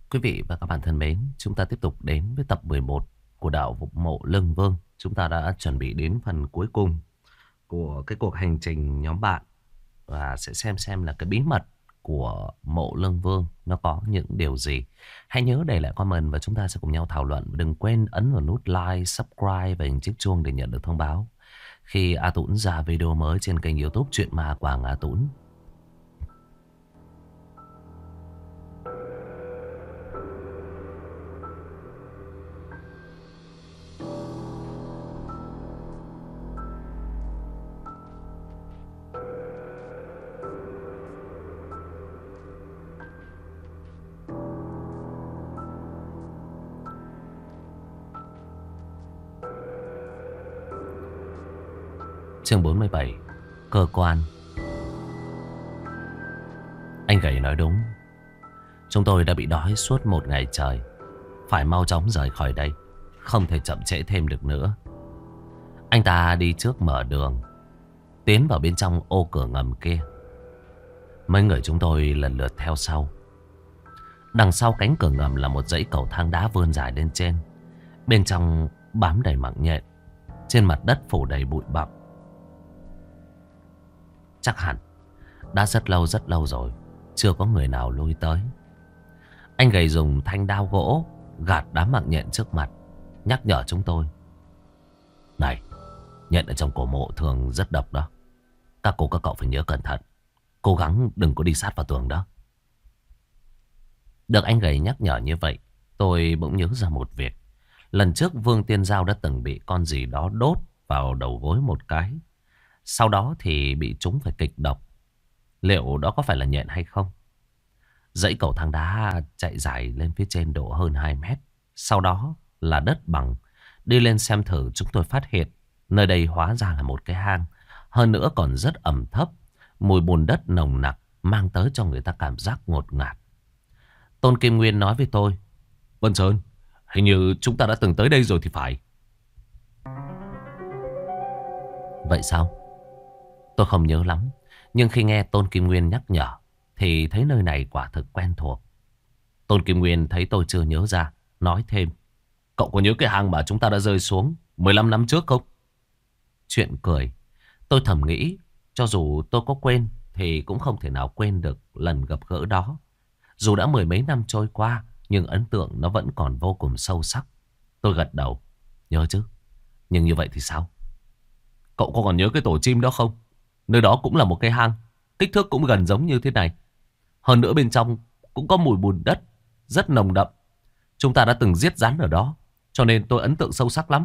Quý vị và các bạn thân mến, chúng ta tiếp tục đến với tập 11 của đảo mộ Lương Vương. Chúng ta đã chuẩn bị đến phần cuối cùng của cái cuộc hành trình nhóm bạn và sẽ xem là cái bí mật của mộ Lương Vương nó có những điều gì. Hãy nhớ để lại comment và chúng ta sẽ cùng nhau thảo luận. Đừng quên ấn vào nút like, subscribe và hình chiếc chuông để nhận được thông báo khi A Tũng ra video mới trên kênh YouTube Chuyện Ma Quảng A Tũng. Chương 47. Cơ quan. Anh Gầy nói đúng. Chúng tôi đã bị đói suốt một ngày trời. Phải mau chóng rời khỏi đây, không thể chậm trễ thêm được nữa. Anh ta đi trước mở đường, tiến vào bên trong ô cửa ngầm kia. Mấy người chúng tôi lần lượt theo sau. Đằng sau cánh cửa ngầm là một dãy cầu thang đá vươn dài lên trên. Bên trong bám đầy mạng nhện. Trên mặt đất phủ đầy bụi bặm. Chắc hẳn đã rất lâu rồi chưa có người nào lui tới. Anh Gầy dùng thanh đao gỗ gạt đám mạng nhện trước mặt, nhắc nhở chúng tôi. Này, nhện ở trong cổ mộ thường rất độc đó. Các cô các cậu phải nhớ cẩn thận. Cố gắng đừng có đi sát vào tường đó. Được anh Gầy nhắc nhở như vậy, tôi bỗng nhớ ra một việc. Lần trước Vương Tiên Giao đã từng bị con gì đó đốt vào đầu gối một cái. Sau đó thì bị trúng phải kịch độc. Liệu đó có phải là nhện hay không? Dãy cầu thang đá chạy dài lên phía trên độ hơn 2 mét. Sau đó là đất bằng. Đi lên xem thử, chúng tôi phát hiện nơi đây hóa ra là một cái hang. Hơn nữa còn rất ẩm thấp. Mùi bùn đất nồng nặc mang tới cho người ta cảm giác ngột ngạt. Tôn Kim Nguyên nói với tôi. Vân Sơn, hình như chúng ta đã từng tới đây rồi thì phải. Vậy sao? Tôi không nhớ lắm. Nhưng khi nghe Tôn Kim Nguyên nhắc nhở thì thấy nơi này quả thực quen thuộc. Tôn Kim Nguyên thấy tôi chưa nhớ ra, nói thêm. Cậu có nhớ cái hang mà chúng ta đã rơi xuống 15 năm trước không? Chuyện cười. Tôi thầm nghĩ, cho dù tôi có quên thì cũng không thể nào quên được lần gặp gỡ đó. Dù đã mười mấy năm trôi qua, nhưng ấn tượng nó vẫn còn vô cùng sâu sắc. Tôi gật đầu. Nhớ chứ. Nhưng như vậy thì sao? Cậu có còn nhớ cái tổ chim đó không? Nơi đó cũng là một cái hang, kích thước cũng gần giống như thế này. Hơn nữa bên trong cũng có mùi bùn đất rất nồng đậm. Chúng ta đã từng giết rắn ở đó, cho nên tôi ấn tượng sâu sắc lắm.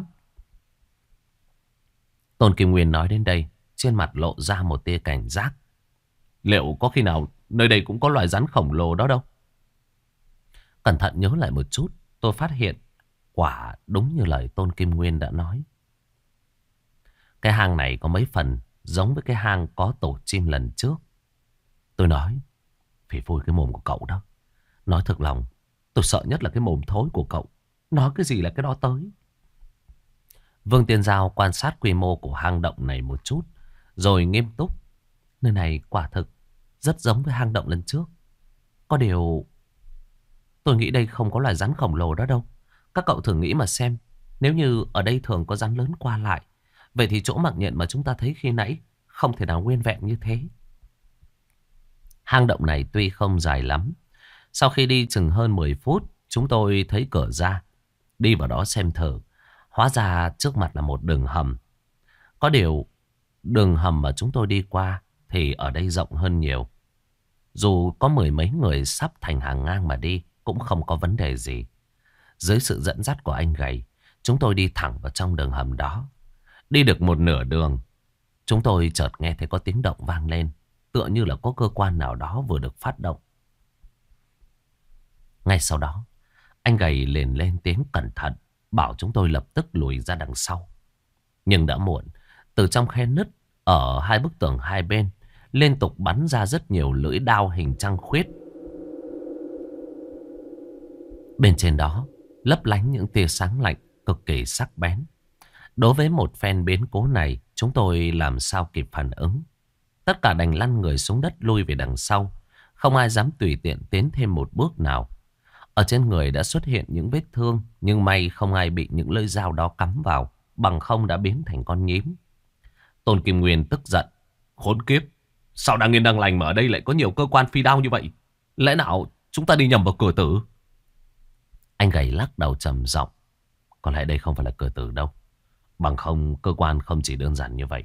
Tôn Kim Nguyên nói đến đây, trên mặt lộ ra một tia cảnh giác. Liệu có khi nào nơi đây cũng có loài rắn khổng lồ đó đâu? Cẩn thận nhớ lại một chút, tôi phát hiện quả đúng như lời Tôn Kim Nguyên đã nói. Cái hang này có mấy phần giống với cái hang có tổ chim lần trước. Tôi nói, phỉ phui cái mồm của cậu đó. Nói thật lòng, tôi sợ nhất là cái mồm thối của cậu. Nói cái gì là cái đó tới. Vương Tiên Giao quan sát quy mô của hang động này một chút, rồi nghiêm túc. Nơi này quả thực rất giống với hang động lần trước. Có điều, tôi nghĩ đây không có loài rắn khổng lồ đó đâu. Các cậu thử nghĩ mà xem, nếu như ở đây thường có rắn lớn qua lại, vậy thì chỗ mạng nhện mà chúng ta thấy khi nãy không thể nào nguyên vẹn như thế. Hang động này tuy không dài lắm. Sau khi đi chừng hơn 10 phút, chúng tôi thấy cửa ra. Đi vào đó xem thử. Hóa ra trước mặt là một đường hầm. Có điều, đường hầm mà chúng tôi đi qua thì ở đây rộng hơn nhiều. Dù có mười mấy người sắp thành hàng ngang mà đi, cũng không có vấn đề gì. Dưới sự dẫn dắt của anh Gầy, chúng tôi đi thẳng vào trong đường hầm đó. Đi được một nửa đường, chúng tôi chợt nghe thấy có tiếng động vang lên, tựa như là có cơ quan nào đó vừa được phát động. Ngay sau đó, anh Gầy liền lên tiếng cẩn thận, bảo chúng tôi lập tức lùi ra đằng sau. Nhưng đã muộn, từ trong khe nứt ở hai bức tường hai bên liên tục bắn ra rất nhiều lưỡi đao hình trăng khuyết. Bên trên đó lấp lánh những tia sáng lạnh cực kỳ sắc bén. Đối với một phen biến cố này, chúng tôi làm sao kịp phản ứng. Tất cả đành lăn người xuống đất lui về đằng sau. Không ai dám tùy tiện tiến thêm một bước nào. Ở trên người đã xuất hiện những vết thương, nhưng may không ai bị những lưỡi dao đó cắm vào, bằng không đã biến thành con nhím. Tôn Kim Nguyên tức giận. Khốn kiếp, sao đang yên đang lành mà ở đây lại có nhiều cơ quan phi đao như vậy? Lẽ nào chúng ta đi nhầm vào cửa tử? Anh gầy lắc đầu trầm giọng. Có lẽ đây không phải là cửa tử đâu. Bằng không cơ quan không chỉ đơn giản như vậy.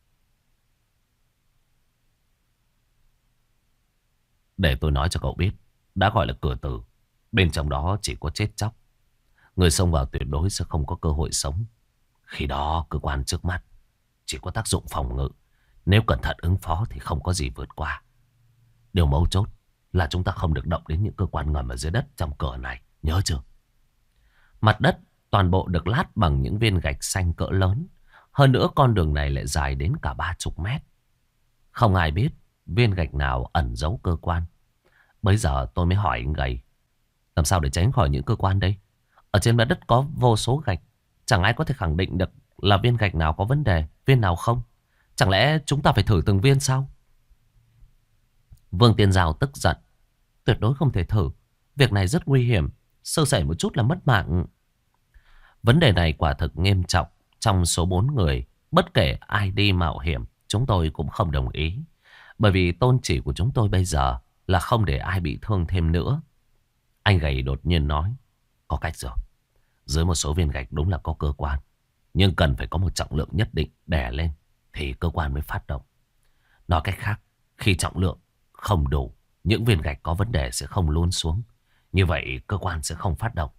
Để tôi nói cho cậu biết, đã gọi là cửa tử, bên trong đó chỉ có chết chóc. Người xông vào tuyệt đối sẽ không có cơ hội sống. Khi đó cơ quan trước mắt chỉ có tác dụng phòng ngự. Nếu cẩn thận ứng phó thì không có gì vượt qua. Điều mấu chốt là chúng ta không được động đến những cơ quan ngầm ở dưới đất trong cửa này. Nhớ chưa? Mặt đất toàn bộ được lát bằng những viên gạch xanh cỡ lớn. Hơn nữa con đường này lại dài đến cả 30 mét. Không ai biết viên gạch nào ẩn giấu cơ quan. Bây giờ tôi mới hỏi anh gầy. Làm sao để tránh khỏi những cơ quan đây? Ở trên mặt đất có vô số gạch. Chẳng ai có thể khẳng định được là viên gạch nào có vấn đề, viên nào không. Chẳng lẽ chúng ta phải thử từng viên sao? Vương Tiên Giao tức giận. Tuyệt đối không thể thử. Việc này rất nguy hiểm. Sơ sẩy một chút là mất mạng. Vấn đề này quả thực nghiêm trọng. Trong số 4 người, bất kể ai đi mạo hiểm, chúng tôi cũng không đồng ý. Bởi vì tôn chỉ của chúng tôi bây giờ là không để ai bị thương thêm nữa. Anh gầy đột nhiên nói. Có cách rồi. Dưới một số viên gạch đúng là có cơ quan. Nhưng cần phải có một trọng lượng nhất định đè lên thì cơ quan mới phát động. Nói cách khác, khi trọng lượng không đủ, những viên gạch có vấn đề sẽ không lún xuống. Như vậy cơ quan sẽ không phát động.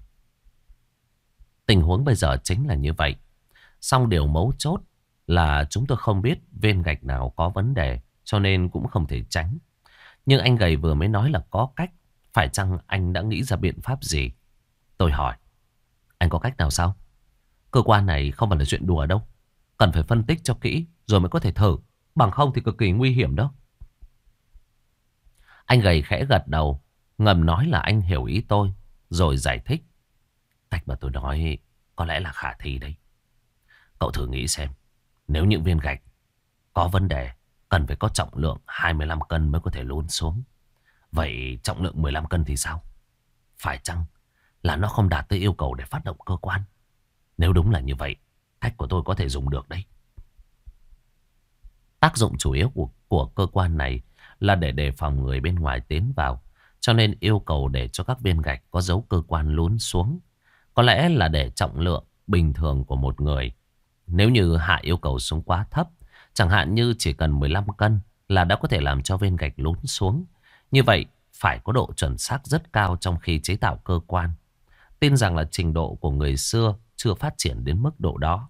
Tình huống bây giờ chính là như vậy. Song điều mấu chốt là chúng tôi không biết viên gạch nào có vấn đề, cho nên cũng không thể tránh. Nhưng anh gầy vừa mới nói là có cách. Phải chăng anh đã nghĩ ra biện pháp gì? Tôi hỏi. Anh có cách nào sao? Cơ quan này không phải là chuyện đùa đâu. Cần phải phân tích cho kỹ rồi mới có thể thử. Bằng không thì cực kỳ nguy hiểm đó. Anh gầy khẽ gật đầu, ngầm nói là anh hiểu ý tôi, rồi giải thích. Cách mà tôi nói có lẽ là khả thi đấy. Cậu thử nghĩ xem. Nếu những viên gạch có vấn đề, cần phải có trọng lượng 25 cân mới có thể lún xuống. Vậy trọng lượng 15 cân thì sao? Phải chăng là nó không đạt tới yêu cầu để phát động cơ quan? Nếu đúng là như vậy, cách của tôi có thể dùng được đấy. Tác dụng chủ yếu của cơ quan này là để đề phòng người bên ngoài tiến vào. Cho nên yêu cầu để cho các viên gạch có dấu cơ quan lún xuống. Có lẽ là để trọng lượng bình thường của một người. Nếu như hạ yêu cầu xuống quá thấp, chẳng hạn như chỉ cần 15 cân là đã có thể làm cho viên gạch lún xuống. Như vậy phải có độ chuẩn xác rất cao trong khi chế tạo cơ quan. Tin rằng là trình độ của người xưa chưa phát triển đến mức độ đó.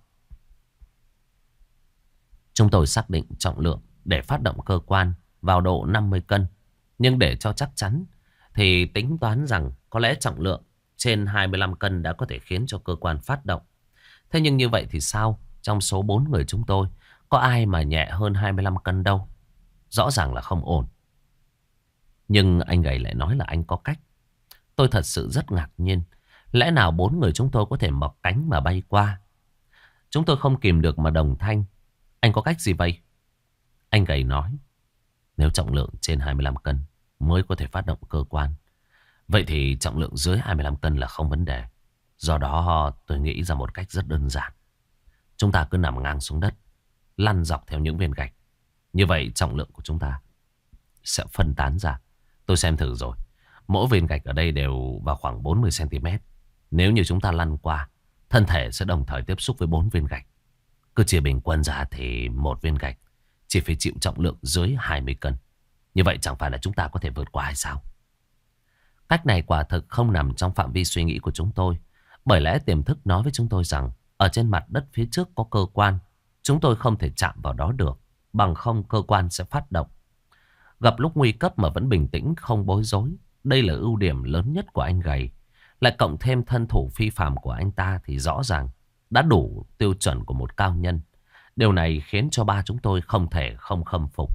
Chúng tôi xác định trọng lượng để phát động cơ quan vào độ 50 cân. Nhưng để cho chắc chắn thì tính toán rằng có lẽ trọng lượng trên 25 cân đã có thể khiến cho cơ quan phát động. Thế nhưng như vậy thì sao? Trong số 4 người chúng tôi, có ai mà nhẹ hơn 25 cân đâu. Rõ ràng là không ổn. Nhưng anh gầy lại nói là anh có cách. Tôi thật sự rất ngạc nhiên. Lẽ nào 4 người chúng tôi có thể mọc cánh mà bay qua? Chúng tôi không kìm được mà đồng thanh. Anh có cách gì vậy? Anh gầy nói. Nếu trọng lượng trên 25 cân mới có thể phát động cơ quan, vậy thì trọng lượng dưới 25 cân là không vấn đề. Do đó tôi nghĩ ra một cách rất đơn giản. Chúng ta cứ nằm ngang xuống đất, lăn dọc theo những viên gạch. Như vậy trọng lượng của chúng ta sẽ phân tán ra. Tôi xem thử rồi. Mỗi viên gạch ở đây đều vào khoảng 40 cm. Nếu như chúng ta lăn qua, thân thể sẽ đồng thời tiếp xúc với 4 viên gạch. Cứ chia bình quân ra thì một viên gạch chỉ phải chịu trọng lượng dưới 20 cân. Như vậy chẳng phải là chúng ta có thể vượt qua hay sao? Cách này quả thực không nằm trong phạm vi suy nghĩ của chúng tôi. Bởi lẽ tiềm thức nói với chúng tôi rằng ở trên mặt đất phía trước có cơ quan. Chúng tôi không thể chạm vào đó được. Bằng không cơ quan sẽ phát động. Gặp lúc nguy cấp mà vẫn bình tĩnh không bối rối. Đây là ưu điểm lớn nhất của anh gầy. Lại cộng thêm thân thủ phi phàm của anh ta thì rõ ràng đã đủ tiêu chuẩn của một cao nhân. Điều này khiến cho ba chúng tôi không thể không khâm phục.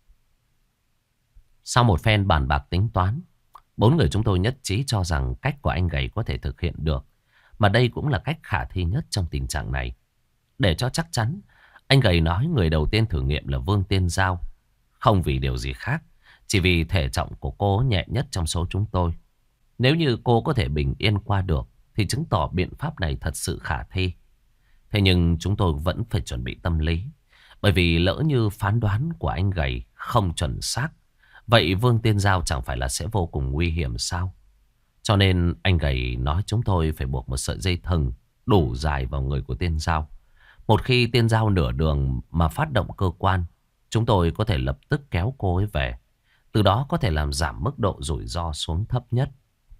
Sau một phen bàn bạc tính toán, 4 người chúng tôi nhất trí cho rằng cách của anh gầy có thể thực hiện được. Mà đây cũng là cách khả thi nhất trong tình trạng này. Để cho chắc chắn, anh gầy nói người đầu tiên thử nghiệm là Vương Tiên Giao. Không vì điều gì khác, chỉ vì thể trọng của cô nhẹ nhất trong số chúng tôi. Nếu như cô có thể bình yên qua được thì chứng tỏ biện pháp này thật sự khả thi. Thế nhưng chúng tôi vẫn phải chuẩn bị tâm lý. Bởi vì lỡ như phán đoán của anh Gầy không chuẩn xác, vậy Vương Tiên Giao chẳng phải là sẽ vô cùng nguy hiểm sao? Cho nên anh Gầy nói chúng tôi phải buộc một sợi dây thừng đủ dài vào người của Tiên Giao. Một khi Tiên Giao nửa đường mà phát động cơ quan, chúng tôi có thể lập tức kéo cô ấy về. Từ đó có thể làm giảm mức độ rủi ro xuống thấp nhất.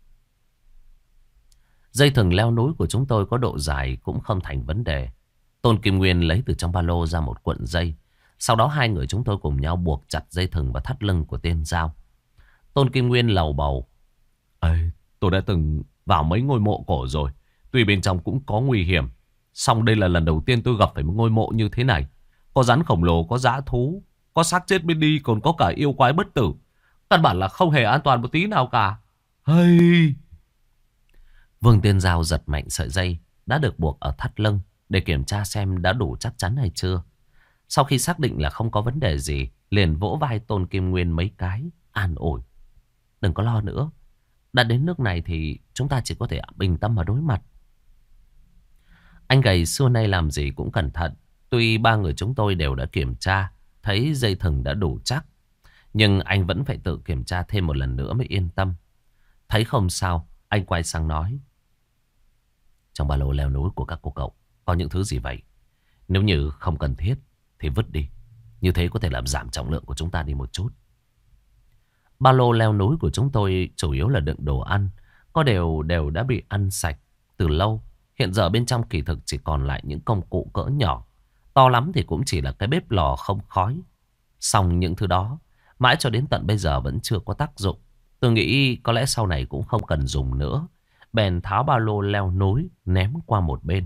Dây thừng leo núi của chúng tôi có độ dài cũng không thành vấn đề. Tôn Kim Nguyên lấy từ trong ba lô ra một cuộn dây. Sau đó hai người chúng tôi cùng nhau buộc chặt dây thừng vào thắt lưng của Tiên Giao. Tôn Kim Nguyên lầu bầu. Ê, tôi đã từng vào mấy ngôi mộ cổ rồi. Tuy bên trong cũng có nguy hiểm. Song đây là lần đầu tiên tôi gặp phải một ngôi mộ như thế này. Có rắn khổng lồ, có dã thú, có xác chết bên đi, còn có cả yêu quái bất tử. Căn bản là không hề an toàn một tí nào cả. Hey! Vương Tiên Giao giật mạnh sợi dây đã được buộc ở thắt lưng để kiểm tra xem đã đủ chắc chắn hay chưa. Sau khi xác định là không có vấn đề gì, liền vỗ vai Tôn Kim Nguyên mấy cái, an ủi. Đừng có lo nữa. Đã đến nước này thì chúng ta chỉ có thể bình tâm mà đối mặt. Anh Gầy xưa nay làm gì cũng cẩn thận. Tuy ba người chúng tôi đều đã kiểm tra, thấy dây thừng đã đủ chắc, nhưng anh vẫn phải tự kiểm tra thêm một lần nữa mới yên tâm. Thấy không sao, anh quay sang nói. Trong ba lô leo núi của các cô cậu có những thứ gì vậy? Nếu như không cần thiết thì vứt đi. Như thế có thể làm giảm trọng lượng của chúng ta đi một chút. Ba lô leo núi của chúng tôi chủ yếu là đựng đồ ăn. Có đều đã bị ăn sạch từ lâu. Hiện giờ bên trong kỳ thực chỉ còn lại những công cụ cỡ nhỏ. To lắm thì cũng chỉ là cái bếp lò không khói. Xong những thứ đó mãi cho đến tận bây giờ vẫn chưa có tác dụng. Tôi nghĩ có lẽ sau này cũng không cần dùng nữa. Bèn tháo ba lô leo núi ném qua một bên.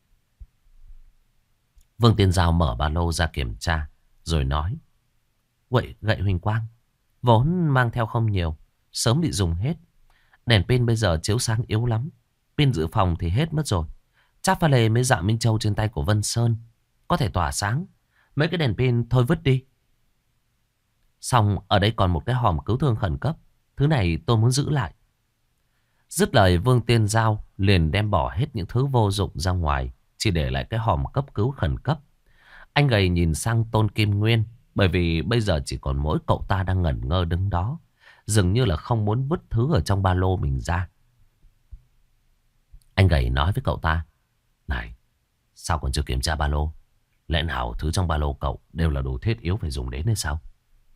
Vương Tiên Giao mở ba lô ra kiểm tra rồi nói. Gậy huỳnh quang vốn mang theo không nhiều, sớm bị dùng hết. Đèn pin bây giờ chiếu sáng yếu lắm. Pin dự phòng thì hết mất rồi. Chắc pha lê mấy dạ Minh Châu trên tay của Vân Sơn có thể tỏa sáng. Mấy cái đèn pin thôi vứt đi. Xong ở đây còn một cái hòm cứu thương khẩn cấp. Thứ này tôi muốn giữ lại. Dứt lời Vương Tiên Giao liền đem bỏ hết những thứ vô dụng ra ngoài, chỉ để lại cái hòm cấp cứu khẩn cấp. Anh Gầy nhìn sang Tôn Kim Nguyên, bởi vì bây giờ chỉ còn mỗi cậu ta đang ngẩn ngơ đứng đó, dường như là không muốn vứt thứ ở trong ba lô mình ra. Anh Gầy nói với cậu ta. Này, sao còn chưa kiểm tra ba lô? Lẽ nào thứ trong ba lô cậu đều là đồ thiết yếu phải dùng đến hay sao?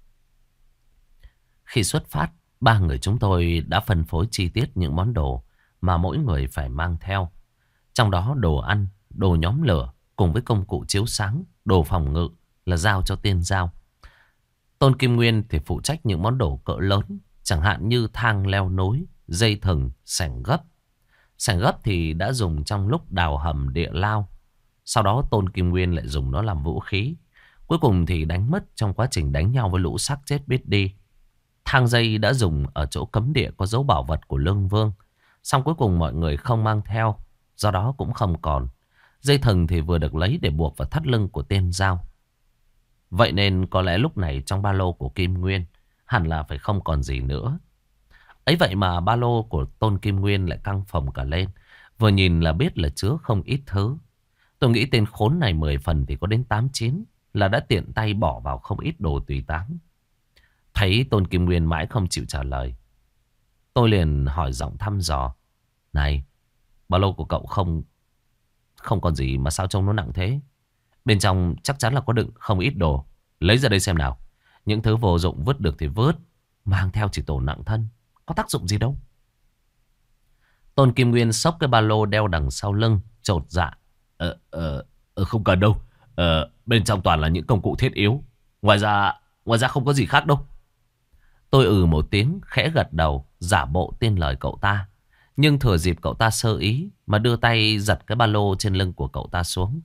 Khi xuất phát, ba người chúng tôi đã phân phối chi tiết những món đồ mà mỗi người phải mang theo. Trong đó đồ ăn, đồ nhóm lửa cùng với công cụ chiếu sáng, đồ phòng ngự là giao cho Tiên Giao. Tôn Kim Nguyên thì phụ trách những món đồ cỡ lớn, chẳng hạn như thang leo núi, dây thừng, xẻng gấp. Xẻng gấp thì đã dùng trong lúc đào hầm địa lao. Sau đó Tôn Kim Nguyên lại dùng nó làm vũ khí. Cuối cùng thì đánh mất trong quá trình đánh nhau với lũ xác chết biết đi. Thang dây đã dùng ở chỗ cấm địa có dấu bảo vật của Lương Vương. Xong cuối cùng mọi người không mang theo, do đó cũng không còn. Dây thừng thì vừa được lấy để buộc vào thắt lưng của Tiên Giao. Vậy nên có lẽ lúc này trong ba lô của Kim Nguyên hẳn là phải không còn gì nữa. Ấy vậy mà ba lô của Tôn Kim Nguyên lại căng phồng cả lên. Vừa nhìn là biết là chứa không ít thứ. Tôi nghĩ tên khốn này 10 phần thì có đến 8-9 là đã tiện tay bỏ vào không ít đồ tùy táng. Thấy Tôn Kim Nguyên mãi không chịu trả lời, tôi liền hỏi giọng thăm dò. Này, ba lô của cậu không còn gì mà sao trông nó nặng thế? Bên trong chắc chắn là có đựng không ít đồ. Lấy ra đây xem nào. Những thứ vô dụng vứt được thì vứt, mang theo chỉ tổ nặng thân, có tác dụng gì đâu. Tôn Kim Nguyên xốc cái ba lô đeo đằng sau lưng, chột dạ. Không cần đâu. Bên trong toàn là những công cụ thiết yếu. Ngoài ra không có gì khác đâu. Tôi một tiếng khẽ gật đầu, giả bộ tin lời cậu ta. Nhưng thừa dịp cậu ta sơ ý mà đưa tay giật cái ba lô trên lưng của cậu ta xuống.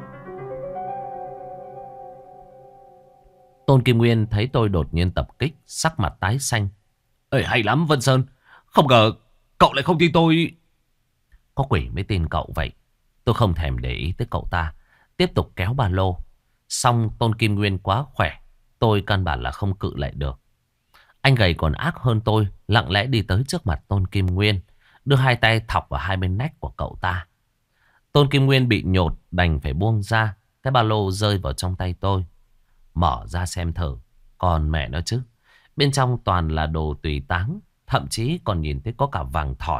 Tôn Kim Nguyên thấy tôi đột nhiên tập kích, sắc mặt tái xanh. Ê, hay lắm Vân Sơn. Không ngờ cậu lại không tin tôi. Có quỷ mới tin cậu vậy. Tôi không thèm để ý tới cậu ta, tiếp tục kéo ba lô. Xong Tôn Kim Nguyên quá khỏe, tôi căn bản là không cự lại được. Anh gầy còn ác hơn tôi, lặng lẽ đi tới trước mặt Tôn Kim Nguyên, đưa hai tay thọc vào hai bên nách của cậu ta. Tôn Kim Nguyên bị nhột đành phải buông ra. Cái ba lô rơi vào trong tay tôi. Mở ra xem thử. Còn mẹ nó chứ. Bên trong toàn là đồ tùy táng. Thậm chí còn nhìn thấy có cả vàng thỏi.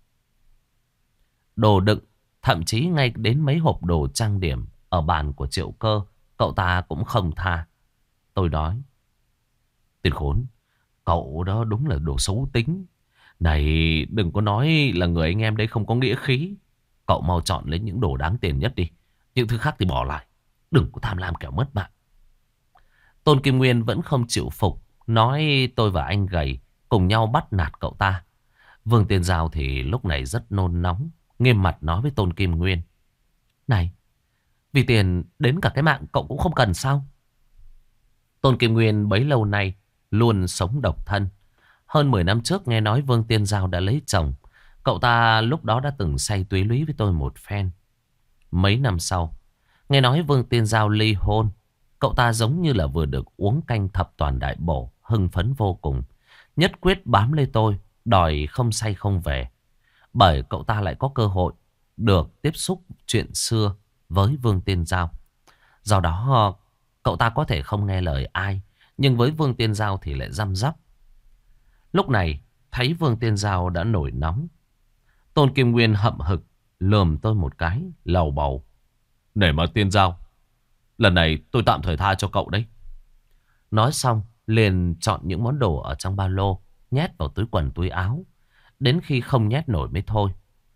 Đồ đựng. Thậm chí ngay đến mấy hộp đồ trang điểm ở bàn của Triệu Cơ, cậu ta cũng không tha. Tôi nói: Tiền khốn, cậu đó đúng là đồ xấu tính. Này, đừng có nói là người anh em đấy không có nghĩa khí. Cậu mau chọn lấy những đồ đáng tiền nhất đi. Những thứ khác thì bỏ lại. Đừng có tham lam kẻo mất mạng. Tôn Kim Nguyên vẫn không chịu phục. Nói tôi và anh gầy cùng nhau bắt nạt cậu ta. Vương Tiên Giao thì lúc này rất nôn nóng. Nghiêm mặt nói với Tôn Kim Nguyên: Này, vì tiền đến cả cái mạng cậu cũng không cần sao? Tôn Kim Nguyên bấy lâu nay luôn sống độc thân. Hơn 10 năm trước nghe nói Vương Tiên Giao đã lấy chồng. Cậu ta lúc đó đã từng say túy lúy với tôi một phen. Mấy năm sau, nghe nói Vương Tiên Giao ly hôn. Cậu ta giống như là vừa được uống canh thập toàn đại bổ, hưng phấn vô cùng. Nhất quyết bám lấy tôi, đòi không say không về. Bởi cậu ta lại có cơ hội được tiếp xúc chuyện xưa với Vương Tiên Giao. Do đó cậu ta có thể không nghe lời ai, nhưng với Vương Tiên Giao thì lại răm rắp. Lúc này thấy Vương Tiên Giao đã nổi nóng. Tôn Kim Nguyên hậm hực lườm tôi một cái, lầu bầu: Để mà Tiên Giao, lần này tôi tạm thời tha cho cậu đấy. Nói xong liền chọn những món đồ ở trong ba lô, nhét vào túi quần túi áo. Đến khi không nhét nổi mới thôi.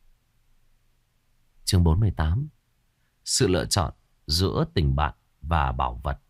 Chương 48. Sự lựa chọn giữa tình bạn và bảo vật.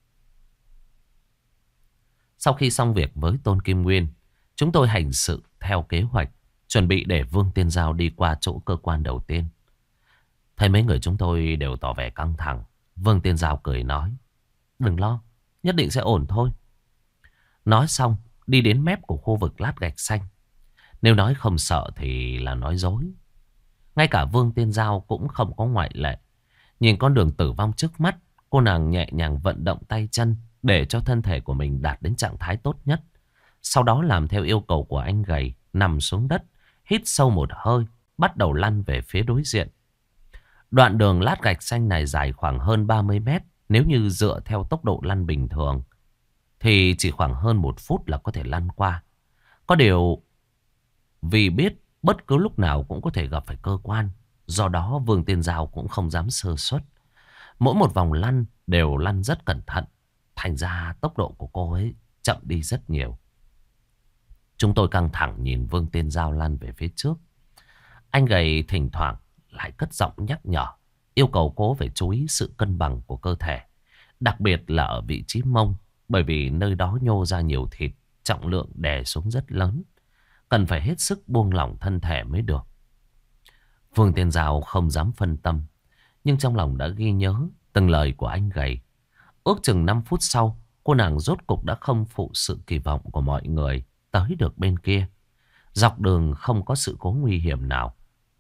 Sau khi xong việc với Tôn Kim Nguyên, chúng tôi hành sự theo kế hoạch, chuẩn bị để Vương Tiên Giao đi qua chỗ cơ quan đầu tiên. Thấy mấy người chúng tôi đều tỏ vẻ căng thẳng, Vương Tiên Giao cười nói: Đừng lo, nhất định sẽ ổn thôi. Nói xong đi đến mép của khu vực lát gạch xanh. Nếu nói không sợ thì là nói dối. Ngay cả Vương Tiên Giao cũng không có ngoại lệ. Nhìn con đường tử vong trước mắt, cô nàng nhẹ nhàng vận động tay chân để cho thân thể của mình đạt đến trạng thái tốt nhất. Sau đó làm theo yêu cầu của anh gầy, nằm xuống đất, hít sâu một hơi, bắt đầu lăn về phía đối diện. Đoạn đường lát gạch xanh này dài khoảng hơn 30 mét. Nếu như dựa theo tốc độ lăn bình thường thì chỉ khoảng hơn 1 phút là có thể lăn qua. Có điều vì biết bất cứ lúc nào cũng có thể gặp phải cơ quan, do đó Vương Tiên Giao cũng không dám sơ suất. Mỗi một vòng lăn đều lăn rất cẩn thận. Thành ra tốc độ của cô ấy chậm đi rất nhiều. Chúng tôi căng thẳng nhìn Vương Tiên Giao lăn về phía trước. Anh gầy thỉnh thoảng lại cất giọng nhắc nhở, yêu cầu cô phải chú ý sự cân bằng của cơ thể. Đặc biệt là ở vị trí mông, bởi vì nơi đó nhô ra nhiều thịt, trọng lượng đè xuống rất lớn. Cần phải hết sức buông lỏng thân thể mới được. Vương Tiên Giao không dám phân tâm, nhưng trong lòng đã ghi nhớ từng lời của anh gầy. Ước chừng 5 phút sau, cô nàng rốt cục đã không phụ sự kỳ vọng của mọi người, tới được bên kia. Dọc đường không có sự cố nguy hiểm nào.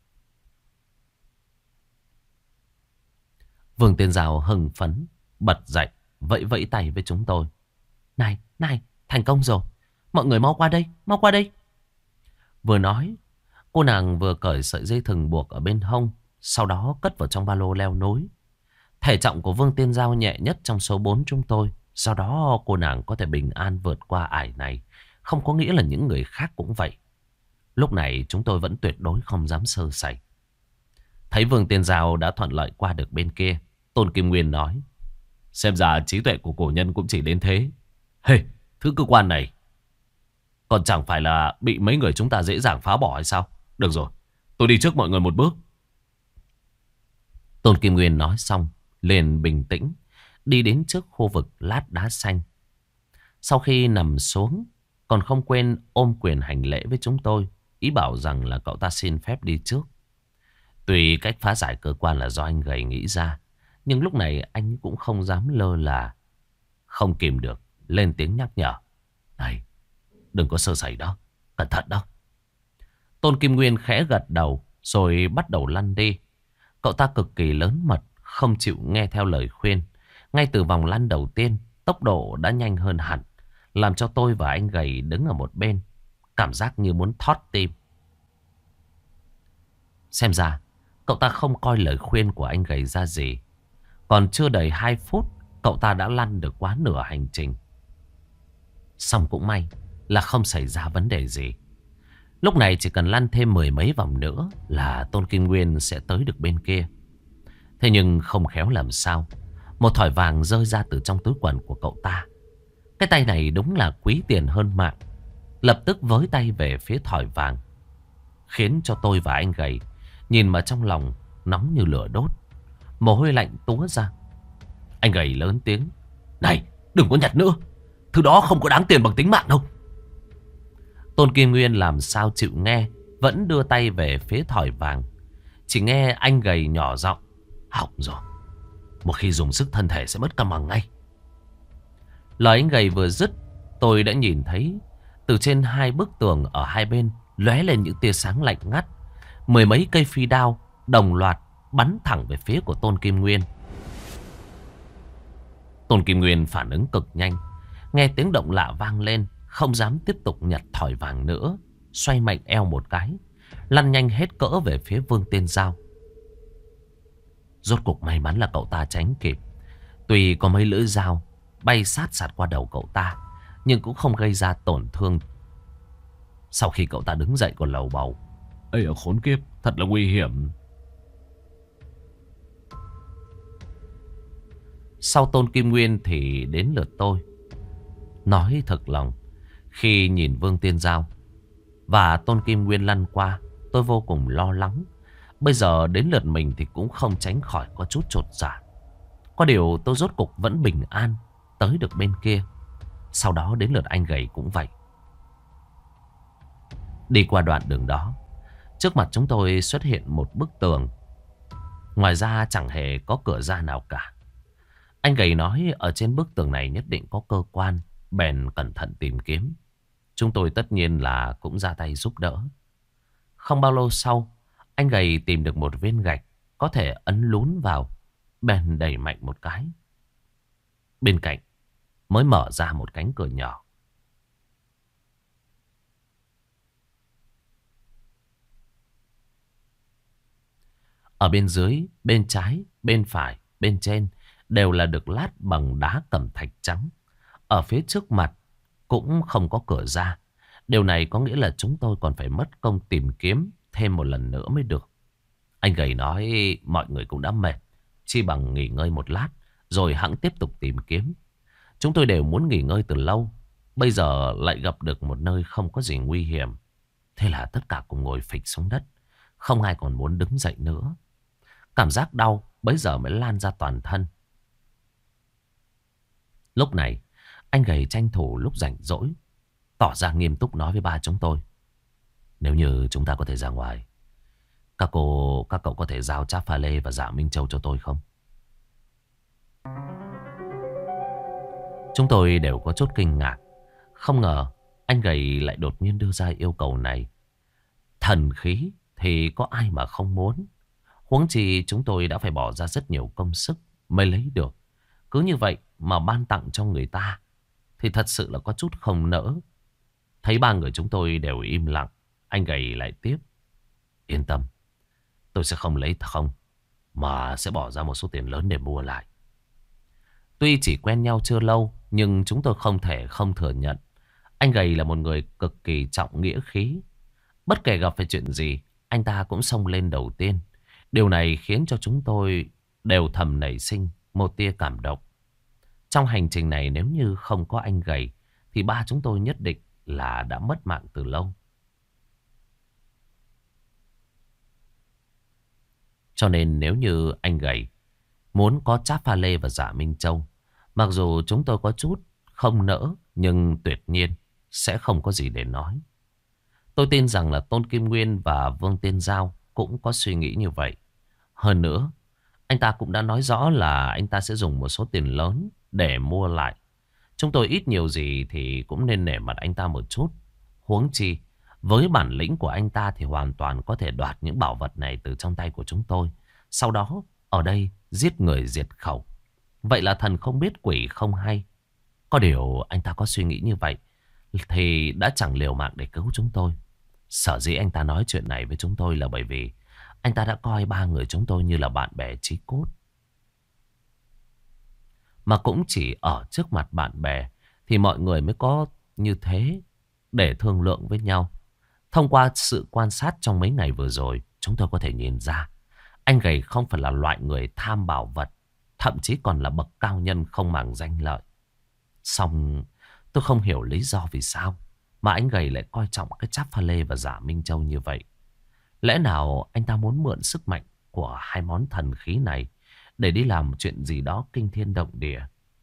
Vương Tiên Giao hưng phấn, bật dậy, vẫy vẫy tay với chúng tôi. Này, này, thành công rồi. Mọi người mau qua đây, mau qua đây. Vừa nói, cô nàng vừa cởi sợi dây thừng buộc ở bên hông, sau đó cất vào trong ba lô leo nối. Thể trọng của Vương Tiên Giao nhẹ nhất trong số 4 chúng tôi. Do đó cô nàng có thể bình an vượt qua ải này, không có nghĩa là những người khác cũng vậy. Lúc này chúng tôi vẫn tuyệt đối không dám sơ sẩy. Thấy Vương Tiên Giao đã thuận lợi qua được bên kia, Tôn Kim Nguyên nói: Xem ra trí tuệ của cổ nhân cũng chỉ đến thế. Hey, thứ cơ quan này còn chẳng phải là bị mấy người chúng ta dễ dàng phá bỏ hay sao? Được rồi, tôi đi trước mọi người một bước. Tôn Kim Nguyên nói xong liền bình tĩnh đi đến trước khu vực lát đá xanh. Sau khi nằm xuống, còn không quên ôm quyền hành lễ với chúng tôi, ý bảo rằng là cậu ta xin phép đi trước. Tuy cách phá giải cơ quan là do anh gầy nghĩ ra, nhưng lúc này anh cũng không dám lơ là. Không kìm được, lên tiếng nhắc nhở: Này, đừng có sơ sẩy đó, cẩn thận đó. Tôn Kim Nguyên khẽ gật đầu rồi bắt đầu lăn đi. Cậu ta cực kỳ lớn mật, không chịu nghe theo lời khuyên. Ngay từ vòng lăn đầu tiên, tốc độ đã nhanh hơn hẳn. làm cho tôi và anh gầy đứng ở một bên, cảm giác như muốn thót tim. Xem ra, cậu ta không coi lời khuyên của anh gầy ra gì. Còn chưa đầy 2 phút, cậu ta đã lăn được quá nửa hành trình. Xong cũng may là không xảy ra vấn đề gì. Lúc này chỉ cần lăn thêm 10 mấy vòng nữa là Tôn Kim Nguyên sẽ tới được bên kia. Thế nhưng không khéo làm sao, một thỏi vàng rơi ra từ trong túi quần của cậu ta. Cái tay này đúng là quý tiền hơn mạng. Lập tức với tay về phía thỏi vàng, khiến cho tôi và anh gầy nhìn mà trong lòng nóng như lửa đốt, mồ hôi lạnh túa ra. Anh gầy lớn tiếng: "Này, đừng có nhặt nữa. Thứ đó không có đáng tiền bằng tính mạng đâu." Tôn Kim Nguyên làm sao chịu nghe, vẫn đưa tay về phía thỏi vàng. Chỉ nghe anh gầy nhỏ giọng: "Hỏng rồi. Một khi dùng sức thân thể sẽ mất cân bằng ngay." Lời anh gầy vừa dứt, tôi đã nhìn thấy từ trên 2 bức tường ở hai bên lóe lên những tia sáng lạnh ngắt. 10 mấy cây phi đao đồng loạt bắn thẳng về phía của Tôn Kim Nguyên. Tôn Kim Nguyên phản ứng cực nhanh, nghe tiếng động lạ vang lên, không dám tiếp tục nhặt thỏi vàng nữa, xoay mạnh eo một cái, lăn nhanh hết cỡ về phía Vương Tiên Giao. Rốt cuộc may mắn là cậu ta tránh kịp. Tuy có mấy lưỡi dao bay sát sạt qua đầu cậu ta, nhưng cũng không gây ra tổn thương. Sau khi cậu ta đứng dậy còn lầu bầu: "Ây, khốn kiếp, thật là nguy hiểm." Sau Tôn Kim Nguyên thì đến lượt tôi. Nói thật lòng, khi nhìn Vương Tiên Giao và Tôn Kim Nguyên lăn qua, tôi vô cùng lo lắng. Bây giờ đến lượt mình thì cũng không tránh khỏi có chút chột dạ. Có điều tôi rốt cục vẫn bình an tới được bên kia. Sau đó đến lượt anh gầy cũng vậy. Đi qua đoạn đường đó, trước mặt chúng tôi xuất hiện một bức tường. Ngoài ra chẳng hề có cửa ra nào cả. Anh gầy nói ở trên bức tường này nhất định có cơ quan, bèn cẩn thận tìm kiếm. Chúng tôi tất nhiên là cũng ra tay giúp đỡ. Không bao lâu sau, anh gầy tìm được một viên gạch có thể ấn lún vào, bèn đẩy mạnh một cái. Bên cạnh mới mở ra một cánh cửa nhỏ. Ở bên dưới, bên trái, bên phải, bên trên đều là được lát bằng đá cẩm thạch trắng. Ở phía trước mặt cũng không có cửa ra. Điều này có nghĩa là chúng tôi còn phải mất công tìm kiếm thêm một lần nữa mới được. Anh gầy nói mọi người cũng đã mệt, chi bằng nghỉ ngơi một lát rồi hẵng tiếp tục tìm kiếm. Chúng tôi đều muốn nghỉ ngơi từ lâu, bây giờ lại gặp được một nơi không có gì nguy hiểm. Thế là tất cả cùng ngồi phịch xuống đất, không ai còn muốn đứng dậy nữa. Cảm giác đau bấy giờ mới lan ra toàn thân. Lúc này, anh gầy tranh thủ lúc rảnh rỗi, tỏ ra nghiêm túc nói với ba chúng tôi: "Nếu như chúng ta có thể ra ngoài, các cậu có thể giao Trác Pha Lê và Dạ Minh Châu cho tôi không?" Chúng tôi đều có chút kinh ngạc. Không ngờ anh gầy lại đột nhiên đưa ra yêu cầu này. Thần khí thì có ai mà không muốn. Huống chi chúng tôi đã phải bỏ ra rất nhiều công sức mới lấy được. Cứ như vậy mà ban tặng cho người ta thì thật sự là có chút không nỡ. Thấy ba người chúng tôi đều im lặng, anh gầy lại tiếp: "Yên tâm, tôi sẽ không lấy không, mà sẽ bỏ ra một số tiền lớn để mua lại." Tuy chỉ quen nhau chưa lâu, nhưng chúng tôi không thể không thừa nhận anh gầy là một người cực kỳ trọng nghĩa khí. Bất kể gặp phải chuyện gì, anh ta cũng xông lên đầu tiên. Điều này khiến cho chúng tôi đều thầm nảy sinh một tia cảm động. Trong hành trình này nếu như không có anh gầy thì ba chúng tôi nhất định là đã mất mạng từ lâu. Cho nên nếu như anh gầy muốn có Trác Pha Lê và Dạ Minh Châu, mặc dù chúng tôi có chút không nỡ, nhưng tuyệt nhiên sẽ không có gì để nói. Tôi tin rằng là Tôn Kim Nguyên và Vương Tiên Giao cũng có suy nghĩ như vậy. Hơn nữa, anh ta cũng đã nói rõ là anh ta sẽ dùng một số tiền lớn để mua lại. Chúng tôi ít nhiều gì thì cũng nên nể mặt anh ta một chút. Huống chi, với bản lĩnh của anh ta thì hoàn toàn có thể đoạt những bảo vật này từ trong tay của chúng tôi. Sau đó, ở đây giết người diệt khẩu. Vậy là thần không biết quỷ không hay. Có điều anh ta có suy nghĩ như vậy thì đã chẳng liều mạng để cứu chúng tôi. Sở dĩ anh ta nói chuyện này với chúng tôi là bởi vì anh ta đã coi ba người chúng tôi như là bạn bè chí cốt. Mà cũng chỉ ở trước mặt bạn bè thì mọi người mới có như thế để thương lượng với nhau. Thông qua sự quan sát trong mấy ngày vừa rồi, chúng tôi có thể nhìn ra anh Gầy không phải là loại người tham bảo vật, thậm chí còn là bậc cao nhân không màng danh lợi. Song tôi không hiểu lý do vì sao mà anh Gầy lại coi trọng cái cháp pha lê và giả Minh Châu như vậy. Lẽ nào anh ta muốn mượn sức mạnh của hai món thần khí này để đi làm chuyện gì đó kinh thiên động địa?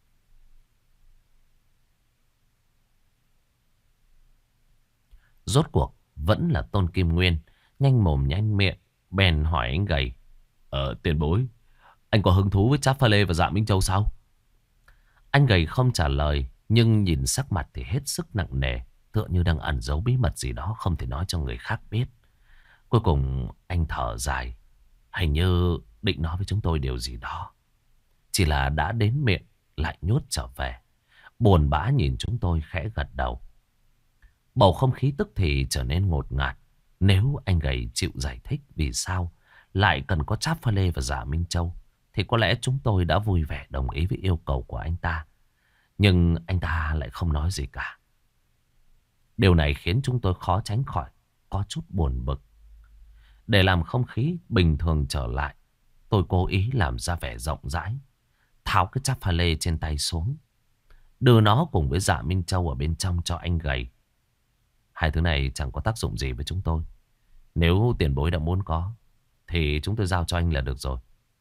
Rốt cuộc vẫn là Tôn Kim Nguyên, nhanh mồm nhanh miệng, bèn hỏi anh Gầy. Tiền bối, anh có hứng thú với cháp pha lê và dạ Minh Châu sao? Anh Gầy không trả lời, nhưng nhìn sắc mặt thì hết sức nặng nề, tựa như đang ẩn giấu bí mật gì đó không thể nói cho người khác biết. Cuối cùng anh thở dài, hình như định nói với chúng tôi điều gì đó. Chỉ là đã đến miệng lại nhốt trở về. Buồn bã nhìn chúng tôi khẽ gật đầu. Bầu không khí tức thì trở nên ngột ngạt. Nếu anh Gầy chịu giải thích vì sao lại cần có cháp pha lê và giả Minh Châu, thì có lẽ chúng tôi đã vui vẻ đồng ý với yêu cầu của anh ta. Nhưng anh ta lại không nói gì cả. Điều này khiến chúng tôi khó tránh khỏi có chút buồn bực. Để làm không khí bình thường trở lại, tôi cố ý làm ra vẻ rộng rãi, tháo cái cháp pha lê trên tay xuống, đưa nó cùng với dạ Minh Châu ở bên trong cho anh Gầy. Hai thứ này chẳng có tác dụng gì với chúng tôi. Nếu tiền bối đã muốn có thì chúng tôi giao cho anh là được rồi.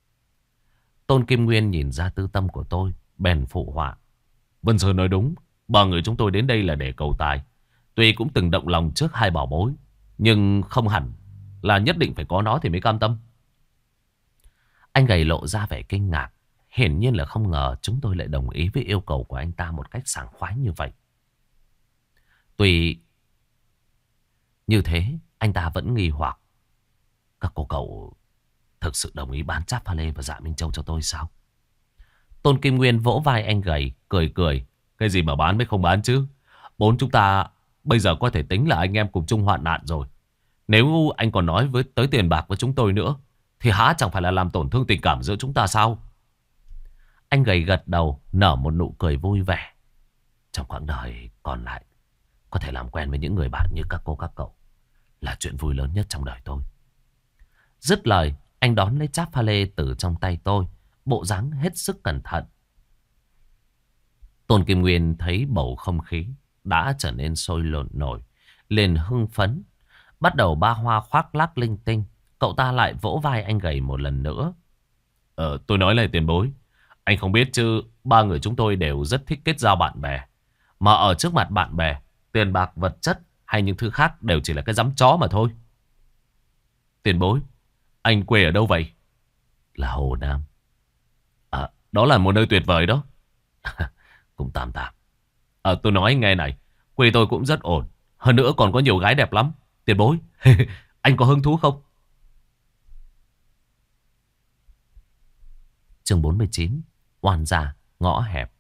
Tôn Kim Nguyên nhìn ra tư tâm của tôi, bèn phụ họa. Vân Sơn nói đúng, ba người chúng tôi đến đây là để cầu tài. Tuy cũng từng động lòng trước hai bảo bối, nhưng không hẳn là nhất định phải có nó thì mới cam tâm. Anh Gầy lộ ra vẻ kinh ngạc. Hiển nhiên là không ngờ chúng tôi lại đồng ý với yêu cầu của anh ta một cách sảng khoái như vậy. Tuy như thế, anh ta vẫn nghi hoặc. Các cô cậu thực sự đồng ý bán cháp pha lê và dạ Minh Châu cho tôi sao? Tôn Kim Nguyên vỗ vai anh Gầy, cười cười. Cái gì mà bán mới không bán chứ? Bốn chúng ta bây giờ có thể tính là anh em cùng chung hoạn nạn rồi. Nếu anh còn nói tới tiền bạc với chúng tôi nữa, thì há chẳng phải là làm tổn thương tình cảm giữa chúng ta sao? Anh Gầy gật đầu, nở một nụ cười vui vẻ. Trong quãng đời còn lại, có thể làm quen với những người bạn như các cô các cậu là chuyện vui lớn nhất trong đời tôi. Dứt lời, anh đón lấy cháp pha lê từ trong tay tôi, bộ dáng hết sức cẩn thận. Tôn Kim Nguyên thấy bầu không khí đã trở nên sôi lộn nổi, liền hưng phấn, bắt đầu ba hoa khoác lác linh tinh. Cậu ta lại vỗ vai anh Gầy một lần nữa. Tôi nói là tiền bối, anh không biết chứ, ba người chúng tôi đều rất thích kết giao bạn bè. Mà ở trước mặt bạn bè, tiền bạc vật chất hay những thứ khác đều chỉ là cái dám chó mà thôi. Tiền bối, anh quê ở đâu vậy? Là Hồ Nam. Đó là một nơi tuyệt vời đó. Cũng tạm tạm. Tôi nói anh nghe này, quê tôi cũng rất ổn. Hơn nữa còn có nhiều gái đẹp lắm. Tiền bối, anh có hứng thú không? Chương 49, oan gia ngõ hẹp.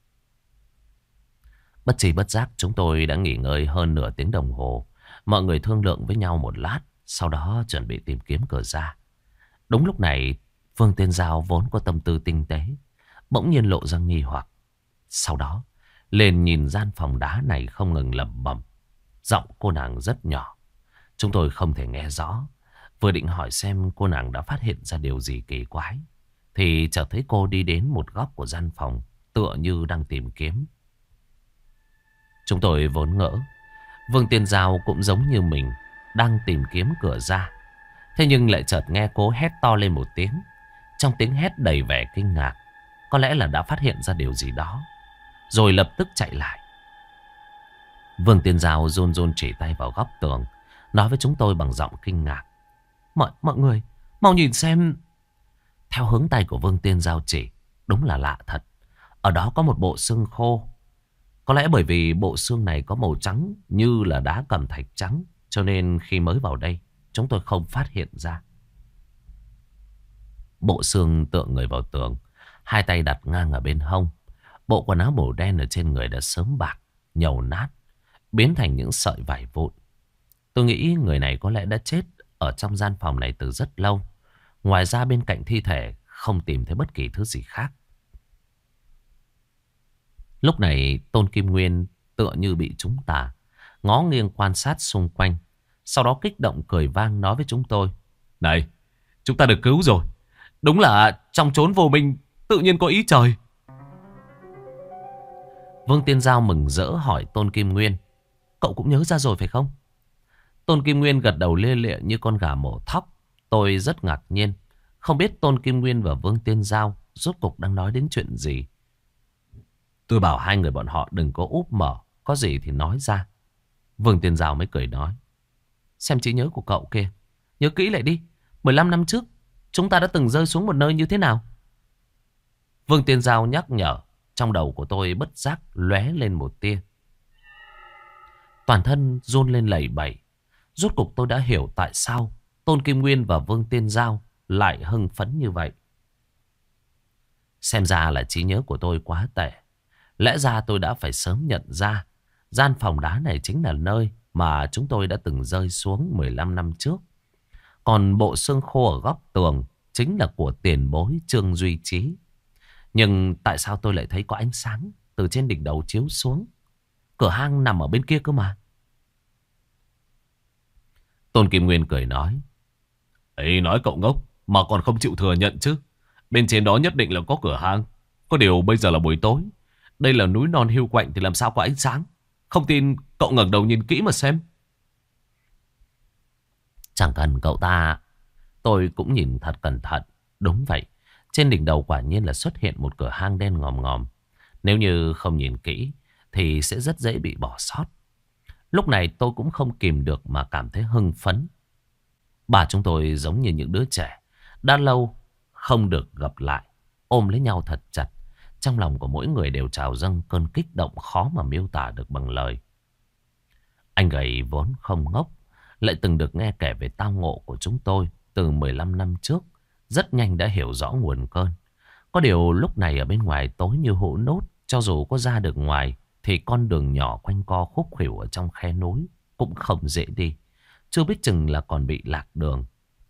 Bất tri bất giác chúng tôi đã nghỉ ngơi hơn nửa tiếng đồng hồ. Mọi người thương lượng với nhau một lát, sau đó chuẩn bị tìm kiếm cửa ra. Đúng lúc này, Phương Tiên Giao vốn có tâm tư tinh tế, bỗng nhiên lộ ra nghi hoặc. Sau đó, lên nhìn gian phòng đá này không ngừng lẩm bẩm. Giọng cô nàng rất nhỏ, chúng tôi không thể nghe rõ. Vừa định hỏi xem cô nàng đã phát hiện ra điều gì kỳ quái, thì chợt thấy cô đi đến một góc của gian phòng, tựa như đang tìm kiếm. Chúng tôi vốn ngỡ Vương Tiên Giao cũng giống như mình, đang tìm kiếm cửa ra. Thế nhưng lại chợt nghe cô hét to lên một tiếng. Trong tiếng hét đầy vẻ kinh ngạc, có lẽ là đã phát hiện ra điều gì đó, rồi lập tức chạy lại. Vương Tiên Giao run run chỉ tay vào góc tường, nói với chúng tôi bằng giọng kinh ngạc. Mọi người, mau nhìn xem. Theo hướng tay của Vương Tiên Giao chỉ, đúng là lạ thật. Ở đó có một bộ xương khô. Có lẽ bởi vì bộ xương này có màu trắng như là đá cẩm thạch trắng, cho nên khi mới vào đây, chúng tôi không phát hiện ra. Bộ xương tựa người vào tường, hai tay đặt ngang ở bên hông. Bộ quần áo màu đen ở trên người đã sớm bạc, nhầu nát, biến thành những sợi vải vụn. Tôi nghĩ người này có lẽ đã chết ở trong gian phòng này từ rất lâu. Ngoài ra bên cạnh thi thể không tìm thấy bất kỳ thứ gì khác. Lúc này Tôn Kim Nguyên tựa như bị trúng tà, ngó nghiêng quan sát xung quanh. Sau đó kích động cười vang nói với chúng tôi: "Này, chúng ta được cứu rồi. Đúng là trong chốn vô minh tự nhiên có ý trời." Vương Tiên Giao mừng rỡ hỏi Tôn Kim Nguyên: "Cậu cũng nhớ ra rồi phải không?" Tôn Kim Nguyên gật đầu lia lịa như con gà mổ thóc. Tôi rất ngạc nhiên, không biết Tôn Kim Nguyên và Vương Tiên Giao rốt cuộc đang nói đến chuyện gì. Tôi bảo hai người bọn họ đừng có úp mở, có gì thì nói ra. Vương Tiên Giao mới cười nói: "Xem trí nhớ của cậu kia, nhớ kỹ lại đi. 15 năm trước chúng ta đã từng rơi xuống một nơi như thế nào?" Vương Tiên Giao nhắc nhở. Trong đầu của tôi bất giác lóe lên một tia. Toàn thân run lên lẩy bẩy. Rốt cục tôi đã hiểu tại sao Tôn Kim Nguyên và Vương Tiên Giao lại hưng phấn như vậy. Xem ra là trí nhớ của tôi quá tệ. Lẽ ra tôi đã phải sớm nhận ra gian phòng đá này chính là nơi mà chúng tôi đã từng rơi xuống 15 năm trước. Còn bộ xương khô ở góc tường chính là của tiền bối Trương Duy Trí. Nhưng tại sao tôi lại thấy có ánh sáng từ trên đỉnh đầu chiếu xuống? Cửa hang nằm ở bên kia cơ mà. Tôn Kim Nguyên cười nói: "Ấy, nói cậu ngốc mà còn không chịu thừa nhận chứ. Bên trên đó nhất định là có cửa hang. Có điều bây giờ là buổi tối. Đây là núi non hiu quạnh thì làm sao có ánh sáng. Không tin cậu ngẩng đầu nhìn kỹ mà xem." Chẳng cần cậu ta, tôi cũng nhìn thật cẩn thận. Đúng vậy, trên đỉnh đầu quả nhiên là xuất hiện một cửa hang đen ngòm ngòm. Nếu như không nhìn kỹ thì sẽ rất dễ bị bỏ sót. Lúc này tôi cũng không kìm được mà cảm thấy hưng phấn. Bà chúng tôi giống như những đứa trẻ đã lâu không được gặp lại, ôm lấy nhau thật chặt. Trong lòng của mỗi người đều trào dâng cơn kích động khó mà miêu tả được bằng lời. Anh gầy vốn không ngốc, lại từng được nghe kể về tao ngộ của chúng tôi từ 15 năm trước. Rất nhanh đã hiểu rõ nguồn cơn. Có điều lúc này ở bên ngoài tối như hũ nốt. Cho dù có ra được ngoài thì con đường nhỏ quanh co khúc khuỷu ở trong khe núi cũng không dễ đi. Chưa biết chừng là còn bị lạc đường.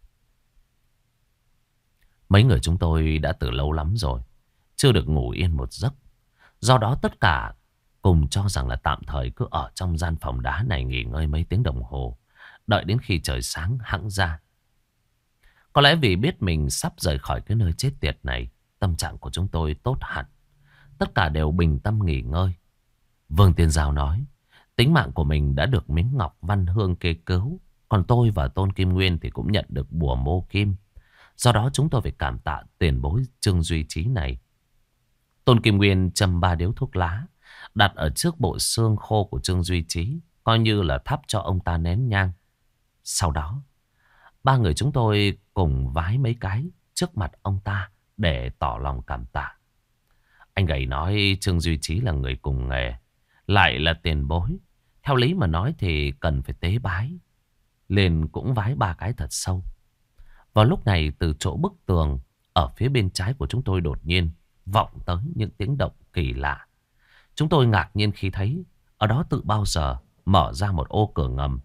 Mấy người chúng tôi đã từ lâu lắm rồi chưa được ngủ yên một giấc. Do đó tất cả cùng cho rằng là tạm thời cứ ở trong gian phòng đá này nghỉ ngơi mấy tiếng đồng hồ, đợi đến khi trời sáng hẵng ra. Có lẽ vì biết mình sắp rời khỏi cái nơi chết tiệt này, tâm trạng của chúng tôi tốt hẳn. Tất cả đều bình tâm nghỉ ngơi. Vương Tiên Giao nói tính mạng của mình đã được miếng ngọc văn hương kê cứu. Còn tôi và Tôn Kim Nguyên thì cũng nhận được bùa mô kim. Do đó chúng tôi phải cảm tạ tiền bối Trương Duy Trí này. Tôn Kim Nguyên châm 3 điếu thuốc lá, đặt ở trước bộ xương khô của Trương Duy Trí, coi như là thắp cho ông ta nén nhang. Sau đó, ba người chúng tôi cùng vái mấy cái trước mặt ông ta để tỏ lòng cảm tạ. Anh gầy nói Trương Duy Trí là người cùng nghề, lại là tiền bối. Theo lý mà nói thì cần phải tế bái. Lên cũng vái 3 cái thật sâu. Vào lúc này từ chỗ bức tường ở phía bên trái của chúng tôi đột nhiên vọng tới những tiếng động kỳ lạ. Chúng tôi ngạc nhiên khi thấy ở đó tự bao giờ mở ra một ô cửa ngầm.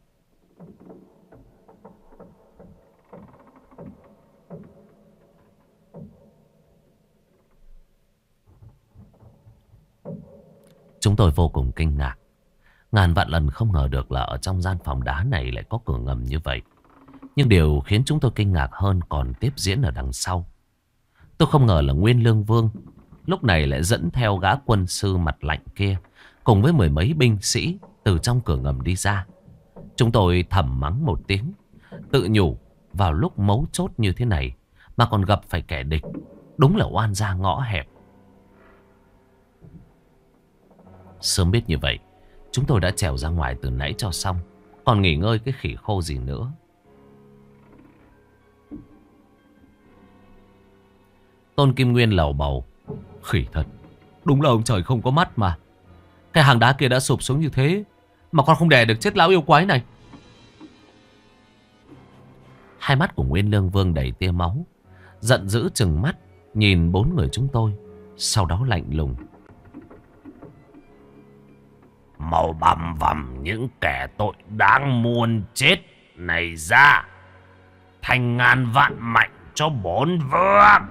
Chúng tôi vô cùng kinh ngạc. Ngàn vạn lần không ngờ được là ở trong gian phòng đá này lại có cửa ngầm như vậy. Nhưng điều khiến chúng tôi kinh ngạc hơn còn tiếp diễn ở đằng sau. Tôi không ngờ là Nguyên Lương Vương lúc này lại dẫn theo gã quân sư mặt lạnh kia cùng với 10 mấy binh sĩ từ trong cửa ngầm đi ra. Chúng tôi thầm mắng một tiếng, tự nhủ vào lúc mấu chốt như thế này mà còn gặp phải kẻ địch, đúng là oan gia ngõ hẹp. Sớm biết như vậy, chúng tôi đã trèo ra ngoài từ nãy cho xong, còn nghỉ ngơi cái khỉ khô gì nữa. Tôn Kim Nguyên lầu bầu: "Khỉ thật, đúng là ông trời không có mắt mà. Cái hang đá kia đã sụp xuống như thế mà con không đè được chết lão yêu quái này." Hai mắt của Nguyên Lương Vương đầy tia máu, giận dữ trừng mắt nhìn bốn người chúng tôi, sau đó lạnh lùng: mau băm vằm những kẻ tội đáng muôn chết này ra, thành ngàn vạn mạnh cho bổn vương.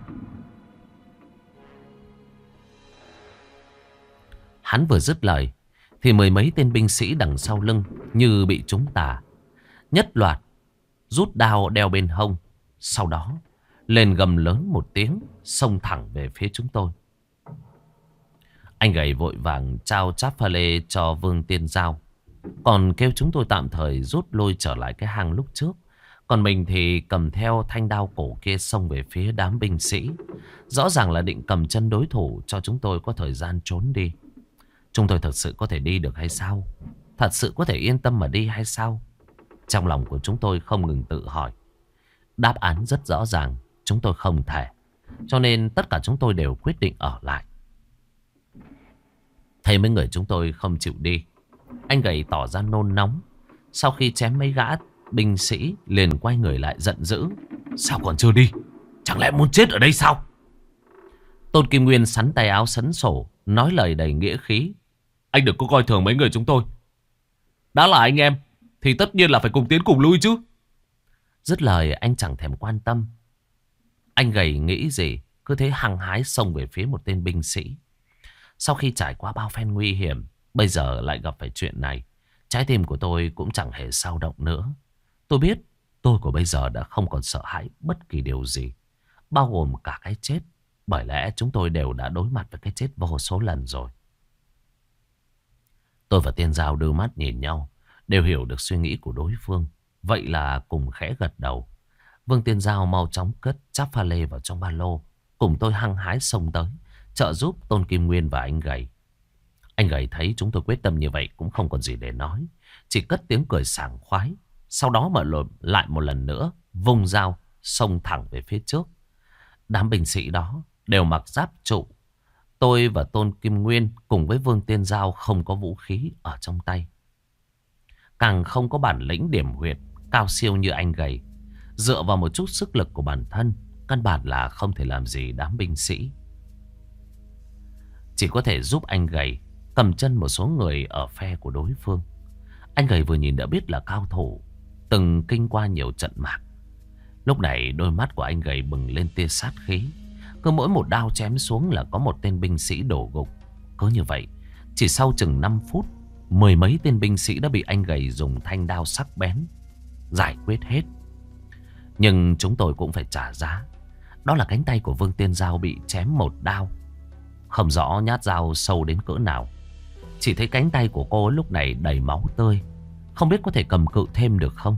Hắn vừa dứt lời thì mười mấy tên binh sĩ đằng sau lưng như bị trúng tà, nhất loạt rút đao đeo bên hông, sau đó lên gầm lớn một tiếng, xông thẳng về phía chúng tôi. Anh gầy vội vàng trao cháp pha lê cho Vương Tiên Giao, còn kêu chúng tôi tạm thời rút lui trở lại cái hang lúc trước. Còn mình thì cầm theo thanh đao cổ kia xông về phía đám binh sĩ. Rõ ràng là định cầm chân đối thủ cho chúng tôi có thời gian trốn đi. Chúng tôi thật sự có thể đi được hay sao? Thật sự có thể yên tâm mà đi hay sao? Trong lòng của chúng tôi không ngừng tự hỏi. Đáp án rất rõ ràng, chúng tôi không thể. Cho nên tất cả chúng tôi đều quyết định ở lại. Thấy mấy người chúng tôi không chịu đi, anh gầy tỏ ra nôn nóng. Sau khi chém mấy gã binh sĩ liền quay người lại giận dữ. Sao còn chưa đi? Chẳng lẽ muốn chết ở đây sao? Tôn Kim Nguyên sắn tay áo sấn sổ, nói lời đầy nghĩa khí. Anh đừng có coi thường mấy người chúng tôi. Đã là anh em thì tất nhiên là phải cùng tiến cùng lui chứ. Dứt lời anh chẳng thèm quan tâm. Anh gầy nghĩ gì cứ thế hăng hái xông về phía một tên binh sĩ. Sau khi trải qua bao phen nguy hiểm, bây giờ lại gặp phải chuyện này, trái tim của tôi cũng chẳng hề dao động nữa. Tôi biết tôi của bây giờ đã không còn sợ hãi bất kỳ điều gì, bao gồm cả cái chết. Bởi lẽ chúng tôi đều đã đối mặt với cái chết vô số lần rồi. Tôi và Tiên Giao đưa mắt nhìn nhau, đều hiểu được suy nghĩ của đối phương. Vậy là cùng khẽ gật đầu. Vương Tiên Giao mau chóng cất cháp pha lê vào trong ba lô, cùng tôi hăng hái xông tới trợ giúp Tôn Kim Nguyên và anh gầy. Anh gầy thấy chúng tôi quyết tâm như vậy cũng không còn gì để nói, chỉ cất tiếng cười sảng khoái. Sau đó mà lại một lần nữa vung dao xông thẳng về phía trước. Đám binh sĩ đó đều mặc giáp trụ. Tôi và Tôn Kim Nguyên cùng với Vương Tiên Giao không có vũ khí ở trong tay, càng không có bản lĩnh điểm huyệt cao siêu như anh gầy. Dựa vào một chút sức lực của bản thân, căn bản là không thể làm gì đám binh sĩ. Chỉ có thể giúp anh gầy cầm chân một số người ở phe của đối phương. Anh gầy vừa nhìn đã biết là cao thủ, từng kinh qua nhiều trận mạc. Lúc này đôi mắt của anh gầy bừng lên tia sát khí. Cứ mỗi một đao chém xuống là có một tên binh sĩ đổ gục. Cứ như vậy, chỉ sau chừng 5 phút, mười mấy tên binh sĩ đã bị anh gầy dùng thanh đao sắc bén giải quyết hết. Nhưng chúng tôi cũng phải trả giá. Đó là cánh tay của Vương Tiên Giao bị chém một đao. Không rõ nhát dao sâu đến cỡ nào. Chỉ thấy cánh tay của cô lúc này đầy máu tươi, không biết có thể cầm cự thêm được không.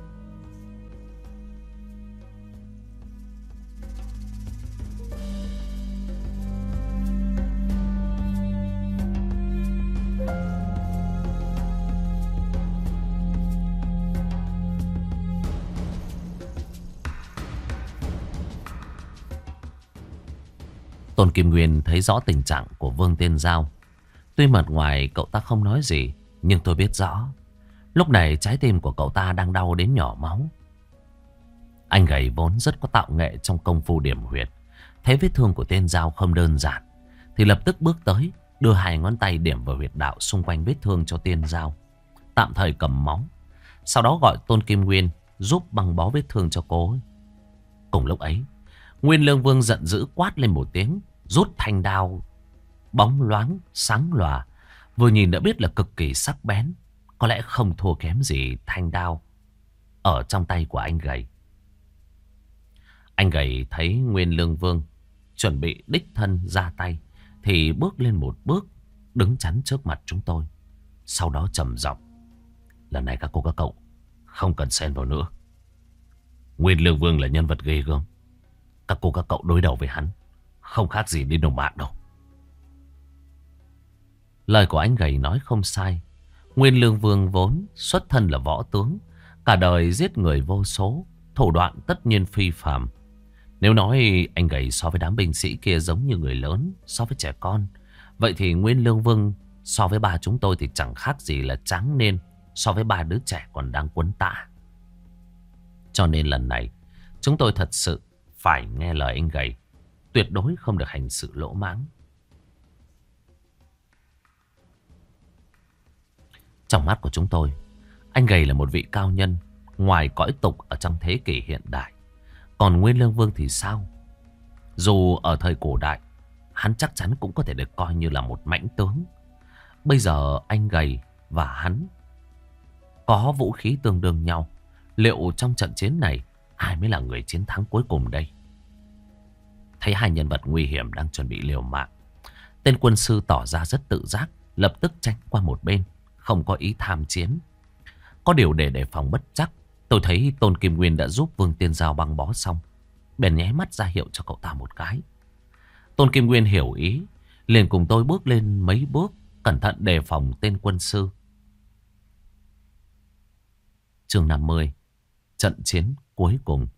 Tôn Kim Nguyên thấy rõ tình trạng của Vương Tiên Giao. Tuy mặt ngoài cậu ta không nói gì, nhưng tôi biết rõ lúc này trái tim của cậu ta đang đau đến nhỏ máu. Anh gầy vốn rất có tạo nghệ trong công phu điểm huyệt, thấy vết thương của Tiên Giao không đơn giản thì lập tức bước tới, đưa hai ngón tay điểm vào huyệt đạo xung quanh vết thương cho Tiên Giao, tạm thời cầm máu. Sau đó gọi Tôn Kim Nguyên giúp băng bó vết thương cho cô ấy. Cùng lúc ấy, Nguyên Lương Vương giận dữ quát lên một tiếng, rút thanh đao bóng loáng sáng lòa, vừa nhìn đã biết là cực kỳ sắc bén, có lẽ không thua kém gì thanh đao ở trong tay của anh gầy. Anh gầy thấy Nguyên Lương Vương chuẩn bị đích thân ra tay thì bước lên một bước, đứng chắn trước mặt chúng tôi. Sau đó trầm giọng: lần này các cô các cậu không cần xen vào nữa. Nguyên Lương Vương là nhân vật ghê gớm, các cô các cậu đối đầu với hắn không khác gì đi đồng bạn đâu. Lời của anh gầy nói không sai. Nguyên Lương Vương vốn xuất thân là võ tướng, cả đời giết người vô số, thủ đoạn tất nhiên phi phàm. Nếu nói anh gầy so với đám binh sĩ kia giống như người lớn so với trẻ con, vậy thì Nguyên Lương Vương so với ba chúng tôi thì chẳng khác gì là tráng nên so với ba đứa trẻ còn đang quấn tã. Cho nên lần này chúng tôi thật sự phải nghe lời anh gầy, tuyệt đối không được hành sự lỗ mãng. Trong mắt của chúng tôi, anh gầy là một vị cao nhân ngoài cõi tục ở trong thế kỷ hiện đại. Còn Nguyên Lương Vương thì sao? Dù ở thời cổ đại, hắn chắc chắn cũng có thể được coi như là một mãnh tướng. Bây giờ anh gầy và hắn có vũ khí tương đương nhau. Liệu trong trận chiến này, ai mới là người chiến thắng cuối cùng đây? Thấy hai nhân vật nguy hiểm đang chuẩn bị liều mạng, tên quân sư tỏ ra rất tự giác, lập tức tránh qua một bên, không có ý tham chiến. Có điều để đề phòng bất trắc, tôi thấy Tôn Kim Nguyên đã giúp Vương Tiên Giao băng bó xong, bèn nháy mắt ra hiệu cho cậu ta một cái. Tôn Kim Nguyên hiểu ý, liền cùng tôi bước lên mấy bước, cẩn thận đề phòng tên quân sư. Chương 50, trận chiến cuối cùng.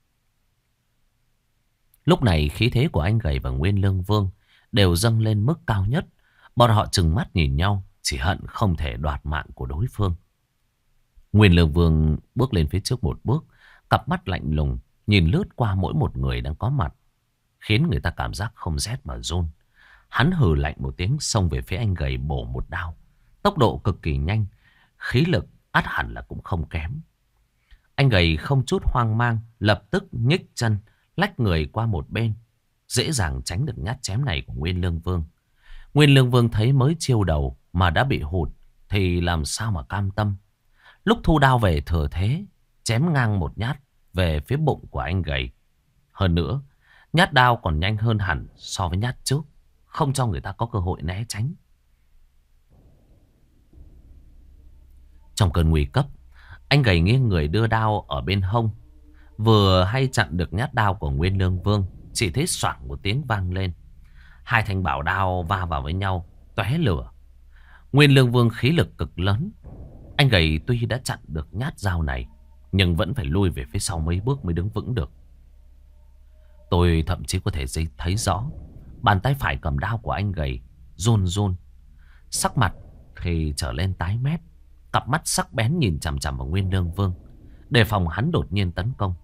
Lúc này khí thế của anh gầy và Nguyên Lương Vương đều dâng lên mức cao nhất. Bọn họ trừng mắt nhìn nhau, chỉ hận không thể đoạt mạng của đối phương. Nguyên Lương Vương bước lên phía trước một bước, cặp mắt lạnh lùng nhìn lướt qua mỗi một người đang có mặt, khiến người ta cảm giác không rét mà run. Hắn hừ lạnh một tiếng, xông về phía anh gầy bổ một đao. Tốc độ cực kỳ nhanh, khí lực ắt hẳn là cũng không kém. Anh gầy không chút hoang mang, lập tức nhích chân, lách người qua một bên, dễ dàng tránh được nhát chém này của Nguyên Lương Vương. Nguyên Lương Vương thấy mới chiêu đầu mà đã bị hụt thì làm sao mà cam tâm. Lúc thu đao về thừa thế, chém ngang một nhát về phía bụng của anh gầy. Hơn nữa, nhát đao còn nhanh hơn hẳn so với nhát trước, không cho người ta có cơ hội né tránh. Trong cơn nguy cấp, anh gầy nghiêng người đưa đao ở bên hông, vừa hay chặn được nhát đao của Nguyên Lương Vương. Chỉ thấy xoảng một tiếng vang lên, hai thanh bảo đao va vào với nhau, tóe lửa. Nguyên Lương Vương khí lực cực lớn, anh gầy tuy đã chặn được nhát dao này, nhưng vẫn phải lui về phía sau mấy bước mới đứng vững được. Tôi thậm chí có thể thấy rõ bàn tay phải cầm đao của anh gầy run run, sắc mặt thì trở lên tái mét, cặp mắt sắc bén nhìn chằm chằm vào Nguyên Lương Vương, đề phòng hắn đột nhiên tấn công.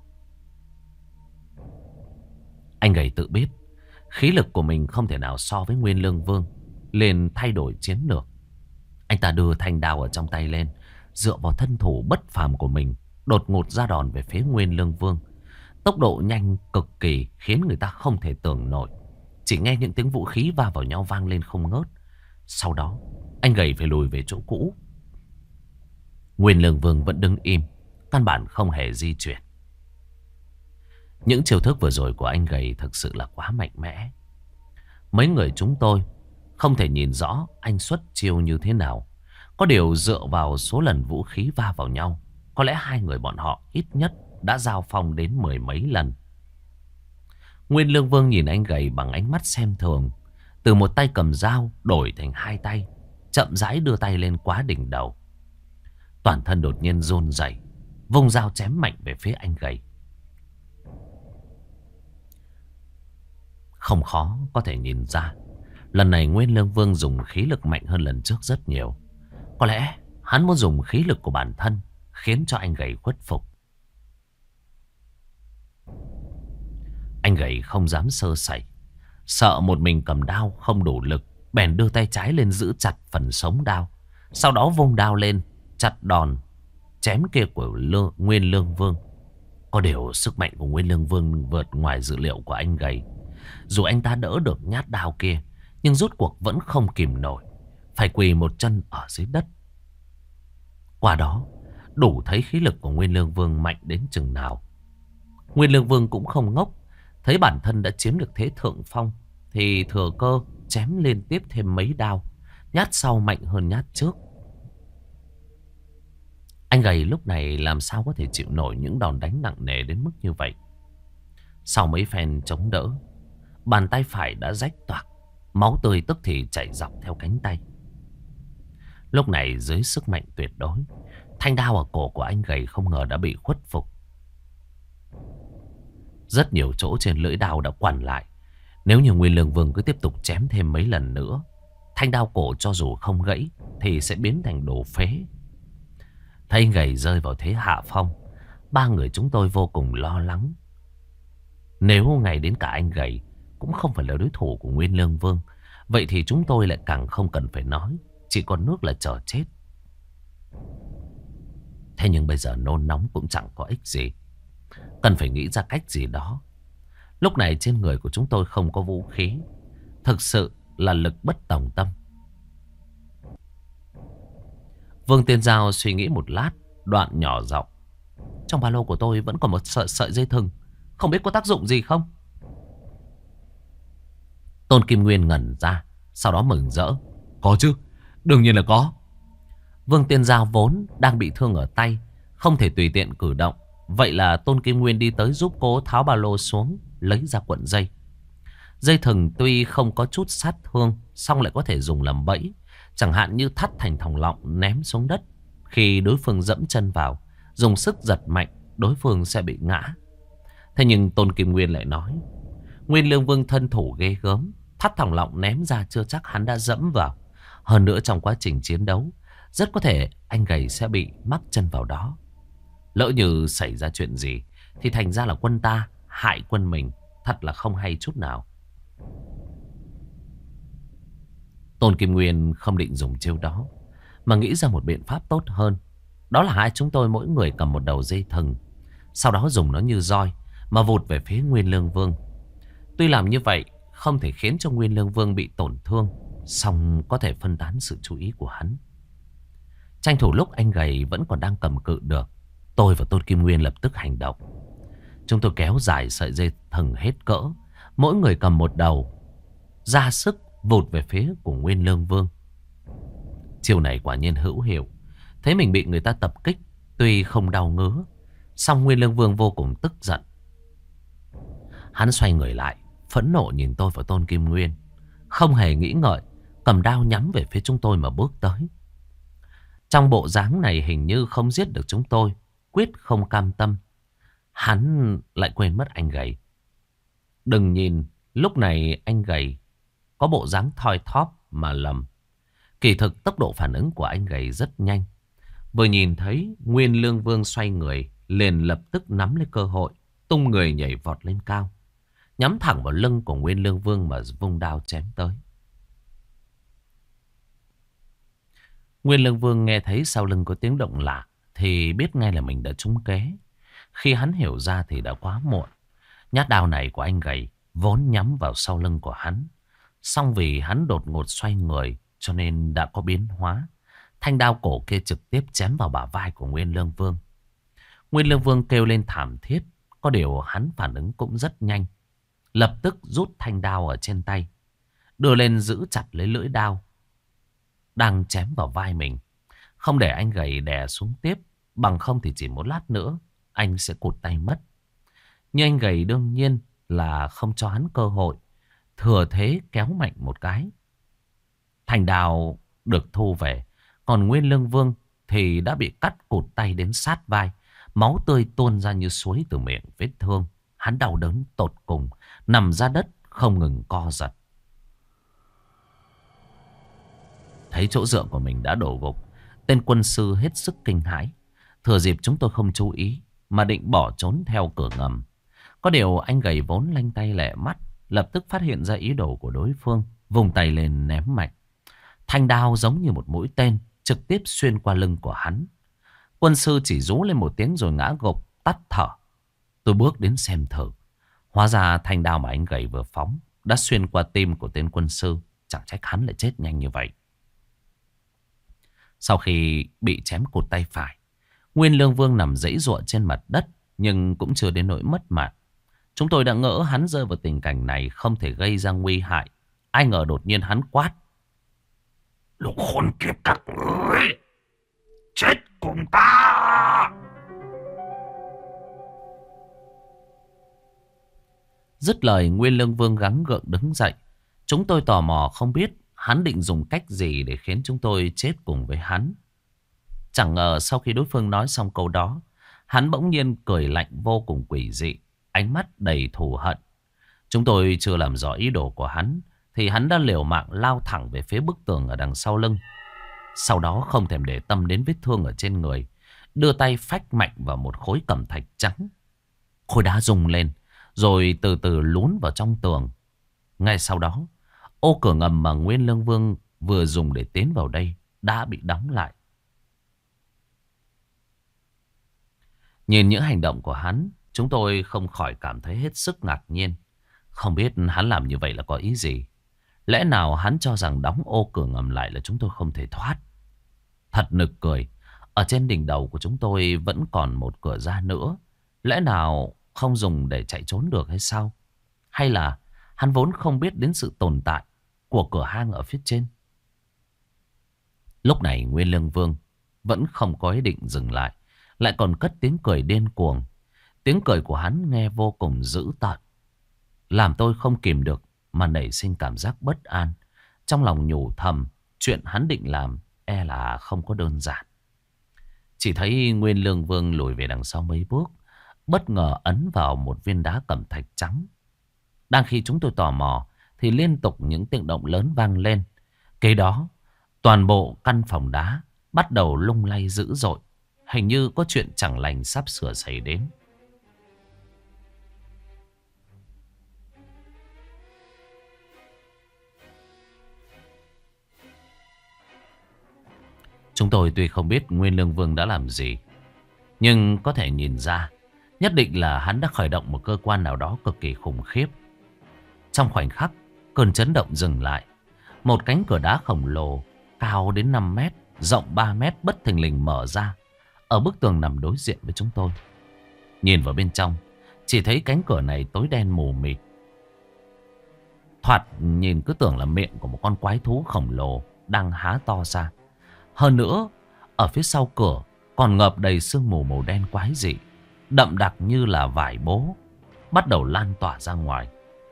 Anh gầy tự biết khí lực của mình không thể nào so với Nguyên Lương Vương, liền thay đổi chiến lược. Anh ta đưa thanh đao ở trong tay lên, dựa vào thân thủ bất phàm của mình, đột ngột ra đòn về phía Nguyên Lương Vương. Tốc độ nhanh cực kỳ, khiến người ta không thể tưởng nổi. Chỉ nghe những tiếng vũ khí va vào nhau vang lên không ngớt. Sau đó anh gầy phải lùi về chỗ cũ. Nguyên Lương Vương vẫn đứng im, căn bản không hề di chuyển. Những chiêu thức vừa rồi của anh gầy thực sự là quá mạnh mẽ. Mấy người chúng tôi không thể nhìn rõ anh xuất chiêu như thế nào. Có điều dựa vào số lần vũ khí va vào nhau, có lẽ hai người bọn họ ít nhất đã giao phong đến mười mấy lần. Nguyên Lương Vương nhìn anh gầy bằng ánh mắt xem thường, từ một tay cầm dao đổi thành hai tay, chậm rãi đưa tay lên quá đỉnh đầu. Toàn thân đột nhiên run rẩy, vung dao chém mạnh về phía anh gầy. Không khó có thể nhìn ra, lần này Nguyên Lương Vương dùng khí lực mạnh hơn lần trước rất nhiều. Có lẽ hắn muốn dùng khí lực của bản thân khiến cho anh gầy khuất phục. Anh gầy không dám sơ sẩy, sợ một mình cầm đao không đủ lực, bèn đưa tay trái lên giữ chặt phần sống đao, sau đó vung đao lên chặt đòn chém kia của Nguyên Lương Vương. Có điều sức mạnh của Nguyên Lương Vương vượt ngoài dự liệu của anh gầy. Dù anh ta đỡ được nhát đao kia, nhưng rốt cuộc vẫn không kìm nổi, phải quỳ một chân ở dưới đất. Qua đó đủ thấy khí lực của Nguyên Lương Vương mạnh đến chừng nào. Nguyên Lương Vương cũng không ngốc, thấy bản thân đã chiếm được thế thượng phong thì thừa cơ chém liên tiếp thêm mấy đao, nhát sau mạnh hơn nhát trước. Anh gầy lúc này làm sao có thể chịu nổi những đòn đánh nặng nề đến mức như vậy. Sau mấy phen chống đỡ, bàn tay phải đã rách toạc, máu tươi tức thì chảy dọc theo cánh tay. Lúc này dưới sức mạnh tuyệt đối, thanh đao ở cổ của anh gầy không ngờ đã bị khuất phục. Rất nhiều chỗ trên lưỡi đao đã quằn lại. Nếu như Nguyên Lương Vương cứ tiếp tục chém thêm mấy lần nữa, thanh đao cổ cho dù không gãy thì sẽ biến thành đồ phế. Thấy anh gầy rơi vào thế hạ phong, ba người chúng tôi vô cùng lo lắng. Nếu ngày đến cả anh gầy cũng không phải là đối thủ của Nguyên Lương Vương, vậy thì chúng tôi lại càng không cần phải nói, chỉ còn nước là chờ chết. Thế nhưng bây giờ nôn nóng cũng chẳng có ích gì. Cần phải nghĩ ra cách gì đó. Lúc này trên người của chúng tôi không có vũ khí. Thực sự là lực bất tòng tâm. Vương Tiên Giao suy nghĩ một lát, đoạn nhỏ giọng: trong ba lô của tôi vẫn còn một sợi dây thừng, không biết có tác dụng gì không? Tôn Kim Nguyên ngẩn ra, sau đó mừng rỡ: có chứ, đương nhiên là có. Vương Tiên Giao vốn đang bị thương ở tay, không thể tùy tiện cử động. Vậy là Tôn Kim Nguyên đi tới giúp cô tháo ba lô xuống, lấy ra cuộn dây. Dây thừng tuy không có chút sát thương, song lại có thể dùng làm bẫy. Chẳng hạn như thắt thành thòng lọng ném xuống đất. Khi đối phương dẫm chân vào, dùng sức giật mạnh, đối phương sẽ bị ngã. Thế nhưng Tôn Kim Nguyên lại nói: Nguyên Lương Vương thân thủ ghê gớm, thắt thòng lọng ném ra chưa chắc hắn đã dẫm vào. Hơn nữa trong quá trình chiến đấu, rất có thể anh gầy sẽ bị mắc chân vào đó. Lỡ như xảy ra chuyện gì thì thành ra là quân ta hại quân mình, thật là không hay chút nào. Tôn Kim Nguyên không định dùng chiêu đó, mà nghĩ ra một biện pháp tốt hơn. Đó là hai chúng tôi mỗi người cầm một đầu dây thừng, sau đó dùng nó như roi mà vụt về phía Nguyên Lương Vương. Tuy làm như vậy không thể khiến cho Nguyên Lương Vương bị tổn thương, song có thể phân tán sự chú ý của hắn. Tranh thủ lúc anh gầy vẫn còn đang cầm cự được, tôi và Tôn Kim Nguyên lập tức hành động. Chúng tôi kéo dài sợi dây thừng hết cỡ, mỗi người cầm một đầu, ra sức vụt về phía của Nguyên Lương Vương. Chiều này quả nhiên hữu hiệu. Thấy mình bị người ta tập kích, tuy không đau ngứa, song Nguyên Lương Vương vô cùng tức giận. Hắn xoay người lại, phẫn nộ nhìn tôi và Tôn Kim Nguyên, không hề nghĩ ngợi, cầm đao nhắm về phía chúng tôi mà bước tới. Trong bộ dáng này hình như không giết được chúng tôi, quyết không cam tâm. Hắn lại quên mất anh gầy. Đừng nhìn lúc này anh gầy có bộ dáng thoi thóp mà lầm. Kỳ thực tốc độ phản ứng của anh gầy rất nhanh. Vừa nhìn thấy Nguyên Lương Vương xoay người, liền lập tức nắm lấy cơ hội, tung người nhảy vọt lên cao, nhắm thẳng vào lưng của Nguyên Lương Vương mà vung đao chém tới. Nguyên Lương Vương nghe thấy sau lưng có tiếng động lạ thì biết ngay là mình đã trúng kế. Khi hắn hiểu ra thì đã quá muộn. Nhát đao này của anh gầy vốn nhắm vào sau lưng của hắn, song vì hắn đột ngột xoay người cho nên đã có biến hóa. Thanh đao cổ kia trực tiếp chém vào bả vai của Nguyên Lương Vương. Nguyên Lương Vương kêu lên thảm thiết, có điều hắn phản ứng cũng rất nhanh. Lập tức rút thanh đao ở trên tay, đưa lên giữ chặt lấy lưỡi đao đang chém vào vai mình, không để anh gầy đè xuống tiếp. Bằng không thì chỉ một lát nữa anh sẽ cụt tay mất. Nhưng anh gầy đương nhiên là không cho hắn cơ hội, thừa thế kéo mạnh một cái. Thanh đao được thu về, còn Nguyên Lương Vương thì đã bị cắt cụt tay đến sát vai. Máu tươi tuôn ra như suối từ miệng vết thương. Hắn đau đớn tột cùng, nằm ra đất không ngừng co giật. Thấy chỗ dựa của mình đã đổ gục, tên quân sư hết sức kinh hãi. Thừa dịp chúng tôi không chú ý mà định bỏ trốn theo cửa ngầm. Có điều anh gầy vốn lanh tay lẹ mắt, lập tức phát hiện ra ý đồ của đối phương, vùng tay lên ném mạnh. Thanh đao giống như một mũi tên trực tiếp xuyên qua lưng của hắn. Quân sư chỉ rú lên một tiếng rồi ngã gục tắt thở. Tôi bước đến xem thử. Hóa ra thanh đao mà anh gầy vừa phóng đã xuyên qua tim của tên quân sư. Chẳng trách hắn lại chết nhanh như vậy. Sau khi bị chém cụt tay phải, Nguyên Lương Vương nằm giãy giụa trên mặt đất, nhưng cũng chưa đến nỗi mất mạng. Chúng tôi đã ngỡ hắn rơi vào tình cảnh này không thể gây ra nguy hại. Ai ngờ đột nhiên hắn quát: lũ khốn kiếp các ngươi, chết cùng ta! Dứt lời, Nguyên Lương Vương gắng gượng đứng dậy. Chúng tôi tò mò không biết hắn định dùng cách gì để khiến chúng tôi chết cùng với hắn. Chẳng ngờ sau khi đối phương nói xong câu đó, hắn bỗng nhiên cười lạnh vô cùng quỷ dị, ánh mắt đầy thù hận. Chúng tôi chưa làm rõ ý đồ của hắn thì hắn đã liều mạng lao thẳng về phía bức tường ở đằng sau lưng. Sau đó không thèm để tâm đến vết thương ở trên người, đưa tay phách mạnh vào một khối cẩm thạch trắng. Khối đá rung lên rồi từ từ lún vào trong tường. Ngay sau đó, ô cửa ngầm mà Nguyên Lương Vương vừa dùng để tiến vào đây đã bị đóng lại. Nhìn những hành động của hắn, chúng tôi không khỏi cảm thấy hết sức ngạc nhiên. Không biết hắn làm như vậy là có ý gì. Lẽ nào hắn cho rằng đóng ô cửa ngầm lại là chúng tôi không thể thoát. Thật nực cười. Ở trên đỉnh đầu của chúng tôi vẫn còn một cửa ra nữa. Lẽ nào không dùng để chạy trốn được hay sao? Hay là hắn vốn không biết đến sự tồn tại của cửa hang ở phía trên? Lúc này Nguyên Lương Vương vẫn không có ý định dừng lại. Lại còn cất tiếng cười điên cuồng. Tiếng cười của hắn nghe vô cùng dữ tợn, làm tôi không kìm được mà nảy sinh cảm giác bất an. Trong lòng nhủ thầm, chuyện hắn định làm e là không có đơn giản. Chỉ thấy Nguyên Lương Vương lùi về đằng sau mấy bước, bất ngờ ấn vào một viên đá cẩm thạch trắng. Đang khi chúng tôi tò mò thì liên tục những tiếng động lớn vang lên. Kế đó, toàn bộ căn phòng đá bắt đầu lung lay dữ dội. Hình như có chuyện chẳng lành sắp sửa xảy đến. Chúng tôi tuy không biết Nguyên Lương Vương đã làm gì, nhưng có thể nhìn ra nhất định là hắn đã khởi động một cơ quan nào đó cực kỳ khủng khiếp. Trong khoảnh khắc, cơn chấn động dừng lại. Một cánh cửa đá khổng lồ cao đến 5 mét, rộng 3 mét bất thình lình mở ra ở bức tường nằm đối diện với chúng tôi. Nhìn vào bên trong, chỉ thấy cánh cửa này tối đen mù mịt. Thoạt nhìn cứ tưởng là miệng của một con quái thú khổng lồ đang há to ra. Hơn nữa, ở phía sau cửa còn ngập đầy sương mù màu đen quái dị, đậm đặc như là vải bố, bắt đầu lan tỏa ra ngoài.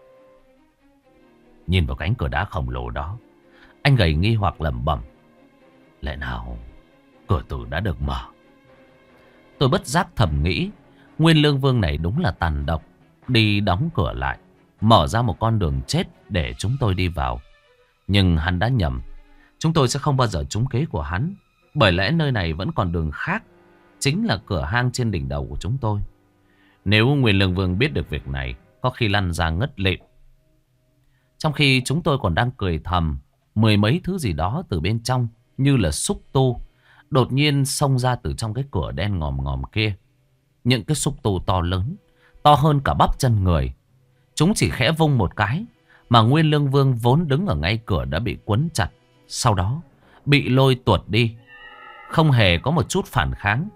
Nhìn vào cánh cửa đá khổng lồ đó, anh gầy nghi hoặc lẩm bẩm: lẽ nào cửa tử đã được mở? Tôi bất giác thầm nghĩ, Nguyên Lương Vương này đúng là tàn độc, đi đóng cửa lại, mở ra một con đường chết để chúng tôi đi vào. Nhưng hắn đã nhầm. Chúng tôi sẽ không bao giờ trúng kế của hắn, bởi lẽ nơi này vẫn còn đường khác, chính là cửa hang trên đỉnh đầu của chúng tôi. Nếu Nguyên Lương Vương biết được việc này, có khi lăn ra ngất lịm. Trong khi chúng tôi còn đang cười thầm, mười mấy thứ gì đó từ bên trong như là xúc tu đột nhiên xông ra từ trong cái cửa đen ngòm ngòm kia. Những cái xúc tu to lớn, to hơn cả bắp chân người. Chúng chỉ khẽ vung một cái mà Nguyên Lương Vương vốn đứng ở ngay cửa đã bị quấn chặt, sau đó bị lôi tuột đi, không hề có một chút phản kháng.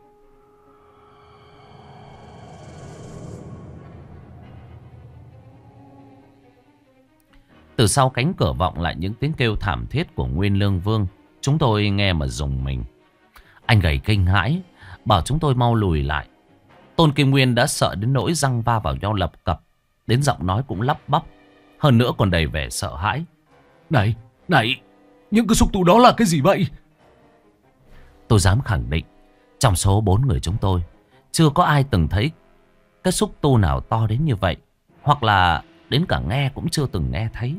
Từ sau cánh cửa vọng lại những tiếng kêu thảm thiết của Nguyên Lương Vương. Chúng tôi nghe mà rùng mình. Anh gầy kinh hãi, bảo chúng tôi mau lùi lại. Tôn Kim Nguyên đã sợ đến nỗi răng va vào nhau lập cập, đến giọng nói cũng lắp bắp, hơn nữa còn đầy vẻ sợ hãi. Này, này, những cái xúc tu đó là cái gì vậy? Tôi dám khẳng định, trong số 4 người chúng tôi, chưa có ai từng thấy cái xúc tu nào to đến như vậy, hoặc là đến cả nghe cũng chưa từng nghe thấy.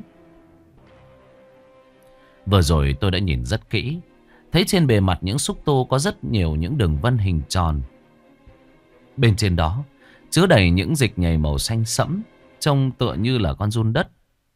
Vừa rồi tôi đã nhìn rất kỹ, thấy trên bề mặt những xúc tu có rất nhiều những đường vân hình tròn. Bên trên đó chứa đầy những dịch nhầy màu xanh sẫm, trông tựa như là con giun đất.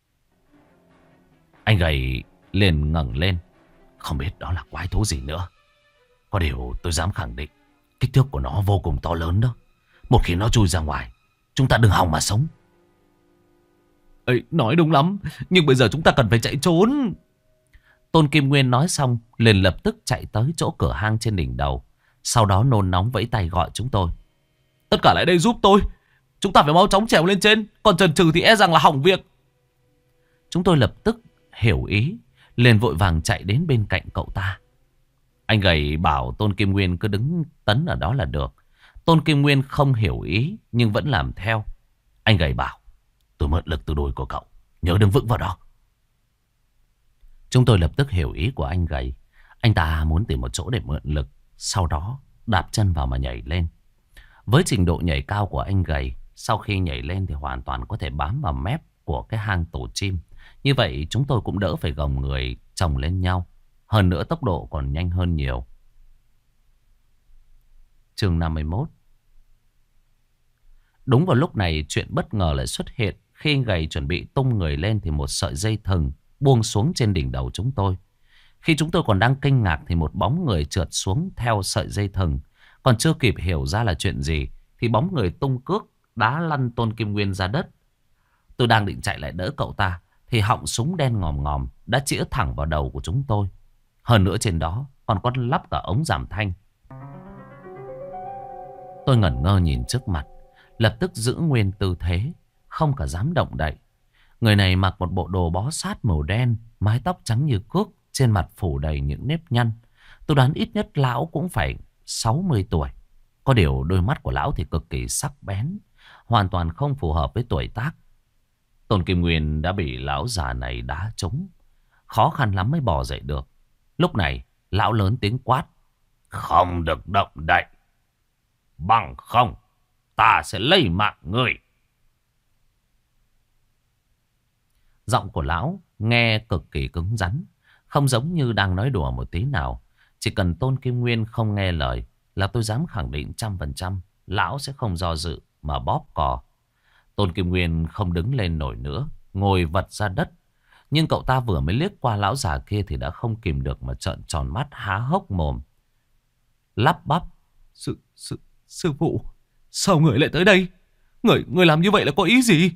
Anh gầy liền ngẩng lên, không biết đó là quái thú gì nữa. Có điều tôi dám khẳng định, kích thước của nó vô cùng to lớn đó. Một khi nó chui ra ngoài, chúng ta đừng hòng mà sống. Ê, nói đúng lắm, nhưng bây giờ chúng ta cần phải chạy trốn. Tôn Kim Nguyên nói xong liền lập tức chạy tới chỗ cửa hang trên đỉnh đầu. Sau đó nôn nóng vẫy tay gọi chúng tôi. Tất cả lại đây giúp tôi. Chúng ta phải mau chóng trèo lên trên, còn chần chừ thì e rằng là hỏng việc. Chúng tôi lập tức hiểu ý, liền vội vàng chạy đến bên cạnh cậu ta. Anh gầy bảo Tôn Kim Nguyên cứ đứng tấn ở đó là được. Tôn Kim Nguyên không hiểu ý nhưng vẫn làm theo. Anh gầy bảo: tôi mượn lực từ đùi của cậu, nhớ đứng vững vào đó. Chúng tôi lập tức hiểu ý của anh gầy. Anh ta muốn tìm một chỗ để mượn lực, sau đó đạp chân vào mà nhảy lên. Với trình độ nhảy cao của anh gầy, sau khi nhảy lên thì hoàn toàn có thể bám vào mép của cái hang tổ chim. Như vậy chúng tôi cũng đỡ phải gồng người chồng lên nhau. Hơn nữa tốc độ còn nhanh hơn nhiều. Chương 51. Đúng vào lúc này chuyện bất ngờ lại xuất hiện. Khi anh gầy chuẩn bị tung người lên thì một sợi dây thừng buông xuống trên đỉnh đầu chúng tôi. Khi chúng tôi còn đang kinh ngạc thì một bóng người trượt xuống theo sợi dây thừng. Còn chưa kịp hiểu ra là chuyện gì thì bóng người tung cước đá lăn Tôn Kim Nguyên ra đất. Tôi đang định chạy lại đỡ cậu ta thì họng súng đen ngòm ngòm đã chĩa thẳng vào đầu của chúng tôi. Hơn nữa trên đó còn có lắp cả ống giảm thanh. Tôi ngẩn ngơ nhìn trước mặt, lập tức giữ nguyên tư thế, không cả dám động đậy. Người này mặc một bộ đồ bó sát màu đen, mái tóc trắng như cước, trên mặt phủ đầy những nếp nhăn. Tôi đoán ít nhất lão cũng phải 60 tuổi. Có điều đôi mắt của lão thì cực kỳ sắc bén, hoàn toàn không phù hợp với tuổi tác. Tôn Kim Nguyên đã bị lão già này đá trúng, khó khăn lắm mới bò dậy được. Lúc này lão lớn tiếng quát: "Không được động đậy, bằng không ta sẽ lấy mạng người." Giọng của lão nghe cực kỳ cứng rắn, không giống như đang nói đùa một tí nào. Chỉ cần Tôn Kim Nguyên không nghe lời là tôi dám khẳng định 100% lão sẽ không do dự mà bóp cò. Tôn Kim Nguyên không đứng lên nổi nữa, ngồi vật ra đất. Nhưng cậu ta vừa mới liếc qua lão già kia thì đã không kìm được mà trợn tròn mắt há hốc mồm, lắp bắp: Sư phụ, sao người lại tới đây? Người làm như vậy là có ý gì?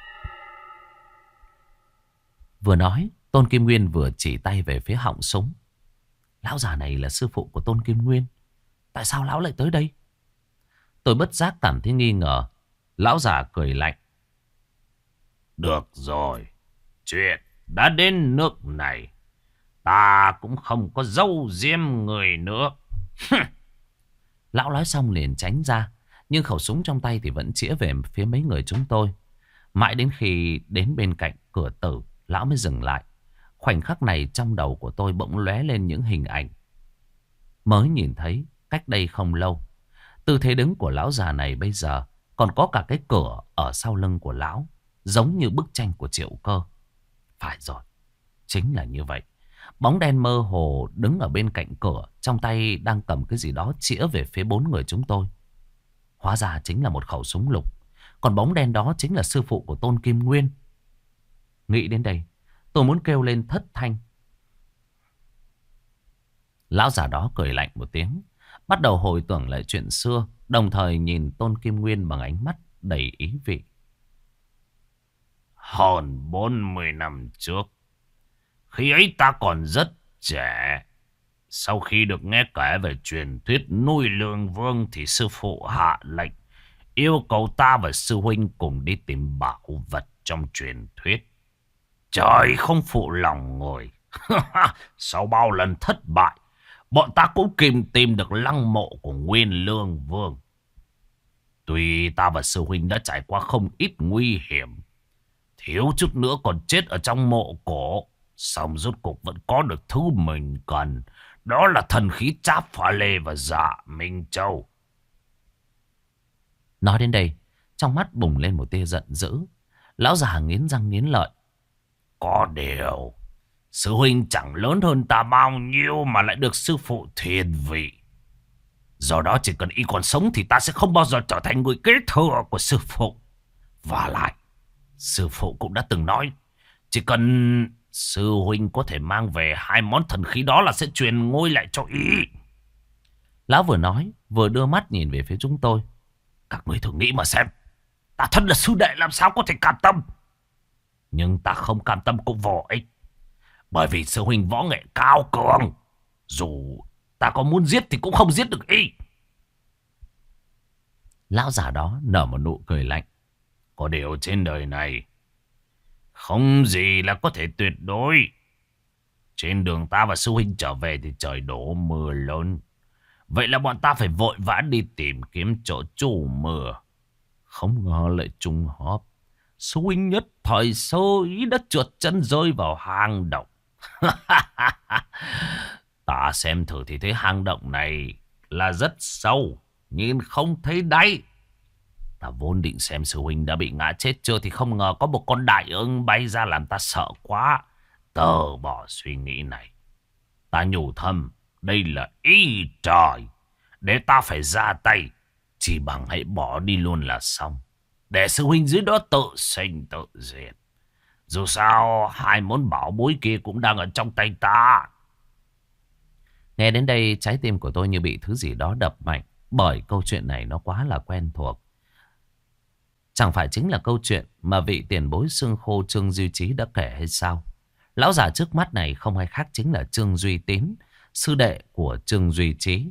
Vừa nói, Tôn Kim Nguyên vừa chỉ tay về phía họng súng. Lão già này là sư phụ của Tôn Kim Nguyên, tại sao lão lại tới đây? Tôi bất giác cảm thấy nghi ngờ. Lão già cười lạnh: "Được rồi, chuyện đã đến nước này, ta cũng không có giấu giếm người nữa." Lão nói xong liền tránh ra, nhưng khẩu súng trong tay thì vẫn chĩa về phía mấy người chúng tôi. Mãi đến khi đến bên cạnh cửa tử, lão mới dừng lại. Khoảnh khắc này trong đầu của tôi bỗng lóe lên những hình ảnh mới nhìn thấy cách đây không lâu. Tư thế đứng của lão già này bây giờ còn có cả cái cửa ở sau lưng của lão, giống như bức tranh của Triệu Cơ. Phải rồi, chính là như vậy. Bóng đen mơ hồ đứng ở bên cạnh cửa, trong tay đang cầm cái gì đó chĩa về phía bốn người chúng tôi. Hóa ra chính là một khẩu súng lục. Còn bóng đen đó chính là sư phụ của Tôn Kim Nguyên. Nghĩ đến đây, tôi muốn kêu lên thất thanh. Lão già đó cười lạnh một tiếng, bắt đầu hồi tưởng lại chuyện xưa, đồng thời nhìn Tôn Kim Nguyên bằng ánh mắt đầy ý vị. Hơn 40 năm trước, khi ấy ta còn rất trẻ, sau khi được nghe kể về truyền thuyết nuôi lương vương thì sư phụ hạ lệnh yêu cầu ta và sư huynh cùng đi tìm bảo vật trong truyền thuyết. Trời không phụ lòng người. Sau bao lần thất bại, bọn ta cũng kìm tìm được lăng mộ của Nguyên Lương Vương. Tuy ta và sư huynh đã trải qua không ít nguy hiểm, thiếu chút nữa còn chết ở trong mộ cổ, song rốt cuộc vẫn có được thứ mình cần. Đó là thần khí Tráp Pha Lê và Dạ Minh Châu. Nói đến đây, trong mắt bùng lên một tia giận dữ. Lão già nghiến răng nghiến lợi. Có điều, sư huynh chẳng lớn hơn ta bao nhiêu mà lại được sư phụ thiên vị. Do đó chỉ cần y còn sống thì ta sẽ không bao giờ trở thành người kế thừa của sư phụ. Và lại, sư phụ cũng đã từng nói, chỉ cần sư huynh có thể mang về 2 món thần khí đó là sẽ truyền ngôi lại cho y. Lão vừa nói, vừa đưa mắt nhìn về phía chúng tôi. Các người thử nghĩ mà xem, ta thân là sư đệ làm sao có thể cam tâm. Nhưng ta không cam tâm cũng vô ích, bởi vì sư huynh võ nghệ cao cường, dù ta có muốn giết thì cũng không giết được y. Lão già đó nở một nụ cười lạnh. Có điều trên đời này không gì là có thể tuyệt đối. Trên đường ta và sư huynh trở về thì trời đổ mưa lớn. Vậy là bọn ta phải vội vã đi tìm kiếm chỗ trú mưa. Không ngờ lại trùng hợp, sư huynh nhất thời sơ ý đã trượt chân rơi vào hang động. Ta xem thử thì thấy hang động này là rất sâu, nhưng không thấy đáy. Ta vốn định xem sư huynh đã bị ngã chết chưa, thì không ngờ có một con đại ưng bay ra làm ta sợ quá. Tớ bỏ suy nghĩ này. Ta nhủ thầm, đây là ý trời, để ta phải ra tay, chỉ bằng hãy bỏ đi luôn là xong, để sư huynh dưới đó tự sinh tự diệt. Dù sao 2 món bảo bối kia cũng đang ở trong tay ta. Nghe đến đây, trái tim của tôi như bị thứ gì đó đập mạnh. Bởi câu chuyện này nó quá là quen thuộc. Chẳng phải chính là câu chuyện mà vị tiền bối xương khô Trương Duy Trí đã kể hay sao? Lão già trước mắt này không ai khác chính là Trương Duy Tín, sư đệ của Trương Duy Trí.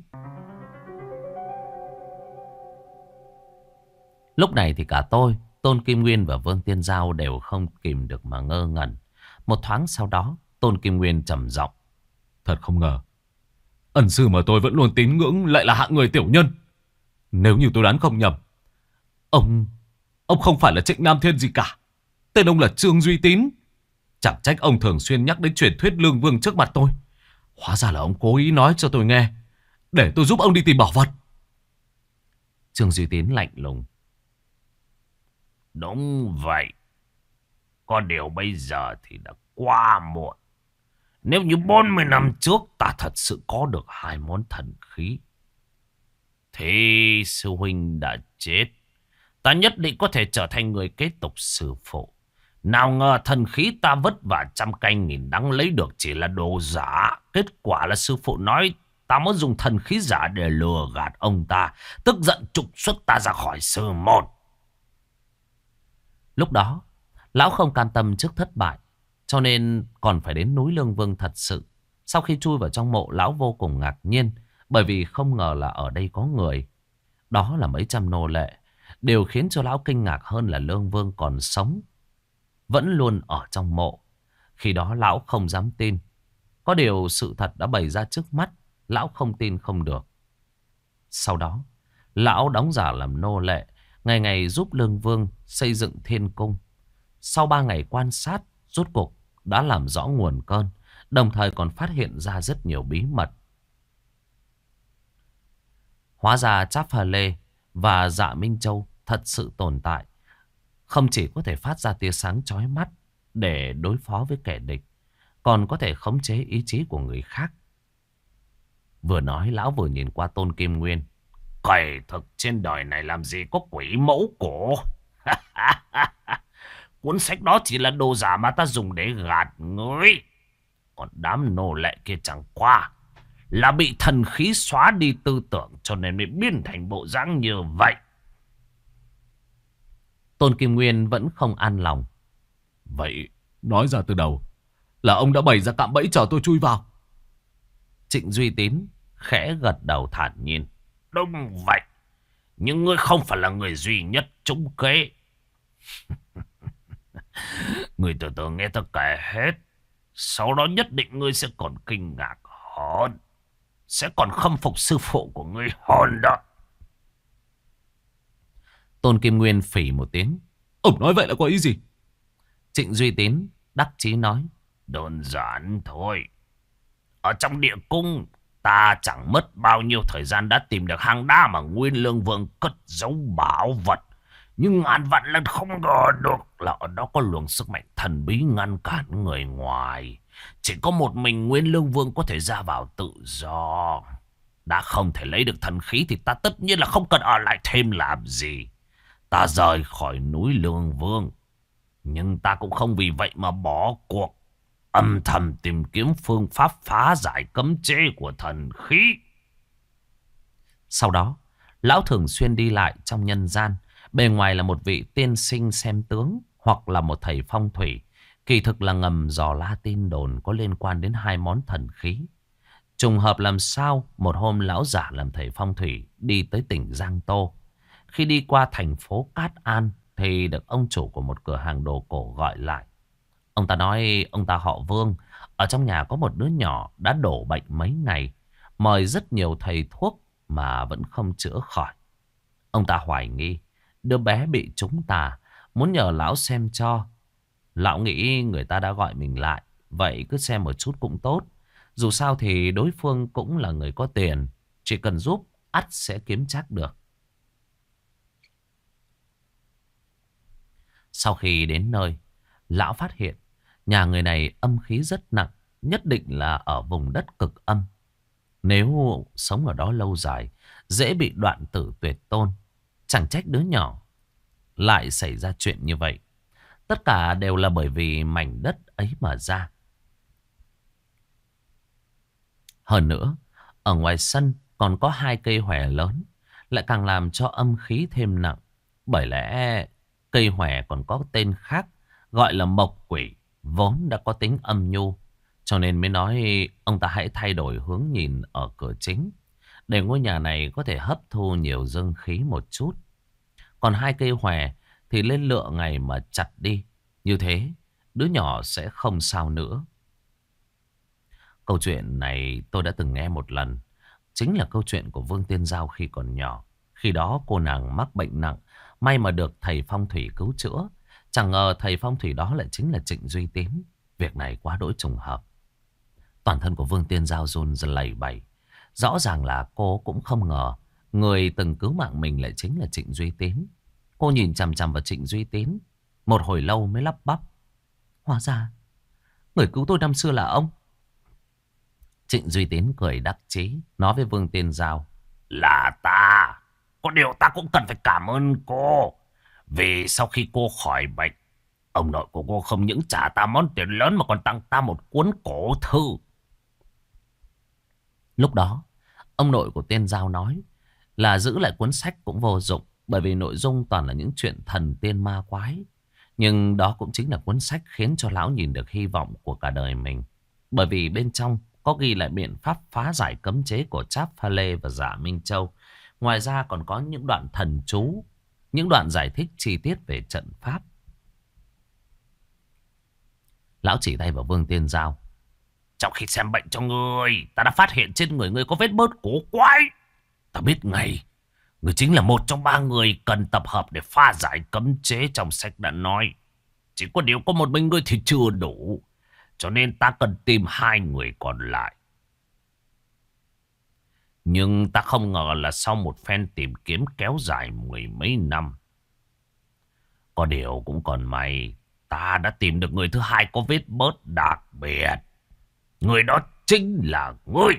Lúc này thì cả tôi, Tôn Kim Nguyên và Vương Tiên Giao đều không kìm được mà ngơ ngẩn. Một thoáng sau đó, Tôn Kim Nguyên trầm giọng: Thật không ngờ, ẩn sư mà tôi vẫn luôn tín ngưỡng lại là hạng người tiểu nhân. Nếu như tôi đoán không nhầm, ông không phải là Trịnh Nam Thiên gì cả. Tên ông là Trương Duy Tín. Chẳng trách ông thường xuyên nhắc đến truyền thuyết Lương Vương trước mặt tôi. Hóa ra là ông cố ý nói cho tôi nghe, để tôi giúp ông đi tìm bảo vật. Trương Duy Tín lạnh lùng: Đúng vậy. Có điều bây giờ thì đã quá muộn. Nếu như 40 năm trước ta thật sự có được 2 món thần khí, thì sư huynh đã chết. Ta nhất định có thể trở thành người kế tục sư phụ. Nào ngờ thần khí ta vất vả trăm canh nghìn đắng lấy được chỉ là đồ giả. Kết quả là sư phụ nói ta muốn dùng thần khí giả để lừa gạt ông ta, tức giận trục xuất ta ra khỏi sư môn. Lúc đó, lão không cam tâm trước thất bại, cho nên còn phải đến núi Lương Vương thật sự. Sau khi chui vào trong mộ, lão vô cùng ngạc nhiên, bởi vì không ngờ là ở đây có người. Đó là mấy trăm nô lệ. Điều khiến cho lão kinh ngạc hơn là Lương Vương còn sống, vẫn luôn ở trong mộ. Khi đó lão không dám tin. Có điều sự thật đã bày ra trước mắt, lão không tin không được. Sau đó, lão đóng giả làm nô lệ, ngày ngày giúp Lương Vương xây dựng thiên cung. Sau 3 ngày quan sát, rốt cuộc đã làm rõ nguồn cơn, đồng thời còn phát hiện ra rất nhiều bí mật. Hóa ra Tráp Phà Lê và Dạ Minh Châu thật sự tồn tại, không chỉ có thể phát ra tia sáng chói mắt để đối phó với kẻ địch, còn có thể khống chế ý chí của người khác. Vừa nói, lão vừa nhìn qua Tôn Kim Nguyên. Cày thực trên đời này làm gì có quỷ mẫu cổ. Cuốn sách đó chỉ là đồ giả mà ta dùng để gạt người. Còn đám nô lệ kia chẳng qua là bị thần khí xóa đi tư tưởng, cho nên mới biến thành bộ dáng như vậy. Tôn Kim Nguyên vẫn không an lòng. Vậy nói ra từ đầu là ông đã bày ra cạm bẫy chờ tôi chui vào. Trịnh Duy Tín khẽ gật đầu thản nhiên. Đúng vậy. Nhưng ngươi không phải là người duy nhất trúng kế. Ngươi từ từ nghe tôi kể hết. Sau đó nhất định ngươi sẽ còn kinh ngạc hơn, sẽ còn khâm phục sư phụ của ngươi hơn đó. Tôn Kim Nguyên phỉ một tiếng. Ông nói vậy là có ý gì? Trịnh Duy Tín đắc chí nói. Đơn giản thôi. Ở trong địa cung, ta chẳng mất bao nhiêu thời gian đã tìm được hang đá mà Nguyên Lương Vương cất giấu bảo vật. Nhưng ngàn vạn lần không ngờ được là ở đó có luồng sức mạnh thần bí ngăn cản người ngoài. Chỉ có một mình Nguyên Lương Vương có thể ra vào tự do. Đã không thể lấy được thần khí thì ta tất nhiên là không cần ở lại thêm làm gì. Ta rời khỏi núi Lương Vương, nhưng ta cũng không vì vậy mà bỏ cuộc. Âm thầm tìm kiếm phương pháp phá giải cấm chế của thần khí. Sau đó, lão thường xuyên đi lại trong nhân gian. Bề ngoài là một vị tiên sinh xem tướng, hoặc là một thầy phong thủy. Kỳ thực là ngầm dò la tin đồn có liên quan đến 2 món thần khí. Trùng hợp làm sao, một hôm lão giả làm thầy phong thủy đi tới tỉnh Giang Tô. Khi đi qua thành phố Cát An thì được ông chủ của một cửa hàng đồ cổ gọi lại. Ông ta nói ông ta họ Vương, ở trong nhà có một đứa nhỏ đã đổ bệnh mấy ngày, mời rất nhiều thầy thuốc mà vẫn không chữa khỏi. Ông ta hoài nghi đứa bé bị trúng tà, muốn nhờ lão xem cho. Lão nghĩ người ta đã gọi mình lại, vậy cứ xem một chút cũng tốt. Dù sao thì đối phương cũng là người có tiền, chỉ cần giúp ắt sẽ kiếm chắc được. Sau khi đến nơi, lão phát hiện nhà người này âm khí rất nặng, nhất định là ở vùng đất cực âm. Nếu sống ở đó lâu dài, dễ bị đoạn tử tuyệt tôn. Chẳng trách đứa nhỏ lại xảy ra chuyện như vậy. Tất cả đều là bởi vì mảnh đất ấy mà ra. Hơn nữa, ở ngoài sân còn có 2 cây hòe lớn. lại càng làm cho âm khí thêm nặng. Bởi lẽ cây hòe còn có tên khác gọi là mộc quỷ, vốn đã có tính âm nhu. Cho nên mới nói ông ta hãy thay đổi hướng nhìn ở cửa chính, để ngôi nhà này có thể hấp thu nhiều dương khí một chút. Còn hai cây hòe thì lên lựa ngày mà chặt đi. Như thế đứa nhỏ sẽ không sao nữa. Câu chuyện này tôi đã từng nghe một lần. Chính là câu chuyện của Vương Tiên Giao khi còn nhỏ. Khi đó cô nàng mắc bệnh nặng, may mà được thầy phong thủy cứu chữa. Chẳng ngờ thầy phong thủy đó lại chính là Trịnh Duy Tín. Việc này quá đỗi trùng hợp. Toàn thân của Vương Tiên Giao run lẩy bẩy. Rõ ràng là cô cũng không ngờ người từng cứu mạng mình lại chính là Trịnh Duy Tín. Cô nhìn chằm chằm vào Trịnh Duy Tín một hồi lâu mới lắp bắp: hóa ra người cứu tôi năm xưa là ông. Trịnh Duy Tín cười đắc chí nói với Vương Tiên Giao: là ta. Có điều ta cũng cần phải cảm ơn cô. Vì sau khi cô khỏi bệnh, ông nội của cô không những trả ta món tiền lớn mà còn tặng ta một cuốn cổ thư. Lúc đó ông nội của Tiên Giao nói là giữ lại cuốn sách cũng vô dụng, bởi vì nội dung toàn là những chuyện thần tiên ma quái. Nhưng đó cũng chính là cuốn sách khiến cho lão nhìn được hy vọng của cả đời mình. Bởi vì bên trong có ghi lại biện pháp phá giải cấm chế của Tráp Pha Lê và Giả Minh Châu. Ngoài ra còn có những đoạn thần chú, những đoạn giải thích chi tiết về trận pháp. Lão chỉ tay vào Vương Tiên Giao: trong khi xem bệnh cho ngươi, ta đã phát hiện trên người ngươi có vết bớt cổ quái. Ta biết ngay, ngươi chính là một trong 3 người cần tập hợp để phá giải cấm chế trong sách đã nói. Chỉ có điều có một mình ngươi thì chưa đủ, cho nên ta cần tìm 2 người còn lại. Nhưng ta không ngờ là sau một phen tìm kiếm kéo dài 10 mấy năm, có điều cũng còn may, ta đã tìm được người thứ 2 có vết bớt đặc biệt. Người đó chính là ngươi.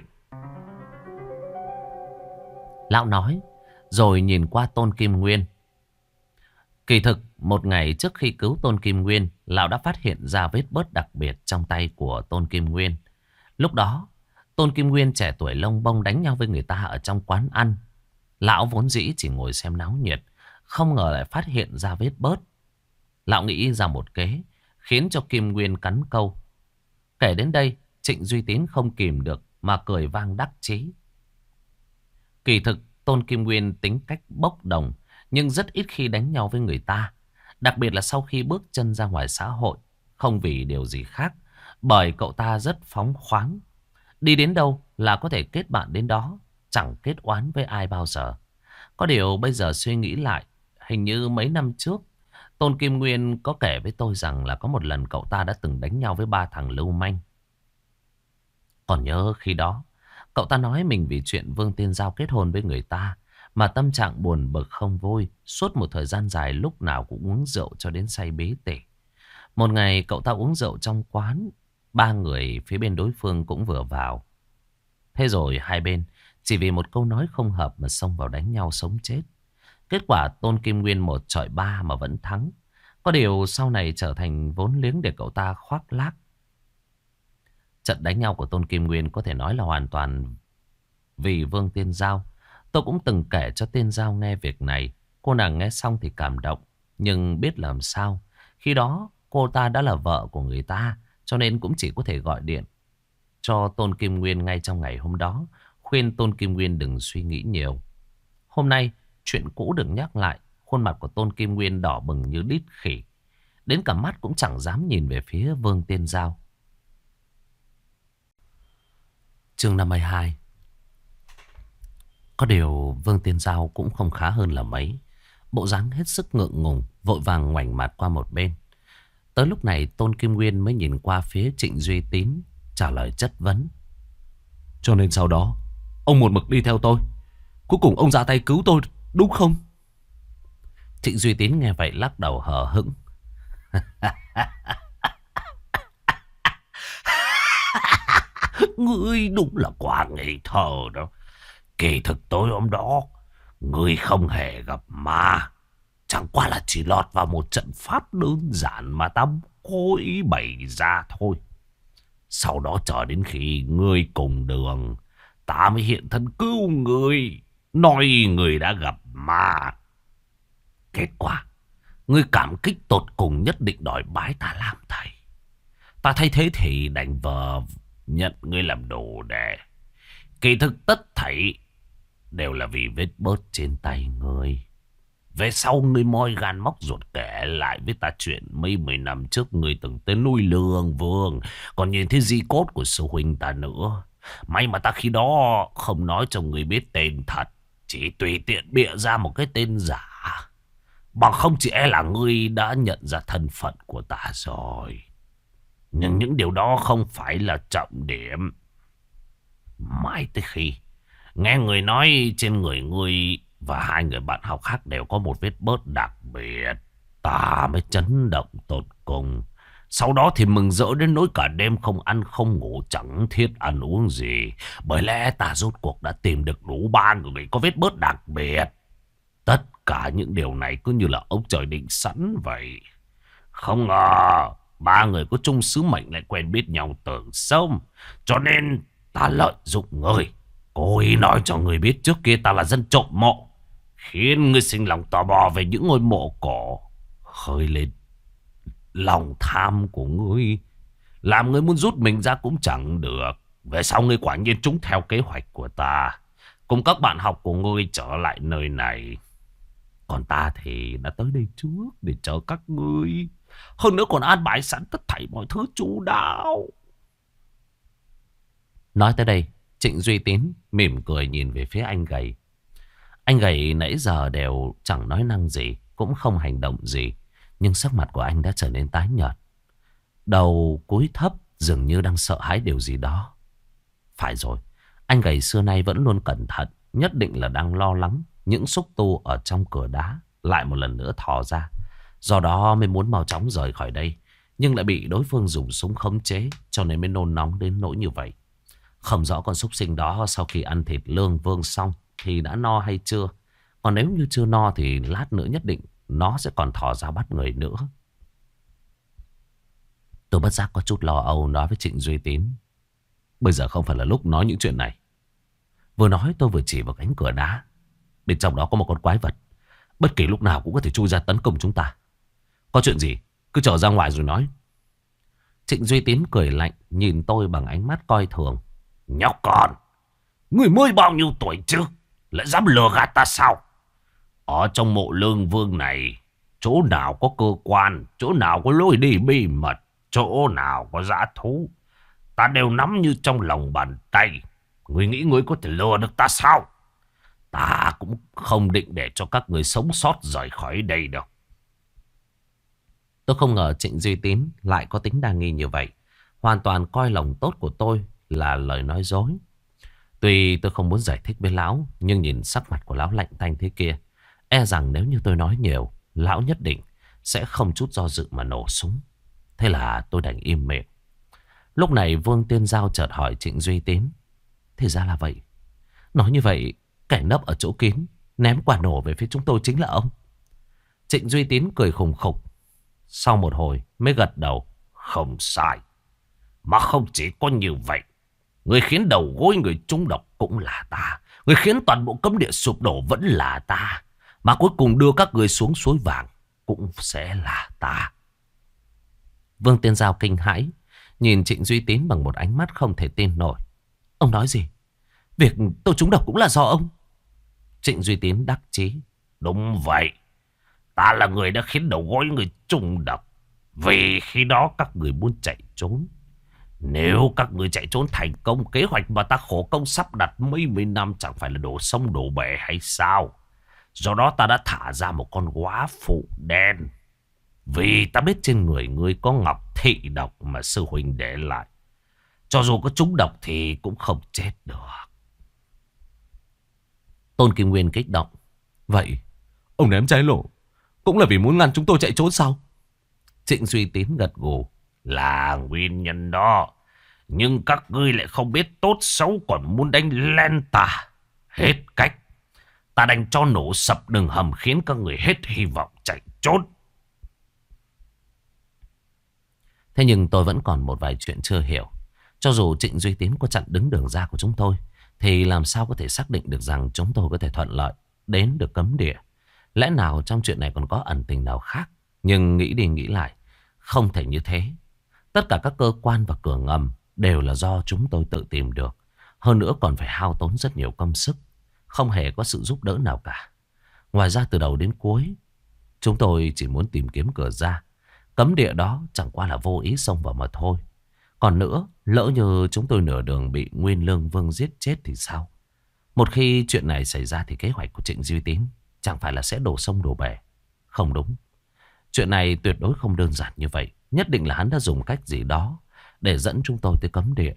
Lão nói rồi nhìn qua Tôn Kim Nguyên. Kỳ thực một ngày trước khi cứu Tôn Kim Nguyên, lão đã phát hiện ra vết bớt đặc biệt trong tay của Tôn Kim Nguyên. Lúc đó Tôn Kim Nguyên trẻ tuổi lông bông đánh nhau với người ta ở trong quán ăn. Lão vốn dĩ chỉ ngồi xem náo nhiệt, không ngờ lại phát hiện ra vết bớt. Lão nghĩ ra một kế khiến cho Kim Nguyên cắn câu. Kể đến đây Trịnh Duy Tín không kìm được mà cười vang đắc chí. Kỳ thực Tôn Kim Nguyên tính cách bốc đồng, nhưng rất ít khi đánh nhau với người ta. Đặc biệt là sau khi bước chân ra ngoài xã hội. Không vì điều gì khác, bởi cậu ta rất phóng khoáng. Đi đến đâu là có thể kết bạn đến đó, chẳng kết oán với ai bao giờ. Có điều bây giờ suy nghĩ lại, hình như mấy năm trước Tôn Kim Nguyên có kể với tôi rằng là có một lần cậu ta đã từng đánh nhau với 3 thằng lưu manh. Còn nhớ khi đó cậu ta nói mình vì chuyện Vương Tiên Giao kết hôn với người ta mà tâm trạng buồn bực không vui, suốt một thời gian dài lúc nào cũng uống rượu cho đến say bí tỉ. Một ngày cậu ta uống rượu trong quán, 3 người phía bên đối phương cũng vừa vào. Thế rồi hai bên chỉ vì một câu nói không hợp mà xông vào đánh nhau sống chết. Kết quả Tôn Kim Nguyên 1 chọi 3 mà vẫn thắng. Có điều sau này trở thành vốn liếng để cậu ta khoác lác. Trận đánh nhau của Tôn Kim Nguyên có thể nói là hoàn toàn vì Vương Tiên Giao. Tôi cũng từng kể cho Tiên Giao nghe việc này. Cô nàng nghe xong thì cảm động, nhưng biết làm sao. Khi đó cô ta đã là vợ của người ta, cho nên cũng chỉ có thể gọi điện cho Tôn Kim Nguyên ngay trong ngày hôm đó, khuyên Tôn Kim Nguyên đừng suy nghĩ nhiều. Hôm nay chuyện cũ được nhắc lại, khuôn mặt của Tôn Kim Nguyên đỏ bừng như đít khỉ, đến cả mắt cũng chẳng dám nhìn về phía Vương Tiên Giao. Chương 52. Có điều Vương Tiên Giao cũng không khá hơn là mấy. Bộ dáng hết sức ngượng ngùng, vội vàng ngoảnh mặt qua một bên. Tới lúc này Tôn Kim Nguyên mới nhìn qua phía Trịnh Duy Tín, trả lời chất vấn. Cho nên sau đó ông một mực đi theo tôi, cuối cùng ông ra tay cứu tôi đúng không? Trịnh Duy Tín nghe vậy lắc đầu hờ hững. Ngươi đúng là quá ngây thơ đó. Kỳ thực tối hôm đó ngươi không hề gặp ma, chẳng qua là chỉ lọt vào một trận pháp đơn giản mà ta cố ý bày ra thôi. Sau đó chờ đến khi ngươi cùng đường, ta mới hiện thân cứu ngươi. nói người đã gặp ma. Kết quả, ngươi cảm kích tột cùng nhất định đòi bái ta làm thầy. Ta thấy thế thì đành vờ nhận ngươi làm đồ đệ. Kỳ thực tất thảy đều là vì vết bớt trên tay ngươi. Về sau ngươi moi gan móc ruột kể lại với ta chuyện mấy 10 năm trước ngươi từng tới núi Lương Vương, còn nhìn thấy di cốt của sư huynh ta nữa. May mà ta khi đó không nói cho ngươi biết tên thật, chỉ tùy tiện bịa ra một cái tên giả. Bằng không chỉ e là ngươi đã nhận ra thân phận của ta rồi. Nhưng những điều đó không phải là trọng điểm. Mãi tới khi nghe người nói trên người ngươi và hai người bạn học khác đều có một vết bớt đặc biệt, ta mới chấn động tột cùng. Sau đó thì mừng rỡ đến nỗi cả đêm không ăn không ngủ, chẳng thiết ăn uống gì. Bởi lẽ ta rốt cuộc đã tìm được đủ 3 người có vết bớt đặc biệt. Tất cả những điều này cứ như là ông trời định sẵn vậy. Không ngờ 3 người có chung sứ mệnh lại quen biết nhau từ sớm. Cho nên ta lợi dụng người, cố ý nói cho người biết trước kia ta là dân trộm mộ, khiến người sinh lòng tò mò về những ngôi mộ cổ, khơi lên lòng tham của ngươi, làm ngươi muốn rút mình ra cũng chẳng được. Về sau ngươi quả nhiên trúng theo kế hoạch của ta, cùng các bạn học của ngươi trở lại nơi này. Còn ta thì đã tới đây trước để chờ các ngươi, hơn nữa còn an bài sẵn tất thảy mọi thứ chu đáo. Nói tới đây, Trịnh Duy Tín mỉm cười nhìn về phía anh gầy. Anh gầy nãy giờ đều chẳng nói năng gì, cũng không hành động gì, nhưng sắc mặt của anh đã trở nên tái nhợt. Đầu cúi thấp, dường như đang sợ hãi điều gì đó. Phải rồi, anh gầy xưa nay vẫn luôn cẩn thận, nhất định là đang lo lắng những xúc tu ở trong cửa đá lại một lần nữa thò ra. Do đó mới muốn mau chóng rời khỏi đây, nhưng lại bị đối phương dùng súng khống chế, cho nên mới nôn nóng đến nỗi như vậy. Không rõ con súc sinh đó sau khi ăn thịt Lương Vương xong thì đã no hay chưa. Còn nếu như chưa no thì lát nữa nhất định nó sẽ còn thò ra bắt người nữa. Tôi bất giác có chút lo âu nói với Trịnh Duy Tín. Bây giờ không phải là lúc nói những chuyện này. Vừa nói tôi vừa chỉ vào cánh cửa đá. Bên trong đó có một con quái vật, bất kỳ lúc nào cũng có thể chui ra tấn công chúng ta. Có chuyện gì cứ chờ ra ngoài rồi nói. Trịnh Duy Tín cười lạnh, nhìn tôi bằng ánh mắt coi thường. Nhóc con, người mới bao nhiêu tuổi chứ, lại dám lừa gạt ta sao? Ở trong mộ Lương Vương này, chỗ nào có cơ quan, chỗ nào có lối đi bí mật, chỗ nào có dã thú, ta đều nắm như trong lòng bàn tay. Người nghĩ người có thể lừa được ta sao? Ta cũng không định để cho các người sống sót rời khỏi đây đâu. Tôi không ngờ Trịnh Duy Tín lại có tính đa nghi như vậy. Hoàn toàn coi lòng tốt của tôi là lời nói dối. Tuy tôi không muốn giải thích với lão, nhưng nhìn sắc mặt của lão lạnh tanh thế kia, e rằng nếu như tôi nói nhiều, lão nhất định sẽ không chút do dự mà nổ súng. Thế là tôi đành im miệng. Lúc này Vương Tiên Giao chợt hỏi Trịnh Duy Tín. Thì ra là vậy. Nói như vậy, kẻ nấp ở chỗ kín ném quả nổ về phía chúng tôi chính là ông. Trịnh Duy Tín cười khùng khục. Sau một hồi mới gật đầu. Không sai. Mà không chỉ có như vậy, người khiến đầu gối người trúng độc cũng là ta. Người khiến toàn bộ cấm địa sụp đổ vẫn là ta. Mà cuối cùng đưa các người xuống suối vàng cũng sẽ là ta. Vương Tiên Giao kinh hãi, nhìn Trịnh Duy Tín bằng một ánh mắt không thể tin nổi. Ông nói gì? Việc tôi trúng độc cũng là do ông? Trịnh Duy Tín đắc chí. Đúng vậy. Ta là người đã khiến đầu gối người trúng độc. Vì khi đó các người muốn chạy trốn. Nếu các người chạy trốn thành công, kế hoạch mà ta khổ công sắp đặt mấy mươi năm chẳng phải là đổ sông đổ bể hay sao? Do đó ta đã thả ra một con góa phụ đen. Vì ta biết trên người ngươi có ngọc thị độc mà sư huynh để lại. Cho dù có trúng độc thì cũng không chết được. Tôn Kim Nguyên kích động. Vậy ông ném trái lỗ cũng là vì muốn ngăn chúng tôi chạy trốn sao? Trịnh Duy Tín gật gù. Là nguyên nhân đó. Nhưng các ngươi lại không biết tốt xấu, còn muốn đánh lên ta. Hết cách. Ta đành cho nổ sập đường hầm, khiến các người hết hy vọng chạy trốn. Thế nhưng tôi vẫn còn một vài chuyện chưa hiểu. Cho dù Trịnh Duy Tín có chặn đứng đường ra của chúng tôi, thì làm sao có thể xác định được rằng chúng tôi có thể thuận lợi đến được cấm địa. Lẽ nào trong chuyện này còn có ẩn tình nào khác? Nhưng nghĩ đi nghĩ lại, không thể như thế. Tất cả các cơ quan và cửa ngầm đều là do chúng tôi tự tìm được. Hơn nữa còn phải hao tốn rất nhiều công sức. Không hề có sự giúp đỡ nào cả. Ngoài ra từ đầu đến cuối, chúng tôi chỉ muốn tìm kiếm cửa ra. Cấm địa đó chẳng qua là vô ý xông vào mà thôi. Còn nữa, lỡ như chúng tôi nửa đường bị Nguyên Lương Vương giết chết thì sao? Một khi chuyện này xảy ra thì kế hoạch của Trịnh Duy Tín chẳng phải là sẽ đổ sông đổ bể. Không đúng. Chuyện này tuyệt đối không đơn giản như vậy. Nhất định là hắn đã dùng cách gì đó để dẫn chúng tôi tới cấm địa.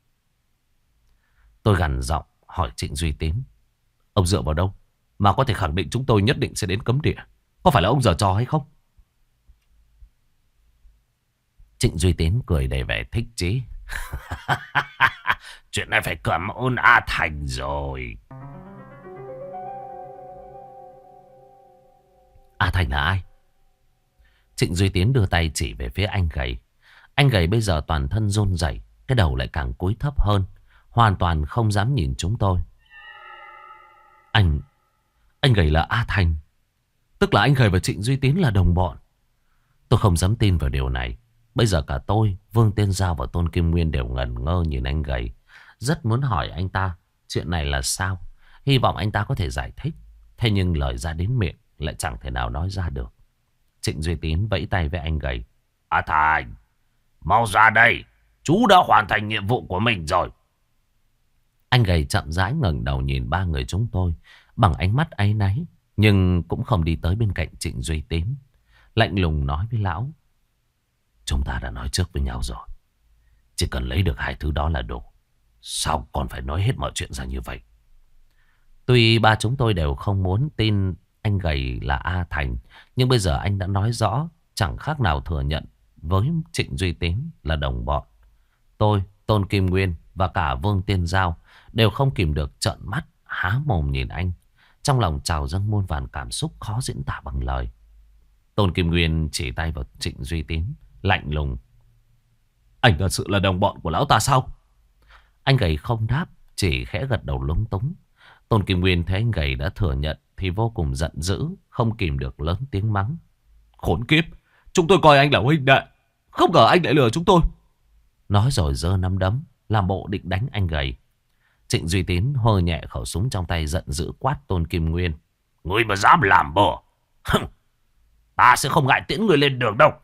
Tôi gằn giọng hỏi Trịnh Duy Tín. Ông dựa vào đâu mà có thể khẳng định chúng tôi nhất định sẽ đến cấm địa? Có phải là ông giở trò hay không? Trịnh Duy Tín cười đầy vẻ thích chí. Chuyện này phải cảm ơn A Thành rồi. A Thành là ai? Trịnh Duy Tiến đưa tay chỉ về phía anh gầy. Anh gầy bây giờ toàn thân run rẩy, cái đầu lại càng cúi thấp hơn, hoàn toàn không dám nhìn chúng tôi. Anh gầy là A Thành. Tức là anh gầy và Trịnh Duy Tiến là đồng bọn. Tôi không dám tin vào điều này. Bây giờ cả tôi, Vương Tiên Giao và Tôn Kim Nguyên đều ngẩn ngơ nhìn anh gầy. Rất muốn hỏi anh ta chuyện này là sao. Hy vọng anh ta có thể giải thích. Thế nhưng lời ra đến miệng lại chẳng thể nào nói ra được. Trịnh Duy Tín vẫy tay với anh gầy. A Thành, mau ra đây. Chú đã hoàn thành nhiệm vụ của mình rồi. Anh gầy chậm rãi ngẩng đầu nhìn ba người chúng tôi bằng ánh mắt áy náy, nhưng cũng không đi tới bên cạnh Trịnh Duy Tín. Lạnh lùng nói với lão. Chúng ta đã nói trước với nhau rồi. Chỉ cần lấy được hai thứ đó là đủ. Sao còn phải nói hết mọi chuyện ra như vậy? Tuy ba chúng tôi đều không muốn tin anh gầy là A Thành, nhưng bây giờ anh đã nói rõ, chẳng khác nào thừa nhận với Trịnh Duy Tín là đồng bọn. Tôi, Tôn Kim Nguyên và cả Vương Tiên Giao đều không kìm được trợn mắt há mồm nhìn anh. Trong lòng trào dâng muôn vàn cảm xúc khó diễn tả bằng lời. Tôn Kim Nguyên chỉ tay vào Trịnh Duy Tín, lạnh lùng. Anh thật sự là đồng bọn của lão ta sao? Anh gầy không đáp, chỉ khẽ gật đầu lúng túng. Tôn Kim Nguyên thấy anh gầy đã thừa nhận thì vô cùng giận dữ, không kìm được lớn tiếng mắng. Khốn kiếp, chúng tôi coi anh là huynh đệ, không ngờ anh lại lừa chúng tôi. Nói rồi giơ nắm đấm, làm bộ định đánh anh gầy. Trịnh Duy Tín hơ nhẹ khẩu súng trong tay, giận dữ quát Tôn Kim Nguyên. Ngươi mà dám làm bừa, ta sẽ không ngại tiễn ngươi lên đường đâu.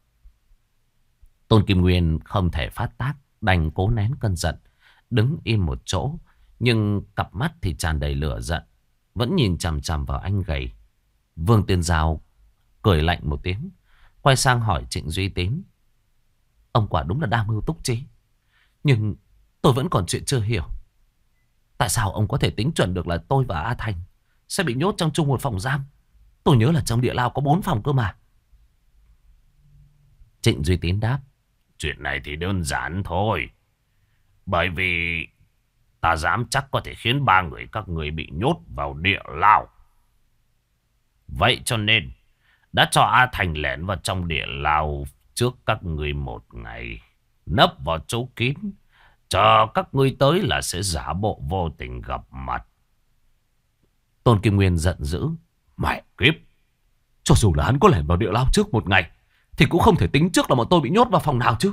Tôn Kim Nguyên không thể phát tác, đành cố nén cơn giận, đứng im một chỗ, nhưng cặp mắt thì tràn đầy lửa giận, vẫn nhìn chằm chằm vào anh gầy. Vương Tiên Giao cười lạnh một tiếng, quay sang hỏi Trịnh Duy Tín. Ông quả đúng là đa mưu túc trí, nhưng tôi vẫn còn chuyện chưa hiểu. Tại sao ông có thể tính chuẩn được là tôi và A Thành sẽ bị nhốt trong chung một phòng giam? Tôi nhớ là trong địa lao có 4 phòng cơ mà. Trịnh Duy Tín đáp. Chuyện này thì đơn giản thôi. Bởi vì ta dám chắc có thể khiến 3 người các người bị nhốt vào địa lao. Vậy cho nên đã cho A Thành lẻn vào trong địa lao trước các người 1 ngày, nấp vào chỗ kín, chờ các ngươi tới là sẽ giả bộ vô tình gặp mặt. Tôn Kim Nguyên giận dữ. Mẹ kiếp, cho dù là hắn có lẻn vào địa lao trước 1 ngày thì cũng không thể tính trước là bọn tôi bị nhốt vào phòng nào chứ.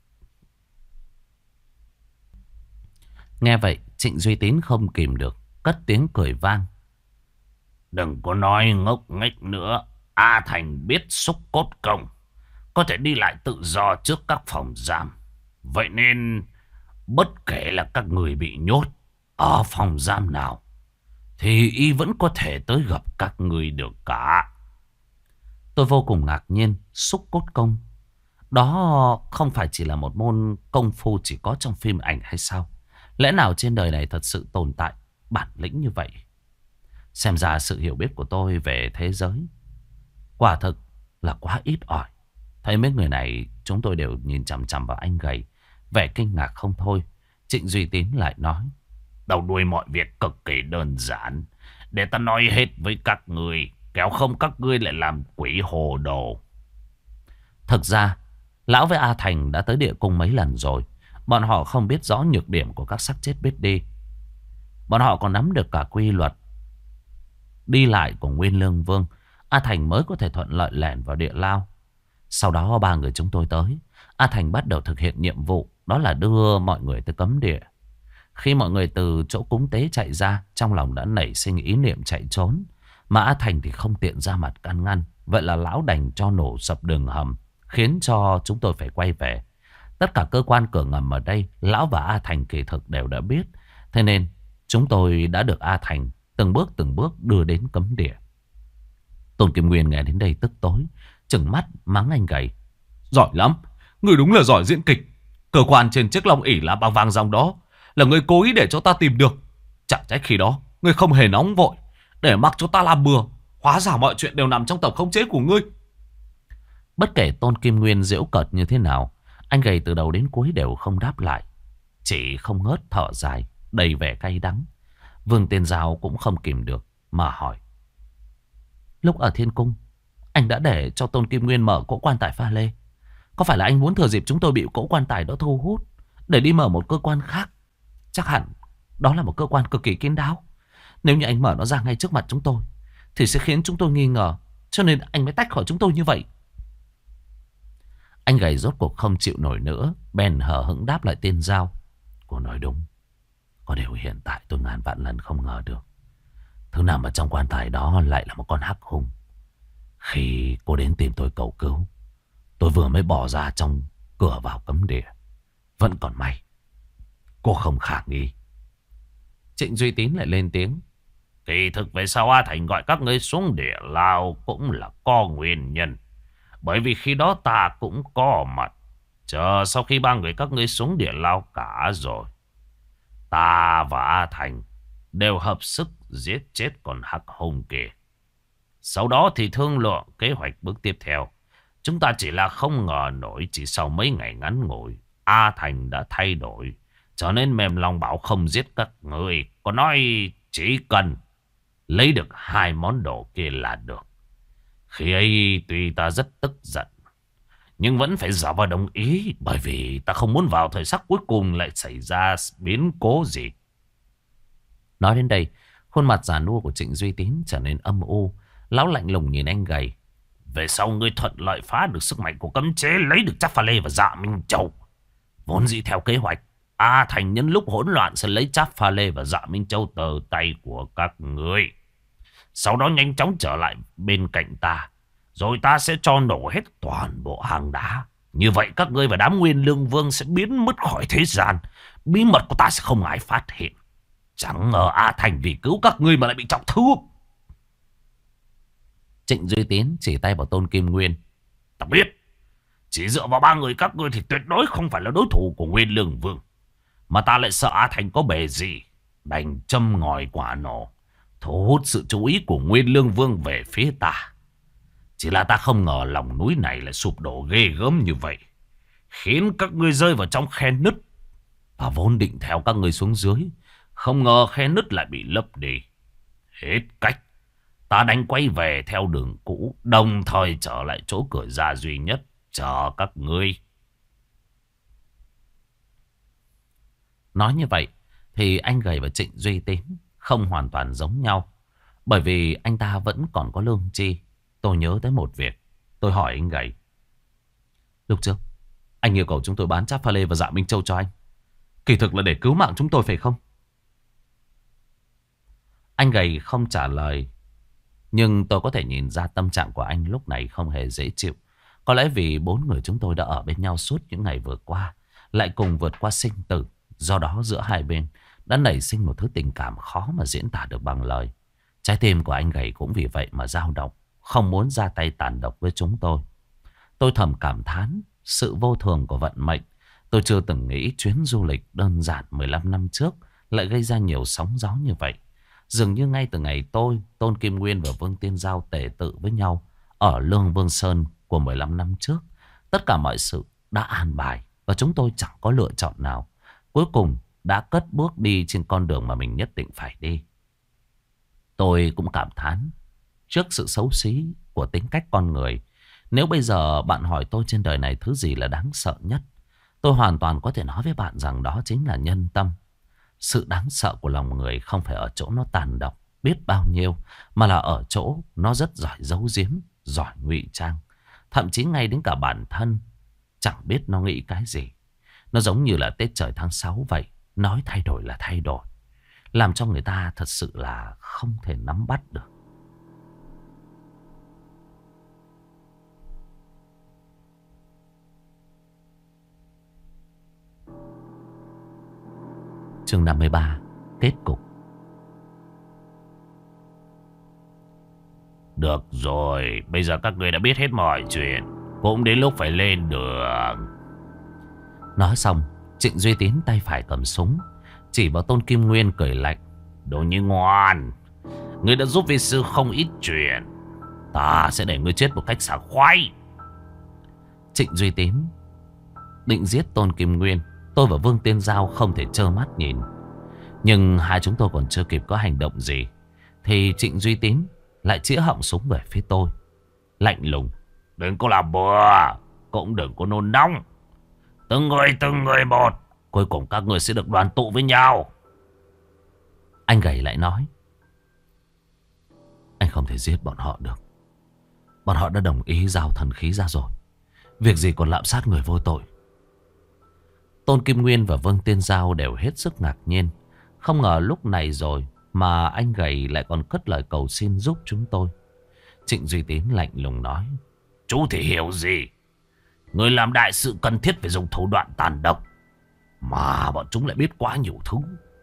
Nghe vậy Trịnh Duy Tín không kìm được, cất tiếng cười vang. Đừng có nói ngốc nghếch nữa. A Thành biết xúc cốt công, có thể đi lại tự do trước các phòng giam. Vậy nên bất kể là các người bị nhốt ở phòng giam nào thì y vẫn có thể tới gặp các người được cả. Tôi vô cùng ngạc nhiên. Xúc cốt công, đó không phải chỉ là một môn công phu chỉ có trong phim ảnh hay sao? Lẽ nào trên đời này thật sự tồn tại bản lĩnh như vậy? Xem ra sự hiểu biết của tôi về thế giới quả thực là quá ít ỏi. Thấy mấy người này, chúng tôi đều nhìn chằm chằm vào anh gầy, vẻ kinh ngạc không thôi. Trịnh Duy Tín lại nói. Đầu đuôi mọi việc cực kỳ đơn giản. Để ta nói hết với các người, kéo không các ngươi lại làm quỷ hồ đồ. Thực ra lão với A Thành đã tới địa cung mấy lần rồi. Bọn họ không biết rõ nhược điểm của các xác chết biết đi. Bọn họ còn nắm được cả quy luật đi lại của Nguyên Lương Vương. A Thành mới có thể thuận lợi lẻn vào địa lao. Sau đó ba người chúng tôi tới. A Thành bắt đầu thực hiện nhiệm vụ, đó là đưa mọi người tới cấm địa. Khi mọi người từ chỗ cúng tế chạy ra, trong lòng đã nảy sinh ý niệm chạy trốn. Mà A Thành thì không tiện ra mặt can ngăn. Vậy là lão đành cho nổ sập đường hầm, khiến cho chúng tôi phải quay về. Tất cả cơ quan cửa ngầm ở đây, lão và A Thành kỳ thực đều đã biết. Thế nên chúng tôi đã được A Thành từng bước đưa đến cấm địa. Tôn Kim Nguyên nghe đến đây tức tối, trừng mắt mắng anh gầy. Giỏi lắm, người đúng là giỏi diễn kịch. Cơ quan trên chiếc long ỷ lá bằng vàng dòng đó là người cố ý để cho ta tìm được. Chẳng trách khi đó người không hề nóng vội, để mặc cho ta làm bừa. Hóa ra mọi chuyện đều nằm trong tầm khống chế của ngươi. Bất kể Tôn Kim Nguyên giễu cợt như thế nào, anh gầy từ đầu đến cuối đều không đáp lại, chỉ không ngớt thở dài, đầy vẻ cay đắng. Vương Tiên Giao cũng không kìm được mà hỏi. Lúc ở Thiên Cung, anh đã để cho Tôn Kim Nguyên mở cỗ quan tài pha lê. Có phải là anh muốn thừa dịp chúng tôi bị cỗ quan tài đó thu hút để đi mở một cơ quan khác? Chắc hẳn đó là một cơ quan cực kỳ kín đáo. Nếu như anh mở nó ra ngay trước mặt chúng tôi thì sẽ khiến chúng tôi nghi ngờ, cho nên anh mới tách khỏi chúng tôi như vậy. Anh gầy rốt cuộc không chịu nổi nữa, bèn hờ hững đáp lại Tiên Giao. Cô nói đúng. Có điều hiện tại tôi ngàn vạn lần không ngờ được thứ nằm ở trong quan tài đó lại là một con hắc hung. Khi cô đến tìm tôi cầu cứu, tôi vừa mới bỏ ra trong cửa vào cấm địa. Vẫn còn may cô không khả nghi. Trịnh Duy Tín lại lên tiếng. Kỳ thực về sau A Thành gọi các ngươi xuống địa lao cũng là có nguyên nhân. Bởi vì khi đó ta cũng có mặt. Chờ sau khi ba người các ngươi xuống địa lao cả rồi, ta và A Thành đều hợp sức giết chết con hắc hung kia. Sau đó thì thương lượng kế hoạch bước tiếp theo. Chúng ta chỉ là không ngờ nổi chỉ sau mấy ngày ngắn ngủi, A Thành đã thay đổi, trở nên mềm lòng bảo không giết các người. Có nói chỉ cần lấy được 2 món đồ kia là được. Khi ấy tuy ta rất tức giận, nhưng vẫn phải giả vờ đồng ý, bởi vì ta không muốn vào thời khắc cuối cùng lại xảy ra biến cố gì. Nói đến đây, khuôn mặt già nua của Trịnh Duy Tín trở nên âm u. Lão lạnh lùng nhìn anh gầy. Về sau ngươi thuận lợi phá được sức mạnh của cấm chế, lấy được Trác Pha Lê và Dạ Minh Châu. Vốn dĩ theo kế hoạch, A Thành nhân lúc hỗn loạn sẽ lấy Trác Pha Lê và Dạ Minh Châu từ tay của các ngươi. Sau đó nhanh chóng trở lại bên cạnh ta, rồi ta sẽ cho nổ hết toàn bộ hang đá. Như vậy các ngươi và đám Nguyên Lương Vương sẽ biến mất khỏi thế gian. Bí mật của ta sẽ không ai phát hiện. Chẳng ngờ A Thành vì cứu các ngươi mà lại bị trọng thương. Trịnh Duy Tín chỉ tay vào Tôn Kim Nguyên. Ta biết, chỉ dựa vào 3 người các ngươi thì tuyệt đối không phải là đối thủ của Nguyên Lương Vương. Mà ta lại sợ A Thành có bề gì, đành châm ngòi quả nổ, thu hút sự chú ý của Nguyên Lương Vương về phía ta. Chỉ là ta không ngờ lòng núi này lại sụp đổ ghê gớm như vậy, khiến các ngươi rơi vào trong khe nứt. Và vốn định theo các ngươi xuống dưới, không ngờ khe nứt lại bị lấp đi. Hết cách, ta đành quay về theo đường cũ, đồng thời trở lại chỗ cửa ra duy nhất, chờ các ngươi. Nói như vậy thì anh gầy và Trịnh Duy Tín không hoàn toàn giống nhau, bởi vì anh ta vẫn còn có lương tri. Tôi nhớ tới một việc. Tôi hỏi anh gầy. Lúc trước anh yêu cầu chúng tôi bán Trác Pha Lê và Dạ Minh Châu cho anh, kỳ thực là để cứu mạng chúng tôi phải không? Anh gầy không trả lời, nhưng tôi có thể nhìn ra tâm trạng của anh lúc này không hề dễ chịu. Có lẽ vì 4 người chúng tôi đã ở bên nhau suốt những ngày vừa qua, lại cùng vượt qua sinh tử. Do đó giữa hai bên đã nảy sinh một thứ tình cảm khó mà diễn tả được bằng lời. Trái tim của anh gầy cũng vì vậy mà dao động, không muốn ra tay tàn độc với chúng tôi. Tôi thầm cảm thán sự vô thường của vận mệnh. Tôi chưa từng nghĩ chuyến du lịch đơn giản 15 năm trước lại gây ra nhiều sóng gió như vậy. Dường như ngay từ ngày tôi, Tôn Kim Nguyên và Vương Tiên Giao tề tự với nhau ở Lương Vương Sơn của 15 năm trước, tất cả mọi sự đã an bài và chúng tôi chẳng có lựa chọn nào. Cuối cùng đã cất bước đi trên con đường mà mình nhất định phải đi. Tôi cũng cảm thán trước sự xấu xí của tính cách con người. Nếu bây giờ bạn hỏi tôi trên đời này thứ gì là đáng sợ nhất, tôi hoàn toàn có thể nói với bạn rằng đó chính là nhân tâm. Sự đáng sợ của lòng người không phải ở chỗ nó tàn độc biết bao nhiêu, mà là ở chỗ nó rất giỏi giấu giếm, giỏi ngụy trang. Thậm chí ngay đến cả bản thân chẳng biết nó nghĩ cái gì. Nó giống như là Tết trời tháng 6 vậy. Nói thay đổi là thay đổi, làm cho người ta thật sự là không thể nắm bắt được. Chương 53. Kết cục. Được rồi, bây giờ các người đã biết hết mọi chuyện, cũng đến lúc phải lên đường. Nói xong, Trịnh Duy Tín tay phải cầm súng, chỉ vào Tôn Kim Nguyên cười lạnh. Đồ như ngoan, ngươi đã giúp vi sư không ít chuyện, ta sẽ để ngươi chết một cách sảng khoái. Trịnh Duy Tín định giết Tôn Kim Nguyên. Tôi và Vương Tiên Giao không thể trơ mắt nhìn. Nhưng hai chúng tôi còn chưa kịp có hành động gì thì Trịnh Duy Tín lại chĩa họng súng về phía tôi, lạnh lùng. Đừng có làm bừa, cũng đừng có nôn nóng. Từng người một, cuối cùng các người sẽ được đoàn tụ với nhau. Anh gầy lại nói. Anh không thể giết bọn họ được. Bọn họ đã đồng ý giao thần khí ra rồi, việc gì còn lạm sát người vô tội. Tôn Kim Nguyên và Vương Tiên Giao đều hết sức ngạc nhiên. Không ngờ lúc này rồi mà anh gầy lại còn cất lời cầu xin giúp chúng tôi. Trịnh Duy Tín lạnh lùng nói. Chú thì hiểu gì? Người làm đại sự cần thiết phải dùng thủ đoạn tàn độc, mà bọn chúng lại biết quá nhiều thứ.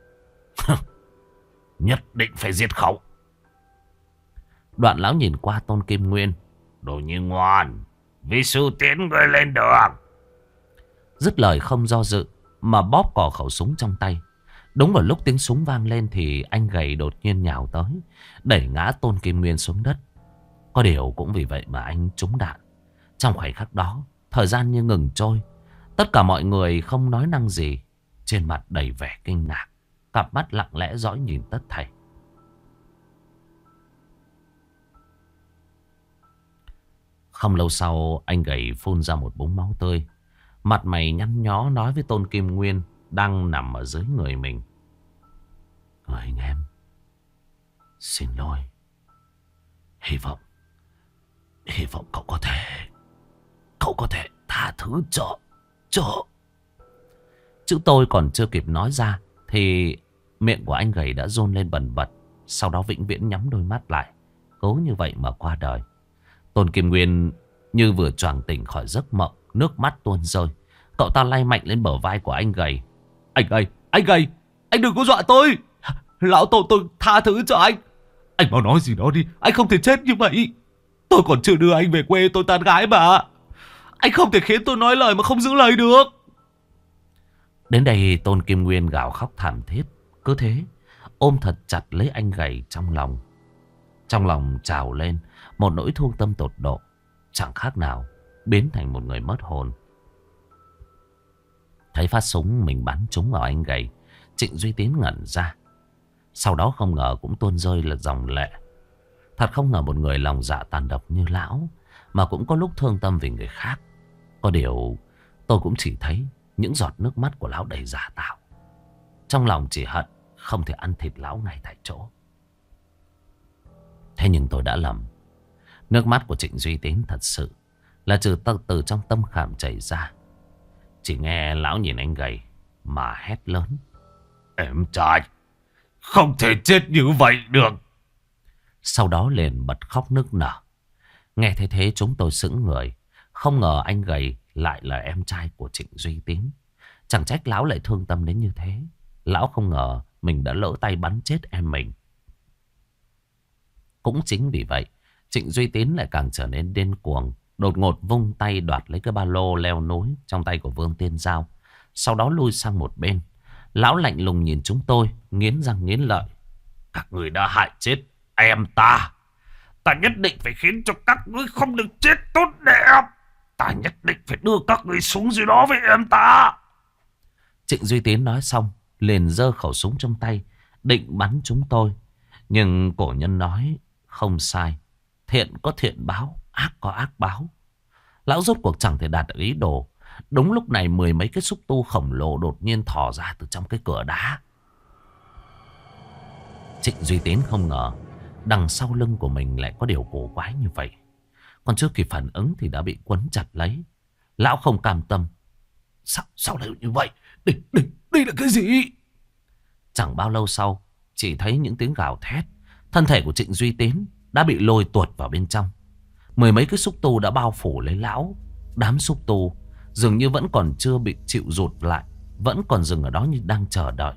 Nhất định phải diệt khẩu. Đoạn lão nhìn qua Tôn Kim Nguyên. Đồ như ngoan, vi sư tiến người lên đường. Dứt lời không do dự mà bóp cò khẩu súng trong tay. Đúng vào lúc tiếng súng vang lên thì anh gầy đột nhiên nhào tới, đẩy ngã Tôn Kim Nguyên xuống đất. Có điều cũng vì vậy mà anh trúng đạn. Trong khoảnh khắc đó, thời gian như ngừng trôi. Tất cả mọi người không nói năng gì, trên mặt đầy vẻ kinh ngạc, cặp mắt lặng lẽ dõi nhìn tất thảy. Không lâu sau, anh gầy phun ra một búng máu tươi. Mặt mày nhăn nhó nói với Tôn Kim Nguyên đang nằm ở dưới người mình. Anh em, xin lỗi. Hy vọng cậu có thể tha thứ cho. Chữ tôi còn chưa kịp nói ra thì miệng của anh gầy đã run lên bần bật. Sau đó vĩnh viễn nhắm đôi mắt lại, cố như vậy mà qua đời. Tôn Kim Nguyên như vừa choàng tỉnh khỏi giấc mộng, nước mắt tuôn rơi. Cậu ta lay mạnh lên bờ vai của anh gầy. Anh gầy, anh đừng có dọa tôi. Lão tổ tôi tha thứ cho anh. Anh mau nói gì đó đi, anh không thể chết như vậy. Tôi còn chưa đưa anh về quê tôi tán gái mà. Anh không thể khiến tôi nói lời mà không giữ lời được. Đến đây Tôn Kim Nguyên gào khóc thảm thiết. Cứ thế ôm thật chặt lấy anh gầy trong lòng. Trong lòng trào lên một nỗi thương tâm tột độ, chẳng khác nào biến thành một người mất hồn. Thấy phát súng mình bắn trúng vào anh gầy, Trịnh Duy Tín ngẩn ra. Sau đó không ngờ cũng tuôn rơi là dòng lệ. Thật không ngờ một người lòng dạ tàn độc như lão mà cũng có lúc thương tâm vì người khác. Có điều tôi cũng chỉ thấy những giọt nước mắt của lão đầy giả tạo. Trong lòng chỉ hận không thể ăn thịt lão ngay tại chỗ. Thế nhưng tôi đã lầm. Nước mắt của Trịnh Duy Tín thật sự là từ trong tâm khảm chảy ra. Chỉ nghe lão nhìn anh gầy mà hét lớn. Em trai, không thể chết như vậy được. Sau đó liền bật khóc nức nở. Nghe thấy thế chúng tôi sững người. Không ngờ anh gầy lại là em trai của Trịnh Duy Tín. Chẳng trách lão lại thương tâm đến như thế. Lão không ngờ mình đã lỡ tay bắn chết em mình. Cũng chính vì vậy Trịnh Duy Tín lại càng trở nên điên cuồng. Đột ngột vung tay đoạt lấy cái ba lô leo núi trong tay của Vương Tiên Giao. Sau đó lui sang một bên. Lão lạnh lùng nhìn chúng tôi, nghiến răng nghiến lợi. Các người đã hại chết em ta. Ta nhất định phải khiến cho các ngươi không được chết tốt đẹp. Ta nhất định phải đưa các ngươi xuống dưới đó với em ta. Trịnh Duy Tín nói xong liền giơ khẩu súng trong tay, định bắn chúng tôi. Nhưng cổ nhân nói không sai. Thiện có thiện báo, ác có ác báo. Lão rốt cuộc chẳng thể đạt được ý đồ. Đúng lúc này 10 mấy cái xúc tu khổng lồ đột nhiên thò ra từ trong cái cửa đá. Trịnh Duy Tín không ngờ đằng sau lưng của mình lại có điều cổ quái như vậy. Còn trước khi phản ứng thì đã bị quấn chặt lấy. Lão không cam tâm. Sao lại như vậy? Đây là cái gì? Chẳng bao lâu sau, chỉ thấy những tiếng gào thét. Thân thể của Trịnh Duy Tín đã bị lôi tuột vào bên trong. Mười mấy cái xúc tu đã bao phủ lấy lão. Đám xúc tu dường như vẫn còn chưa bị chịu rụt lại, vẫn còn dừng ở đó như đang chờ đợi.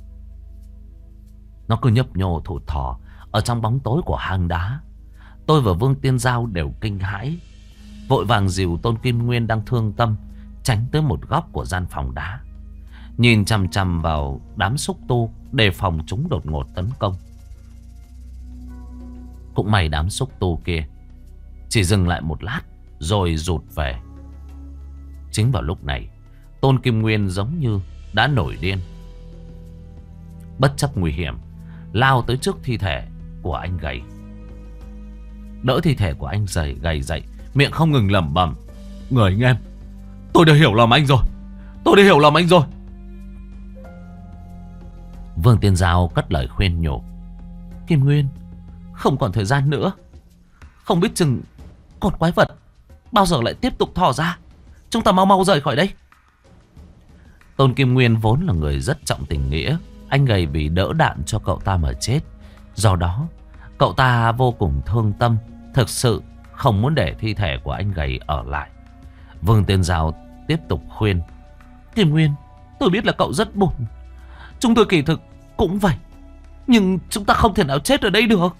Nó cứ nhấp nhô thụt thò ở trong bóng tối của hang đá. Tôi và Vương Tiên Giao đều kinh hãi, vội vàng dìu Tôn Kim Nguyên đang thương tâm tránh tới một góc của gian phòng đá, nhìn chằm chằm vào đám xúc tu, đề phòng chúng đột ngột tấn công. Cũng may đám xúc tu kia chỉ dừng lại một lát rồi rụt về. Chính vào lúc này, Tôn Kim Nguyên giống như đã nổi điên, bất chấp nguy hiểm lao tới trước thi thể của anh Gầy, đỡ thi thể của anh Gầy dậy, miệng không ngừng lẩm bẩm: Người anh em, tôi đã hiểu lầm anh rồi. Vương Tiên Giao cất lời khuyên nhủ: Kim Nguyên, không còn thời gian nữa. Không biết chừng con quái vật bao giờ lại tiếp tục thò ra. Chúng ta mau rời khỏi đây. Tôn Kim Nguyên vốn là người rất trọng tình nghĩa. Anh Gầy vì đỡ đạn cho cậu ta mà chết. Do đó cậu ta vô cùng thương tâm, thực sự không muốn để thi thể của anh Gầy ở lại. Vương Tiên Giao tiếp tục khuyên: Kim Nguyên, tôi biết là cậu rất buồn. Chúng tôi kỳ thực cũng vậy, nhưng chúng ta không thể nào chết ở đây được.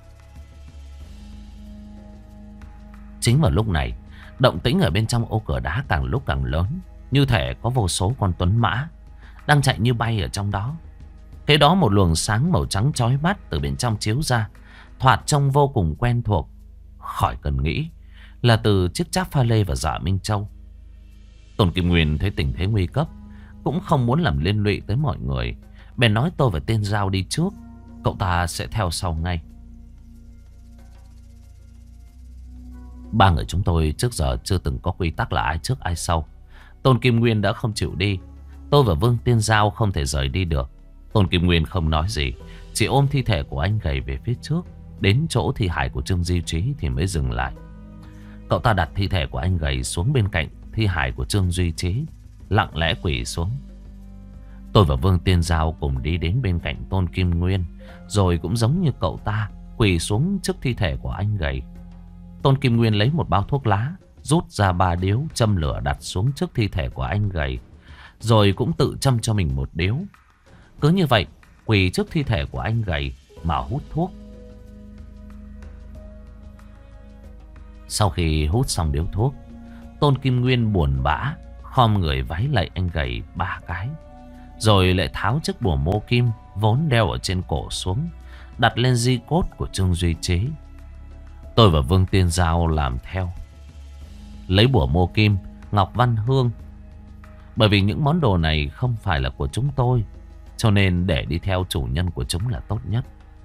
Chính vào lúc này, động tĩnh ở bên trong ô cửa đá càng lúc càng lớn, như thể có vô số con tuấn mã đang chạy như bay ở trong đó. Kế đó một luồng sáng màu trắng chói mắt từ bên trong chiếu ra, thoạt trông vô cùng quen thuộc. Khỏi cần nghĩ là từ chiếc Cháp Pha Lê và Dạ Minh Châu. Tôn Kim Nguyên thấy tình thế nguy cấp, cũng không muốn làm liên lụy tới mọi người, bèn nói tôi và Tiên Giao đi trước, cậu ta sẽ theo sau ngay. Ba người chúng tôi trước giờ chưa từng có quy tắc là ai trước ai sau. Tôn Kim Nguyên đã không chịu đi, tôi và Vương Tiên Giao không thể rời đi được. Tôn Kim Nguyên không nói gì, chỉ ôm thi thể của anh Gầy về phía trước. Đến chỗ thi hài của Trương Duy Trí thì mới dừng lại. Cậu ta đặt thi thể của anh Gầy xuống bên cạnh thi hài của Trương Duy Trí, lặng lẽ quỳ xuống. Tôi và Vương Tiên Giao cùng đi đến bên cạnh Tôn Kim Nguyên, rồi cũng giống như cậu ta quỳ xuống trước thi thể của anh Gầy. Tôn Kim Nguyên lấy một bao thuốc lá, rút ra 3 điếu, châm lửa đặt xuống trước thi thể của anh Gầy, rồi cũng tự châm cho mình một điếu. Cứ như vậy, quỳ trước thi thể của anh Gầy mà hút thuốc. Sau khi hút xong điếu thuốc, Tôn Kim Nguyên buồn bã khom người vái lạy anh Gầy 3 cái, rồi lại tháo chiếc bùa mô kim vốn đeo ở trên cổ xuống, đặt lên di cốt của Trương Duy Trí. Tôi và Vương Tiên Giao làm theo, lấy bùa mô kim, ngọc văn hương. Bởi vì những món đồ này không phải là của chúng tôi, cho nên để đi theo chủ nhân của chúng là tốt nhất.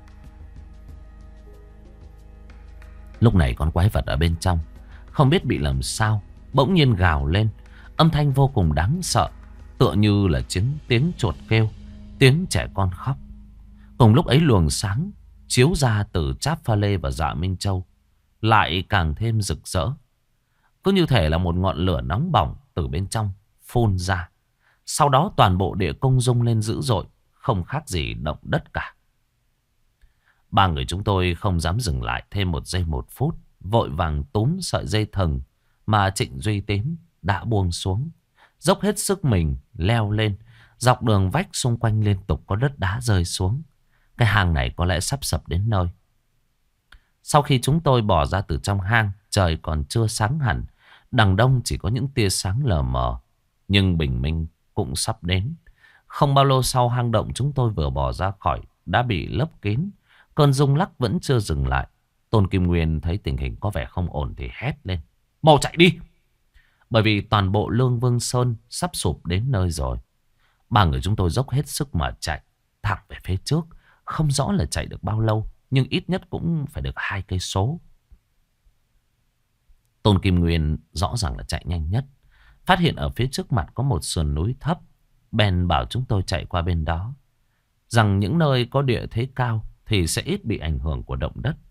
Lúc này con quái vật ở bên trong không biết bị làm sao, bỗng nhiên gào lên, âm thanh vô cùng đáng sợ, tựa như là tiếng chuột kêu, tiếng trẻ con khóc. Cùng lúc ấy luồng sáng chiếu ra từ Cháp Pha Lê và Dạ Minh Châu lại càng thêm rực rỡ, cứ như thể là một ngọn lửa nóng bỏng từ bên trong phun ra. Sau đó toàn bộ địa cung rung lên dữ dội, không khác gì động đất cả. Ba người chúng tôi không dám dừng lại thêm một giây một phút, vội vàng túm sợi dây thừng mà Trịnh Duy Tín đã buông xuống, dốc hết sức mình leo lên. Dọc đường vách xung quanh liên tục có đất đá rơi xuống. Cái hang này có lẽ sắp sập đến nơi. Sau khi chúng tôi bỏ ra từ trong hang, trời còn chưa sáng hẳn, đằng đông chỉ có những tia sáng lờ mờ, nhưng bình minh cũng sắp đến. Không bao lâu sau, hang động chúng tôi vừa bỏ ra khỏi đã bị lấp kín. Cơn rung lắc vẫn chưa dừng lại. Tôn Kim Nguyên thấy tình hình có vẻ không ổn thì hét lên: Mau chạy đi! Bởi vì toàn bộ Lương Vương Sơn sắp sụp đến nơi rồi. Ba người chúng tôi dốc hết sức mà chạy thẳng về phía trước. Không rõ là chạy được bao lâu, nhưng ít nhất cũng phải được 2 cây số. Tôn Kim Nguyên rõ ràng là chạy nhanh nhất, phát hiện ở phía trước mặt có một sườn núi thấp, bèn bảo chúng tôi chạy qua bên đó, rằng những nơi có địa thế cao thì sẽ ít bị ảnh hưởng của động đất.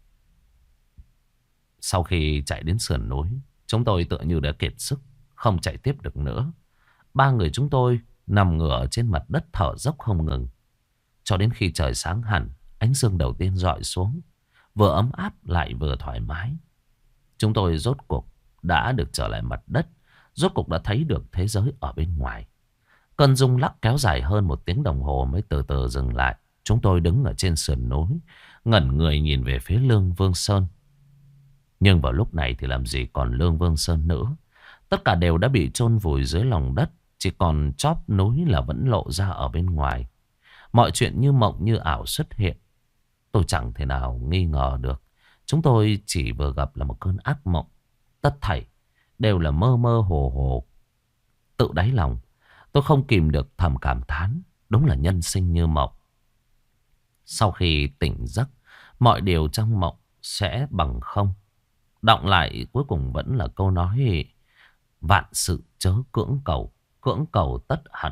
Sau khi chạy đến sườn núi, chúng tôi tựa như đã kiệt sức, không chạy tiếp được nữa. Ba người chúng tôi nằm ngửa trên mặt đất thở dốc không ngừng. Cho đến khi trời sáng hẳn, ánh dương đầu tiên rọi xuống, vừa ấm áp lại vừa thoải mái. Chúng tôi rốt cuộc đã được trở lại mặt đất, rốt cuộc đã thấy được thế giới ở bên ngoài. Cơn rung lắc kéo dài hơn 1 tiếng đồng hồ mới từ từ dừng lại. Chúng tôi đứng ở trên sườn núi, ngẩn người nhìn về phía Lương Vương Sơn. Nhưng vào lúc này thì làm gì còn Lương Vương Sơn nữa. Tất cả đều đã bị chôn vùi dưới lòng đất. Chỉ còn chóp núi là vẫn lộ ra ở bên ngoài. Mọi chuyện như mộng như ảo xuất hiện. Tôi chẳng thể nào nghi ngờ được. Chúng tôi chỉ vừa gặp là một cơn ác mộng. Tất thảy đều là mơ mơ hồ hồ. Tự đáy lòng tôi không kìm được thầm cảm thán. Đúng là nhân sinh như mộng. Sau khi tỉnh giấc, mọi điều trong mộng sẽ bằng không. Đọng lại cuối cùng vẫn là câu nói: vạn sự chớ cưỡng cầu, cưỡng cầu tất hận.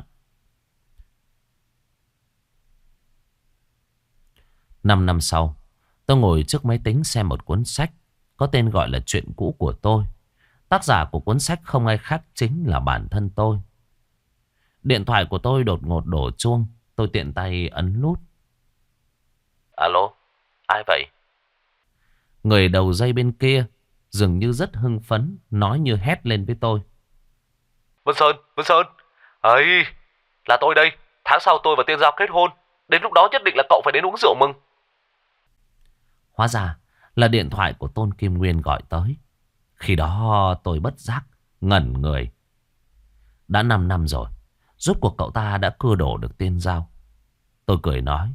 5 năm sau, tôi ngồi trước máy tính xem một cuốn sách có tên gọi là Chuyện cũ của tôi. Tác giả của cuốn sách không ai khác chính là bản thân tôi. Điện thoại của tôi đột ngột đổ chuông. Tôi tiện tay ấn nút. Alo, ai vậy? Người đầu dây bên kia dường như rất hưng phấn, nói như hét lên với tôi. Vân Sơn, ấy, là tôi đây. Tháng sau tôi và Tiên Giao kết hôn. Đến lúc đó nhất định là cậu phải đến uống rượu mừng. Hóa ra là điện thoại của Tôn Kim Nguyên gọi tới. Khi đó tôi bất giác ngẩn người. Đã 5 năm rồi, rốt cuộc cậu ta đã cưa đổ được Tiên Giao. Tôi cười nói: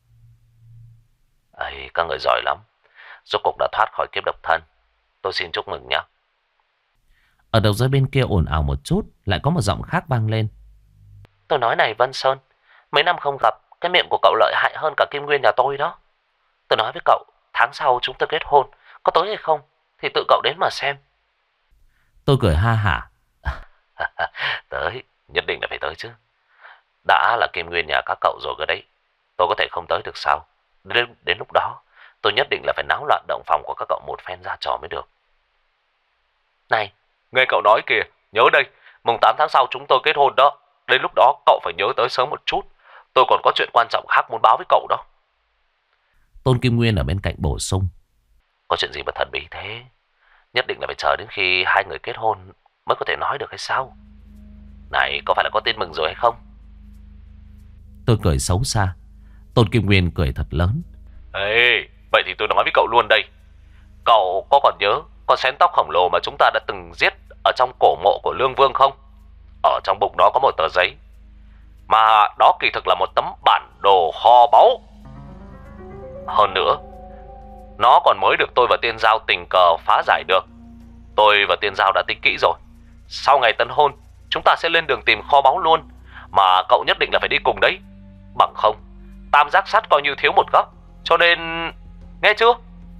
ấy, các người giỏi lắm, rốt cuộc đã thoát khỏi kiếp độc thân. Tôi xin chúc mừng nhé. Ở đầu dây bên kia ồn ào một chút, lại có một giọng khác vang lên. Tôi nói này Vân Sơn, mấy năm không gặp, cái miệng của cậu lợi hại hơn cả Kim Nguyên nhà tôi đó. Tôi nói với cậu, tháng sau chúng tôi kết hôn, có tới hay không thì tự cậu đến mà xem. Tôi cười ha hả. Tới, nhất định là phải tới chứ. Đã là Kim Nguyên nhà các cậu rồi cơ đấy, tôi có thể không tới được sao? Đến lúc đó tôi nhất định là phải náo loạn động phòng của các cậu một phen ra trò mới được. Này, Nghe cậu nói kìa, nhớ đây, mùng 8 tháng sau chúng tôi kết hôn đó. Đến lúc đó cậu phải nhớ tới sớm một chút. Tôi còn có chuyện quan trọng khác muốn báo với cậu đó. Tôn Kim Nguyên ở bên cạnh bổ sung. Có chuyện gì mà thần bí thế? Nhất định là phải chờ đến khi hai người kết hôn mới có thể nói được hay sao? Này, có phải là có tin mừng rồi hay không? Tôi cười xấu xa. Tôn Kim Nguyên cười thật lớn. Ê, vậy thì tôi nói với cậu luôn đây. Cậu có còn nhớ con xén tóc khổng lồ mà chúng ta đã từng giết ở trong cổ mộ của Lương Vương không? Ở trong bụng đó có một tờ giấy, mà đó kỳ thực là một tấm bản đồ kho báu. Hơn nữa, nó còn mới được tôi và Tiên Giao tình cờ phá giải được. Tôi và Tiên Giao đã tính kỹ rồi. Sau ngày tân hôn, chúng ta sẽ lên đường tìm kho báu luôn. Mà cậu nhất định là phải đi cùng đấy. Bằng không, tam giác sắt coi như thiếu một góc. Cho nên, nghe chưa?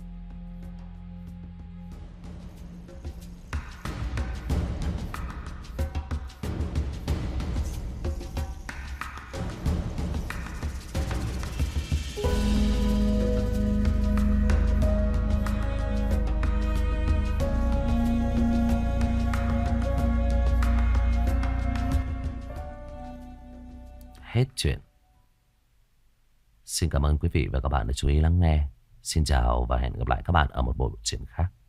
Hết chuyện. Xin cảm ơn quý vị và các bạn đã chú ý lắng nghe. Xin chào và hẹn gặp lại các bạn ở một bộ truyện khác.